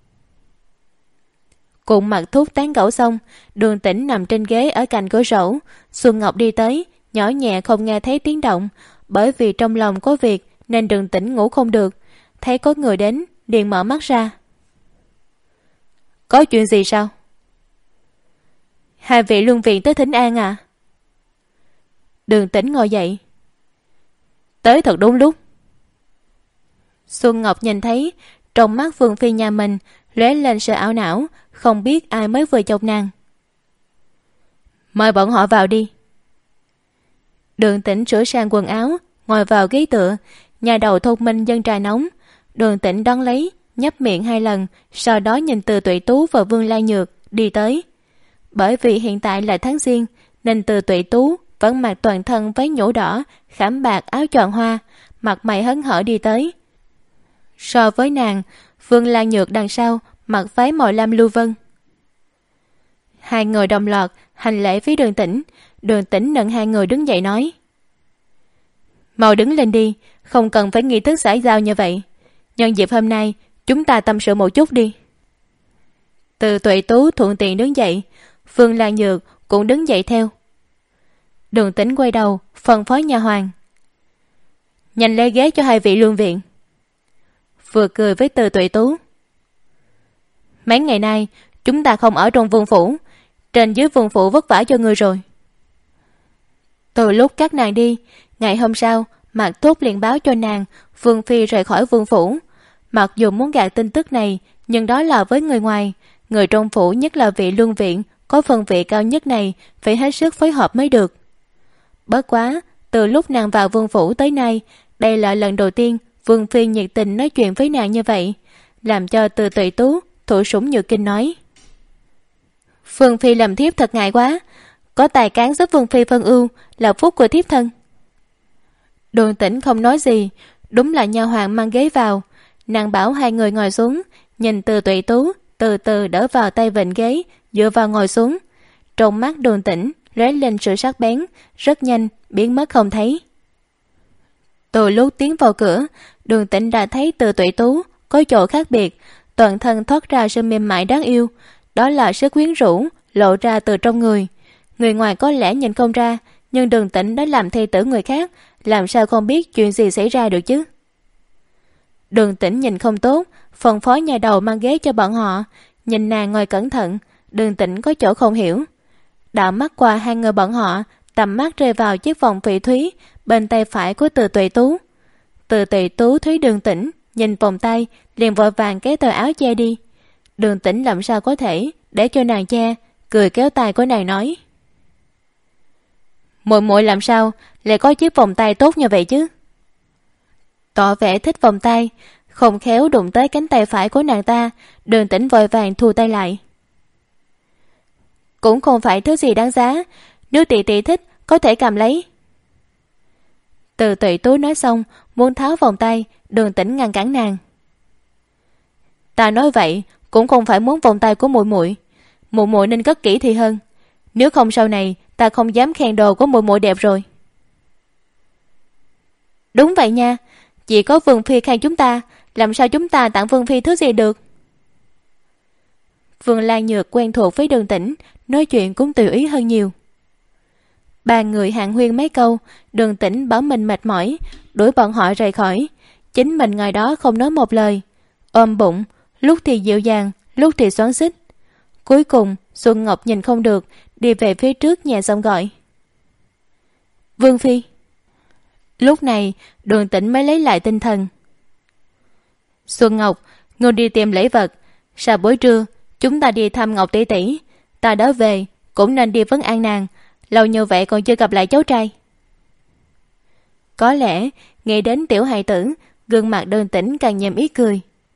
Cùng Mạc Thúc tán gẫu xong, Đường Tĩnh nằm trên ghế ở cạnh cửa sổ. Xuân Ngọc đi tới, nhỏ nhẹ không nghe thấy tiếng động. Bởi vì trong lòng có việc nên Đường Tĩnh ngủ không được. Thấy có người đến, liền mở mắt ra. Có chuyện gì sao? Hai vị Luân Viện tới thỉnh an à? Đường Tĩnh ngồi dậy. Tới thật đúng lúc. Xuân Ngọc nhìn thấy trong mắt Vương Phi nhà mình lóe lên sự ảo não, không biết ai mới vừa chọc nàng. Mời bọn họ vào đi. Đường Tĩnh sửa sang quần áo, ngồi vào ghế tựa, nhà đầu thông minh dân trà nóng. Đường Tĩnh đón lấy, nhấp miệng hai lần, sau đó nhìn Từ Tụy Tú và Vương Lan Nhược đi tới. Bởi vì hiện tại là tháng giêng nên Từ Tụy Tú vẫn mặc toàn thân váy nhũ đỏ, khảm bạc áo choàng hoa, mặt mày hớn hở đi tới. So với nàng, Vương Lan Nhược đằng sau mặc váy màu lam lưu vân. Hai người đồng loạt hành lễ với Đường Tĩnh. Đường Tĩnh nâng hai người đứng dậy nói. Mau đứng lên đi, không cần phải nghi thức xã giao như vậy. Nhân dịp hôm nay, chúng ta tâm sự một chút đi. Từ Tụy Tú thuận tiện đứng dậy, Vương Lan Nhược cũng đứng dậy theo. Đường Tĩnh quay đầu, phân phó nhà hoàng. Nhanh lấy ghế cho hai vị Luân Viện. Vừa cười với Từ Tụy Tú. Mấy ngày nay, chúng ta không ở trong vương phủ, trên dưới vương phủ vất vả cho ngươi rồi. Từ lúc các nàng đi, ngày hôm sau, Mạc Thúc liền báo cho nàng Vương Phi rời khỏi vương phủ. Mặc dù muốn gạt tin tức này, nhưng đó là với người ngoài. Người trong phủ, nhất là vị Luân Viện có phần vị cao nhất này, phải hết sức phối hợp mới được. Bất quá, từ lúc nàng vào vương phủ tới nay, đây là lần đầu tiên Vương Phi nhiệt tình nói chuyện với nàng như vậy, làm cho Từ Tụy Tú thủ sủng nhược kinh nói. Vương Phi làm thiếp thật ngại quá, có tài cán giúp Vương Phi phân ưu là phúc của thiếp thân. Đường Tĩnh không nói gì, đúng là nha hoàng mang ghế vào. Nàng bảo hai người ngồi xuống, nhìn Từ Tụy Tú từ từ đỡ vào tay vịn ghế, dựa vào ngồi xuống. Trong mắt Đường Tĩnh lóe lên sự sắc bén, rất nhanh biến mất không thấy. Từ lúc tiến vào cửa, Đường Tĩnh đã thấy Từ Tụy Tú có chỗ khác biệt, toàn thân thoát ra sự mềm mại đáng yêu, đó là sức quyến rũ lộ ra từ trong người. Người ngoài có lẽ nhìn không ra, nhưng Đường Tĩnh đã làm thê tử người khác, làm sao không biết chuyện gì xảy ra được chứ. Đường Tĩnh nhìn không tốt, phân phó nhà đầu mang ghế cho bọn họ. Nhìn nàng ngồi cẩn thận, Đường Tĩnh có chỗ không hiểu. Đạo mắt qua hai người bọn họ, tầm mắt rơi vào chiếc vòng phỉ thúy bên tay phải của Từ Tụy Tú. Từ Tụy Tú thấy Đường Tĩnh nhìn vòng tay, liền vội vàng kéo tờ áo che đi. Đường Tĩnh làm sao có thể để cho nàng che, cười kéo tay của nàng nói. Muội muội làm sao lại có chiếc vòng tay tốt như vậy chứ? Tỏ vẻ thích vòng tay, không khéo đụng tới cánh tay phải của nàng ta. Đường Tĩnh vội vàng thu tay lại. Cũng không phải thứ gì đáng giá, nếu tỷ tỷ thích có thể cầm lấy. Từ Tụy Tú nói xong muốn tháo vòng tay, Đường Tĩnh ngăn cản nàng. Ta nói vậy cũng không phải muốn vòng tay của muội muội, muội muội nên cất kỹ thì hơn, nếu không sau này ta không dám khen đồ của muội muội đẹp rồi. Đúng vậy nha, chỉ có Vương Phi khen chúng ta, làm sao chúng ta tặng Vương Phi thứ gì được. Vương Lan Nhược quen thuộc với Đường Tĩnh, nói chuyện cũng tùy ý hơn nhiều. Ba người hàn huyên mấy câu, Đường Tĩnh bảo mình mệt mỏi, đuổi bọn họ rời khỏi. Chính mình ngồi đó không nói một lời, ôm bụng, lúc thì dịu dàng, lúc thì xoắn xít. Cuối cùng Xuân Ngọc nhìn không được, đi về phía trước nhẹ giọng gọi. Vương Phi. Lúc này Đường Tĩnh mới lấy lại tinh thần. Xuân Ngọc, ngươi đi tìm lễ vật, Sau buổi trưa chúng ta đi thăm Ngọc tỷ tỷ, ta đã về cũng nên đi vấn an nàng, lâu như vậy còn chưa gặp lại cháu trai. Có lẽ nghĩ đến tiểu hài tử, gương mặt Đường Tĩnh càng nhèm ý cười.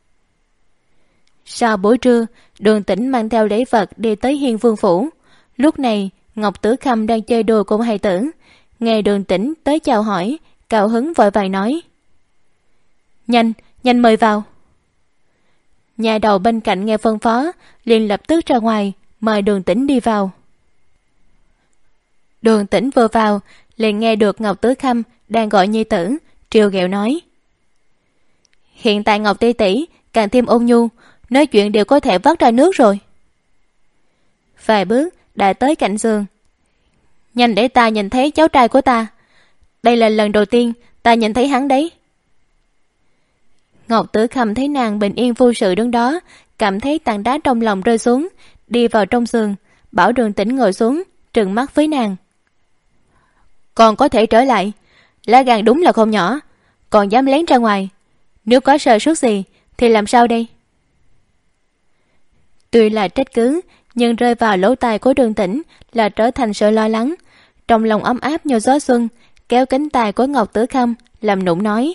Sau buổi trưa, Đường Tĩnh mang theo lễ vật đi tới Hiên Vương phủ. Lúc này Ngọc Tử Khâm đang chơi đùa cùng hài tử, nghe Đường Tĩnh tới chào hỏi, cao hứng vội vàng nói: Nhanh, nhanh mời vào. Nhà đầu bên cạnh nghe phân phó, liền lập tức ra ngoài mời Đường Tĩnh đi vào. Đường Tĩnh vừa vào liền nghe được Ngọc Tử Khâm đang gọi nhi tử, trêu ghẹo nói: Hiện tại Ngọc tỷ tỷ càng thêm ôn nhu, nói chuyện đều có thể vắt ra nước rồi. Vài bước đã tới cạnh giường. Nhanh để ta nhìn thấy cháu trai của ta, đây là lần đầu tiên ta nhìn thấy hắn đấy. Ngọc Tử Khâm thấy nàng bình yên vô sự đứng đó, cảm thấy tảng đá trong lòng rơi xuống, đi vào trong giường, bảo Đường Tĩnh ngồi xuống, trừng mắt với nàng: Còn có thể trở lại, lá gan đúng là không nhỏ, còn dám lén ra ngoài, nếu có sơ suất gì thì làm sao đây? Tuy là trách cứ, nhưng rơi vào lỗ tai của Đường Tĩnh là trở thành sự lo lắng. Trong lòng ấm áp như gió xuân, kéo cánh tay của Ngọc Tử Khâm làm nũng nói: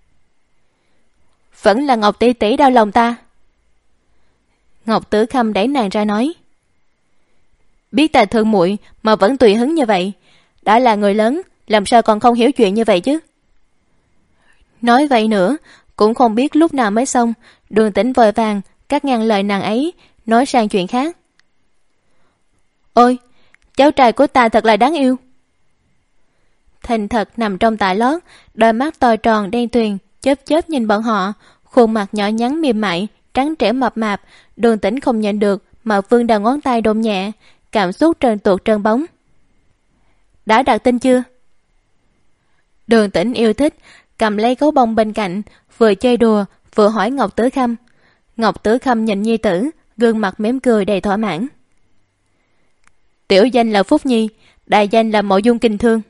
Vẫn là Ngọc tỷ tỷ đau lòng ta. Ngọc Tử Khâm đẩy nàng ra nói: Biết ta thương muội mà vẫn tùy hứng như vậy, đã là người lớn, làm sao còn không hiểu chuyện như vậy chứ? Nói vậy nữa cũng không biết lúc nào mới xong. Đường Tĩnh vội vàng cắt ngang lời nàng ấy, nói sang chuyện khác: Ôi, cháu trai của ta thật là đáng yêu. Thành thật nằm trong tã lót, đôi mắt to tròn đen tuyền chớp chớp nhìn bọn họ, khuôn mặt nhỏ nhắn mềm mại, trắng trẻo mập mạp. Đường Tĩnh không nhận được mà vươn đầu ngón tay đụng nhẹ, cảm xúc trơn tuột trơn bóng. Đã đặt tên chưa? Đường Tĩnh yêu thích cầm lấy gấu bông bên cạnh, vừa chơi đùa vừa hỏi Ngọc Tử Khâm. Ngọc Tử Khâm nhìn nhi tử, gương mặt mỉm cười đầy thỏa mãn. Tiểu danh là Phúc Nhi, đại danh là Mộ Dung Kình Thương.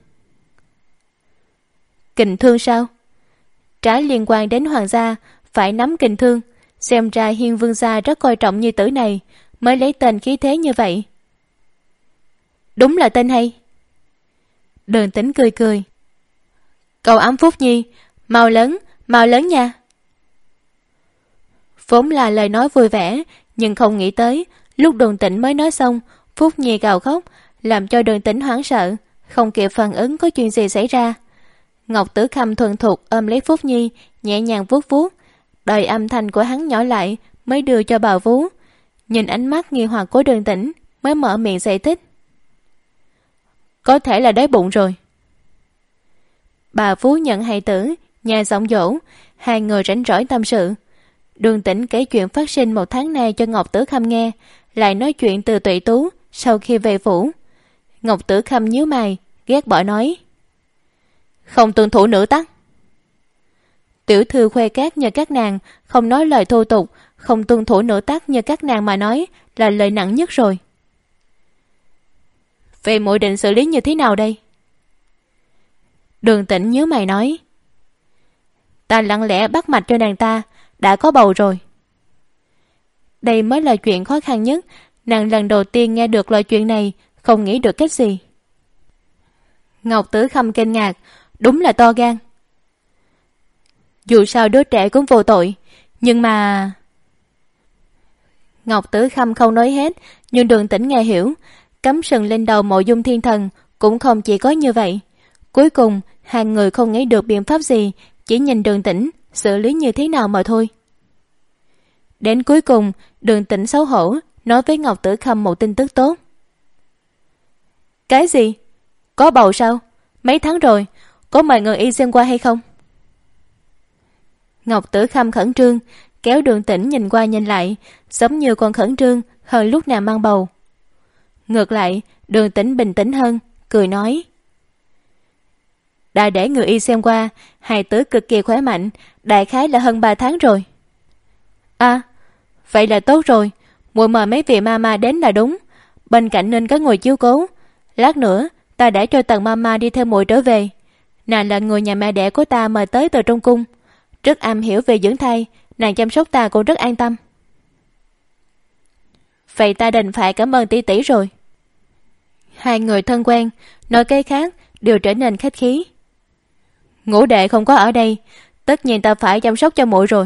Kình Thương sao? Trái liên quan đến hoàng gia, phải nắm kình thương. Xem ra Hiên Vương gia rất coi trọng nhi tử này, mới lấy tên khí thế như vậy. Đúng là tên hay. Đường Tĩnh cười cười. Cậu ấm Phúc Nhi, mau lớn, mau lớn nha. Vốn là lời nói vui vẻ, nhưng không nghĩ tới lúc Đường Tĩnh mới nói xong, Phúc Nhi gào khóc, làm cho Đường Tĩnh hoảng sợ, không kịp phản ứng có chuyện gì xảy ra. Ngọc Tử Khâm thuần thục ôm lấy Phúc Nhi, nhẹ nhàng vuốt vuốt, đợi âm thanh của hắn nhỏ lại mới đưa cho bà vú. Nhìn ánh mắt nghi hoặc của Đường Tĩnh mới mở miệng giải thích: Có thể là đói bụng rồi. Bà vú nhận hài tử, nhà giọng dỗ, hai người rảnh rỗi tâm sự. Đường Tĩnh kể chuyện phát sinh một tháng nay cho Ngọc Tử Khâm nghe, lại nói chuyện từ Tuệ Tú sau khi về phủ. Ngọc Tử Khâm nhíu mày, ghét bỏ nói: Không tuân thủ nữ tắc. Tiểu thư khoe cát như các nàng, không nói lời thô tục, không tuân thủ nữ tắc như các nàng mà nói là lời nặng nhất rồi. Vậy muội định xử lý như thế nào đây? Đường Tĩnh nhíu mày nói: Ta lặng lẽ bắt mạch cho nàng ta, đã có bầu rồi. Đây mới là chuyện khó khăn nhất, nàng lần đầu tiên nghe được loại chuyện này, không nghĩ được cách gì. Ngọc Tử Khâm kinh ngạc, đúng là to gan. Dù sao đứa trẻ cũng vô tội, nhưng mà... Ngọc Tử Khâm không nói hết, nhưng Đường Tĩnh nghe hiểu, cắm sừng lên đầu Mộ Dung Thiên Thần cũng không chỉ có như vậy. Cuối cùng hai người không nghĩ được biện pháp gì, chỉ nhìn Đường Tĩnh xử lý như thế nào mà thôi. Đến cuối cùng Đường Tĩnh xấu hổ nói với Ngọc Tử Khâm một tin tức tốt. Cái gì? Có bầu sao? Mấy tháng rồi, có mời người y xem qua hay không? Ngọc Tử Khâm khẩn trương kéo Đường Tĩnh nhìn qua nhìn lại, giống như còn khẩn trương hơn lúc nào mang bầu. Ngược lại Đường Tĩnh bình tĩnh hơn, cười nói: Đã để người y xem qua, hài tử cực kỳ khỏe mạnh, đại khái là hơn ba tháng rồi. À, vậy là tốt rồi, muội mời mấy vị mama đến là đúng, bên cạnh nên có người chiếu cố. Lát nữa ta để cho Tần mama đi theo muội trở về, nàng là người nhà mẹ đẻ của ta mời tới từ trong cung, rất am hiểu về dưỡng thai, nàng chăm sóc ta cũng rất an tâm. vậy ta đành phải cảm ơn tỷ tỷ rồi. Hai người thân quen, nói cái khác đều trở nên khách khí. Ngũ đệ không có ở đây, tất nhiên ta phải chăm sóc cho muội rồi.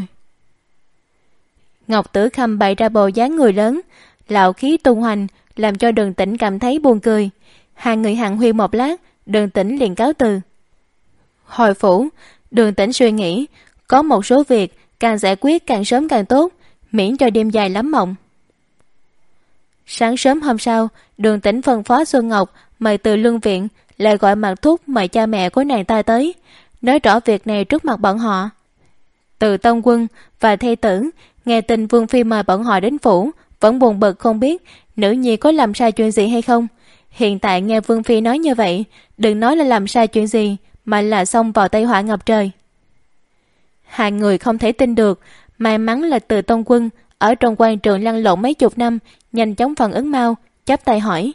Ngọc Tử Khâm bày ra bộ dáng người lớn, lạo khí tung hoành, làm cho Đường Tĩnh cảm thấy buồn cười. Hai người hàn huyên một lát, Đường Tĩnh liền cáo từ. Hồi phủ, Đường Tĩnh suy nghĩ, có một số việc càng giải quyết càng sớm càng tốt, miễn cho đêm dài lắm mộng. Sáng sớm hôm sau, Đường Tĩnh phân phó Xuân Ngọc mời từ lương viện, lại gọi Mạc Thúc mời cha mẹ của nàng ta tới, nói rõ việc này trước mặt bọn họ. Từ Tông Quân và thê tử nghe tin Vương phi mời bọn họ đến phủ, vẫn buồn bực không biết nữ nhi có làm sai chuyện gì hay không. Hiện tại nghe Vương phi nói như vậy, đừng nói là làm sai chuyện gì, mà là xông vào tai họa ngập trời. Hai người không thể tin được, may mắn là Từ Tông Quân ở trong quan trường lăn lộn mấy chục năm, nhanh chóng phản ứng mau, chắp tay hỏi.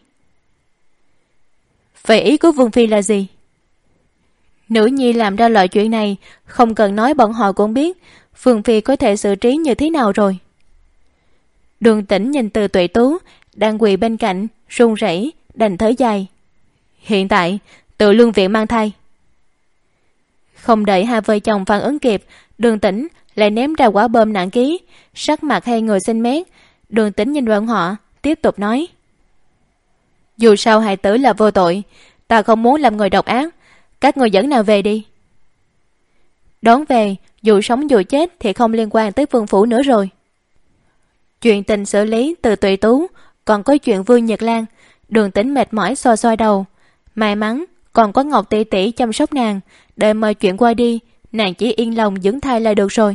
Vậy ý của Vương phi là gì? Nữ nhi làm ra loại chuyện này, không cần nói bọn họ cũng biết Vương phi có thể xử trí như thế nào rồi. Đường Tĩnh nhìn Từ Tuệ Tú đang quỳ bên cạnh, run rẩy, đành thở dài. Hiện tại Từ lương viện mang thai. Không đợi hai vợ chồng phản ứng kịp, Đường Tĩnh lại ném ra quả bom nặng ký, sắc mặt hai người xanh mét. Đường Tĩnh nhìn bọn họ, tiếp tục nói. Dù sao hài tử là vô tội, ta không muốn làm người độc ác, các người dẫn nào về đi. Đón về, dù sống dù chết thì không liên quan tới Vương phủ nữa rồi. Chuyện tình xử lý Từ Tuệ Tú, còn có chuyện Vương Nhật Lan. Đường Tĩnh mệt mỏi xoa xoa đầu. May mắn còn có Ngọc tỷ tỷ chăm sóc nàng, đợi mọi chuyện qua đi, nàng chỉ yên lòng dưỡng thai là được rồi.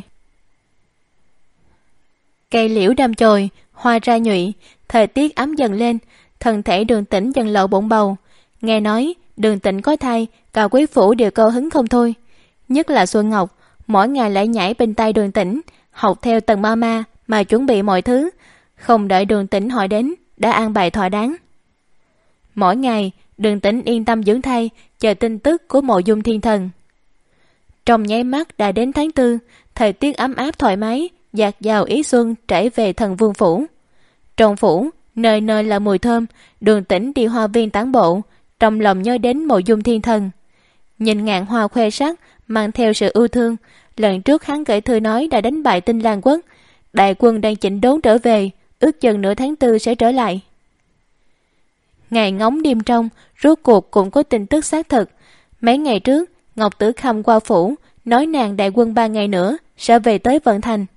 Cây liễu đâm chồi, hoa ra nhụy, thời tiết ấm dần lên, thân thể Đường Tĩnh dần lộ bụng bầu. Nghe nói Đường Tĩnh có thai, cả quý phủ đều cao hứng không thôi. Nhất là Xuân Ngọc, mỗi ngày lại nhảy bên tay Đường Tĩnh, học theo Tần Mama mà chuẩn bị mọi thứ, không đợi Đường Tĩnh hỏi đến đã an bài thỏa đáng. Mỗi ngày Đường Tĩnh yên tâm dưỡng thai, chờ tin tức của Mộ Dung Thiên Thần. Trong nháy mắt đã đến tháng tư, thời tiết ấm áp thoải mái, dạt dào ý xuân trải về Thần Vương phủ. Trong phủ nơi nơi là mùi thơm. Đường Tĩnh đi hoa viên tản bộ, trong lòng nhớ đến Mộ Dung Thiên Thần. Nhìn ngàn hoa khoe sắc, mang theo sự ưu thương. Lần trước hắn gửi thư nói đã đánh bại Tinh Lan Quốc, đại quân đang chỉnh đốn trở về, ước chừng nửa tháng tư sẽ trở lại. Ngày ngóng đêm trong, rốt cuộc cũng có tin tức xác thực. Mấy ngày trước, Ngọc Tử Khâm qua phủ, nói nàng đại quân ba ngày nữa sẽ về tới Vận Thành.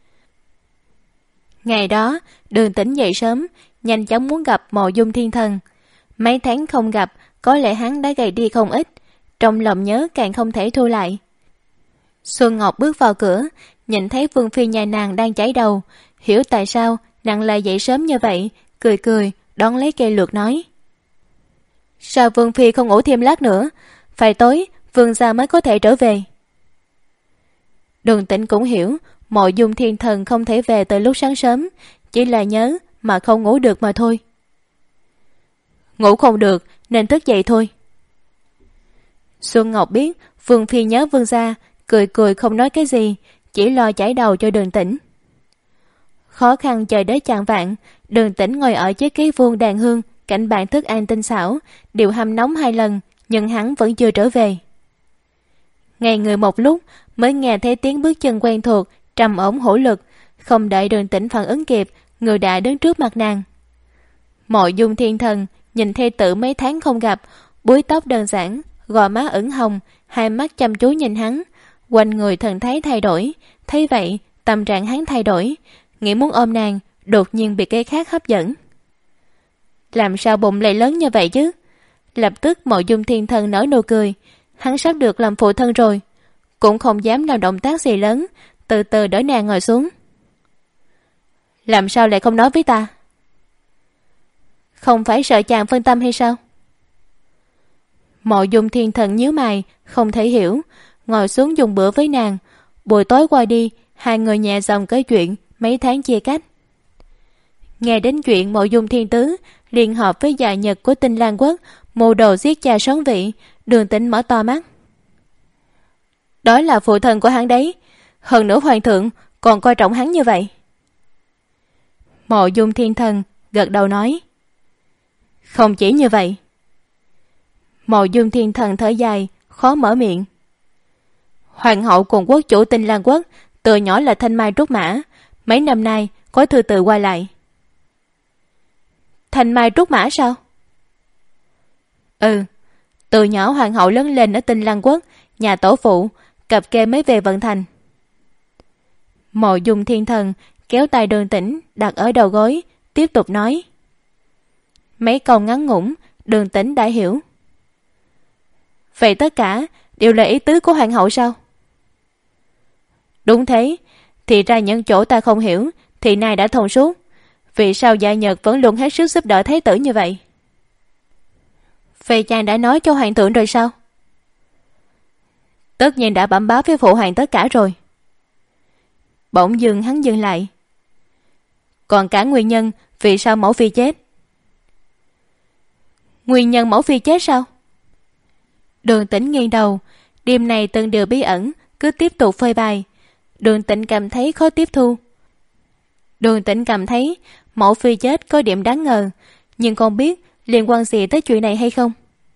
Ngày đó, Đường Tĩnh dậy sớm, nhanh chóng muốn gặp Mộ Dung Thiên Thần. Mấy tháng không gặp, có lẽ hắn đã gầy đi không ít, trong lòng nhớ càng không thể thu lại. Xuân Ngọc bước vào cửa, nhìn thấy Vương phi nhà nàng đang chảy đầu, hiểu tại sao nàng lại dậy sớm như vậy, cười cười đón lấy cây lược nói. Sao Vương phi không ngủ thêm lát nữa, phải tối Vương gia mới có thể trở về. Đường Tĩnh cũng hiểu Mộ Dung Thiên Thần không thể về từ lúc sáng sớm, chỉ là nhớ mà không ngủ được mà thôi. Ngủ không được nên thức dậy thôi. Xuân Ngọc biết Vương phi nhớ Vương gia, cười cười không nói cái gì, chỉ lo chải đầu cho Đường Tĩnh. Khó khăn chờ đến chạng vạn, Đường Tĩnh ngồi ở chiếc ghế vuông đàn hương cạnh bàn thức ăn tinh xảo, đều hâm nóng hai lần, nhưng hắn vẫn chưa trở về. Ngày người một lúc mới nghe thấy tiếng bước chân quen thuộc, trầm ổn hữu lực. Không đợi Đường Tĩnh phản ứng kịp, người đã đứng trước mặt nàng. Mộ Dung Thiên Thần nhìn thê tử mấy tháng không gặp, búi tóc đơn giản, gò má ửng hồng, hai mắt chăm chú nhìn hắn, quanh người thần thái thay đổi. Thấy vậy tâm trạng hắn thay đổi, nghĩ muốn ôm nàng, đột nhiên bị cái khác hấp dẫn. Làm sao bụng lại lớn như vậy chứ? Lập tức Mộ Dung Thiên Thần nở nụ cười, hắn sắp được làm phụ thân rồi, cũng không dám làm động tác gì lớn, từ từ đỡ nàng ngồi xuống. Làm sao lại không nói với ta? Không phải sợ chàng phân tâm hay sao? Mộ Dung Thiên Thần nhíu mày, không thể hiểu, ngồi xuống dùng bữa với nàng. Buổi tối qua đi, hai người nhẹ giọng kể chuyện mấy tháng chia cách. Nghe đến chuyện Mộ Dung Thiên Tứ liên hợp với dạ nhật của Tinh Lan Quốc mưu đồ giết cha Sóng Vị, Đường Tĩnh mở to mắt. Đó là phụ thân của hắn đấy, hơn nữa hoàng thượng còn coi trọng hắn như vậy. Mộ Dung Thiên Thần gật đầu nói: Không chỉ như vậy. Mộ Dung Thiên Thần thở dài, khó mở miệng. Hoàng hậu cùng quốc chủ Tinh Lan quốc từ nhỏ là thanh mai trúc mã, mấy năm nay có thư từ qua lại. Thanh mai trúc mã sao? Ừ, từ nhỏ hoàng hậu lớn lên ở Tinh Lan quốc, nhà tổ phụ, cặp kê mới về vận thành. Mộ Dung Thiên Thần kéo tay Đường Tĩnh đặt ở đầu gối, tiếp tục nói. Mấy câu ngắn ngủn, Đường Tĩnh đã hiểu. Vậy tất cả đều là ý tứ của hoàng hậu sao? Đúng thế, thì ra những chỗ ta không hiểu thì nay đã thông suốt. Vì sao Dạ Nhật vẫn luôn hết sức giúp đỡ thái tử như vậy? Vậy chàng đã nói cho hoàng thượng rồi sao? Tất nhiên đã bẩm báo với phụ hoàng tất cả rồi. Bỗng dưng hắn dừng lại. Còn cả nguyên nhân vì sao mẫu phi chết? Nguyên nhân mẫu phi chết sao? Đường Tĩnh nghiêng đầu, đêm này từng điều bí ẩn cứ tiếp tục phơi bày. Đường Tĩnh cảm thấy khó tiếp thu. Đường Tĩnh cảm thấy mẫu phi chết có điểm đáng ngờ, nhưng không biết liên quan gì tới chuyện này hay không.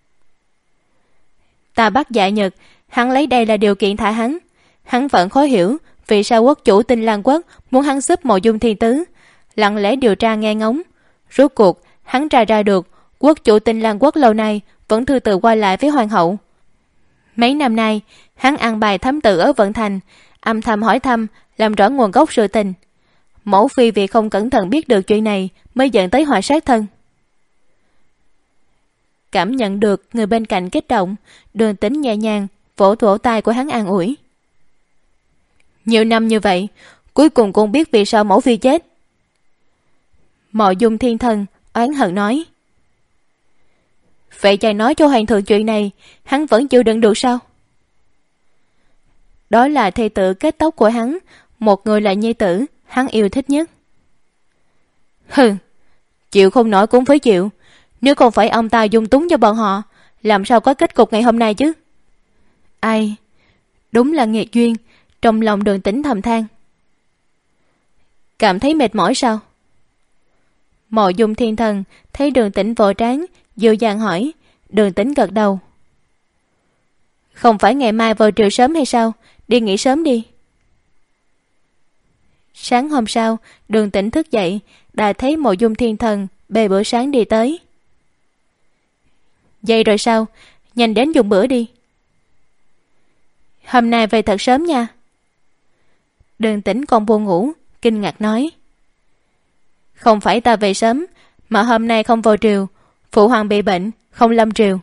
Ta bắt Dạ Nhật, hắn lấy đây là điều kiện thả hắn. Hắn vẫn khó hiểu vì sao quốc chủ Tinh Lan quốc muốn hắn giúp Mộ Dung Thiên Tứ, lặng lẽ điều tra nghe ngóng. Rốt cuộc hắn tra ra được quốc chủ Tinh Lan quốc lâu nay vẫn thư từ qua lại với hoàng hậu. Mấy năm nay hắn ăn bài thám tử ở vận thành, âm thầm hỏi thăm làm rõ nguồn gốc sự tình. Mẫu phi vì không cẩn thận biết được chuyện này mới dẫn tới họa sát thân. Cảm nhận được người bên cạnh kích động, Đường Tĩnh nhẹ nhàng vỗ vỗ tay của hắn an ủi. Nhiều năm như vậy, cuối cùng cũng biết vì sao mẫu phi chết. Mộ Dung Thiên Thần oán hận nói. Vậy chàng nói cho hoàng thượng chuyện này, hắn vẫn chịu đựng được sao? Đó là thê tử kết tóc của hắn, một người là nhi tử hắn yêu thích nhất. Hừ, chịu không nổi cũng phải chịu. Nếu không phải ông ta dung túng cho bọn họ, làm sao có kết cục ngày hôm nay chứ? Ai, đúng là nghiệt duyên. Trong lòng Đường Tĩnh thầm than. Cảm thấy mệt mỏi sao? Mộ Dung Thiên Thần thấy Đường Tĩnh vội trán, dịu dàng hỏi. Đường Tĩnh gật đầu. Không phải ngày mai vào triều sớm hay sao? Đi nghỉ sớm đi. Sáng hôm sau, Đường Tĩnh thức dậy, đã thấy Mộ Dung Thiên Thần bê bữa sáng đi tới. Dậy rồi sao? Nhanh đến dùng bữa đi. Hôm nay về thật sớm nha. Đường Tĩnh còn buồn ngủ, kinh ngạc nói. Không phải ta về sớm, mà hôm nay không vào triều. Phụ hoàng bị bệnh, không lâm triều.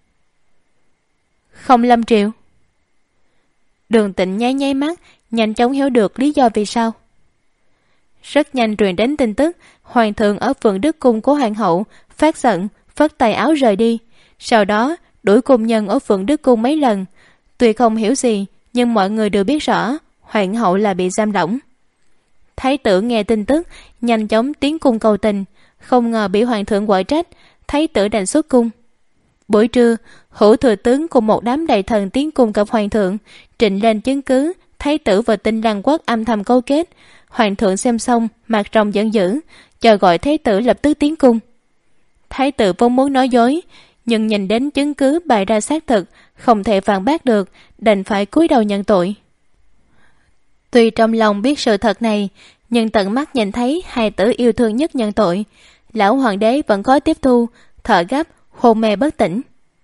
Không lâm triều? Đường Tĩnh nháy nháy mắt, nhanh chóng hiểu được lý do vì sao. Rất nhanh truyền đến tin tức hoàng thượng ở Phượng Đức Cung của hoàng hậu phát giận, phất tay áo rời đi. Sau đó đuổi cung nhân ở Phượng Đức Cung mấy lần. Tuy không hiểu gì, nhưng mọi người đều biết rõ hoàng hậu là bị giam lỏng. Thái tử nghe tin tức, nhanh chóng tiến cung cầu tình, không ngờ bị hoàng thượng quở trách. Thái tử đành xuất cung. Buổi trưa, hữu thừa tướng cùng một đám đại thần tiến cung gặp hoàng thượng, trịnh lên chứng cứ thái tử và Tinh Lan quốc âm thầm câu kết. Hoàng thượng xem xong, mặt rồng giận dữ, chờ gọi thái tử lập tức tiến cung. Thái tử vốn muốn nói dối, nhưng nhìn đến chứng cứ bày ra xác thực, không thể phản bác được, đành phải cúi đầu nhận tội. Tuy trong lòng biết sự thật này, nhưng tận mắt nhìn thấy hài tử yêu thương nhất nhận tội, lão hoàng đế vẫn khó tiếp thu, thở gấp, hôn mê bất tỉnh.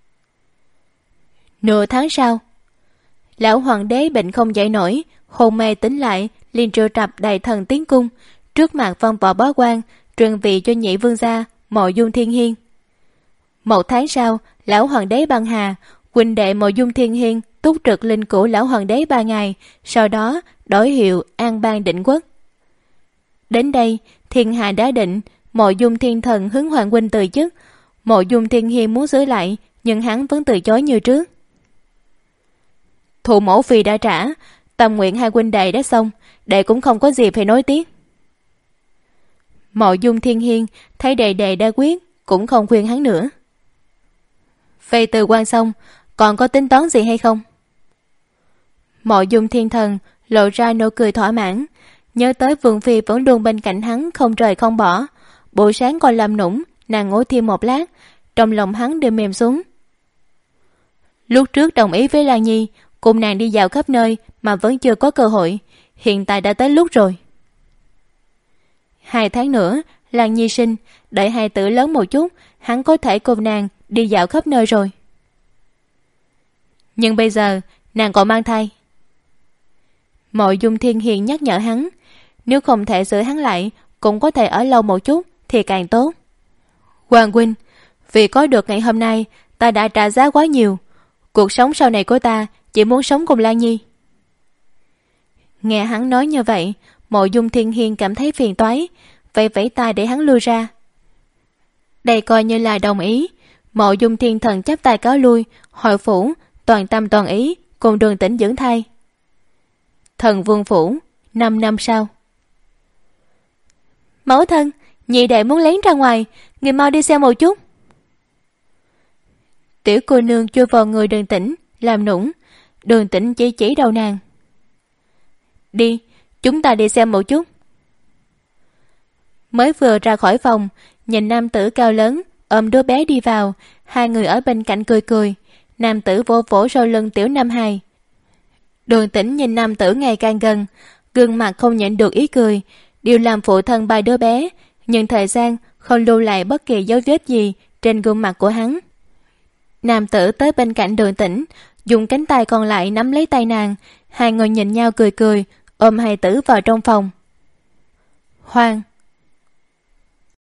Nửa tháng sau, lão hoàng đế bệnh không dậy nổi, hôn mê tỉnh lại, liền triệu tập đại thần tiến cung, trước mặt văn võ bá quan truyền vị cho nhị vương gia Mộ Dung Thiên Hiên. Một tháng sau, lão hoàng đế băng hà, huynh đệ Mộ Dung Thiên Hiên túc trực linh cữu lão hoàng đế ba ngày, sau đó đổi hiệu An Bang Định Quốc. Đến đây, thiên hạ đã định, Mộ Dung Thiên Thần hướng hoàng huynh từ chức. Mộ Dung Thiên Hiên muốn giữ lại, nhưng hắn vẫn từ chối như trước. Thù mẫu phi đã trả, tâm nguyện hai huynh đệ đã xong, đệ cũng không có gì phải nói tiếp. Mộ Dung Thiên Hiên thấy đệ đệ đã quyết, cũng không khuyên hắn nữa. Vậy từ quan xong, còn có tính toán gì hay không? Mộ Dung Thiên Thần lộ ra nụ cười thỏa mãn, nhớ tới Vương phi vẫn luôn bên cạnh hắn không rời không bỏ. buổi sáng còn làm nũng, nàng ngủ thêm một lát, trong lòng hắn đều mềm xuống. Lúc trước đồng ý với Lan Nhi cùng nàng đi dạo khắp nơi mà vẫn chưa có cơ hội, hiện tại đã tới lúc rồi. Hai tháng nữa Lan Nhi sinh, đợi hai tử lớn một chút, hắn có thể cùng nàng đi dạo khắp nơi rồi. Nhưng bây giờ nàng còn mang thai. Mộ Dung Thiên Hiền nhắc nhở hắn, nếu không thể giữ hắn lại, cũng có thể ở lâu một chút thì càng tốt. Hoàng huynh, vì có được ngày hôm nay, ta đã trả giá quá nhiều. Cuộc sống sau này của ta chỉ muốn sống cùng Lan Nhi. Nghe hắn nói như vậy, Mộ Dung Thiên Hiên cảm thấy phiền toái, vậy vẫy tay để hắn lui ra. Đây coi như là đồng ý. Mộ Dung Thiên Thần chắp tay cáo lui, hồi phủ, toàn tâm toàn ý cùng Đường Tĩnh dưỡng thai. Thần Vương phủ, năm năm sau. Mẫu thân, nhị đệ muốn lén ra ngoài, người mau đi xem một chút. Tiểu cô nương chui vào người Đường Tĩnh, làm nũng. Đường Tĩnh chỉ chỉ đầu nàng. Đi, chúng ta đi xem một chút. Mới vừa ra khỏi phòng, nhìn nam tử cao lớn ôm đứa bé đi vào, hai người ở bên cạnh cười cười. Nam tử vỗ vỗ sau lưng tiểu Nam Hài. Đường Tĩnh nhìn nam tử ngày càng gần, gương mặt không nhịn được ý cười, điều làm phụ thân ba đứa bé, nhưng thời gian không lưu lại bất kỳ dấu vết gì trên gương mặt của hắn. Nam tử tới bên cạnh Đường Tĩnh, dùng cánh tay còn lại nắm lấy tay nàng, hai người nhìn nhau cười cười, ôm hài tử vào trong phòng. Hoàng,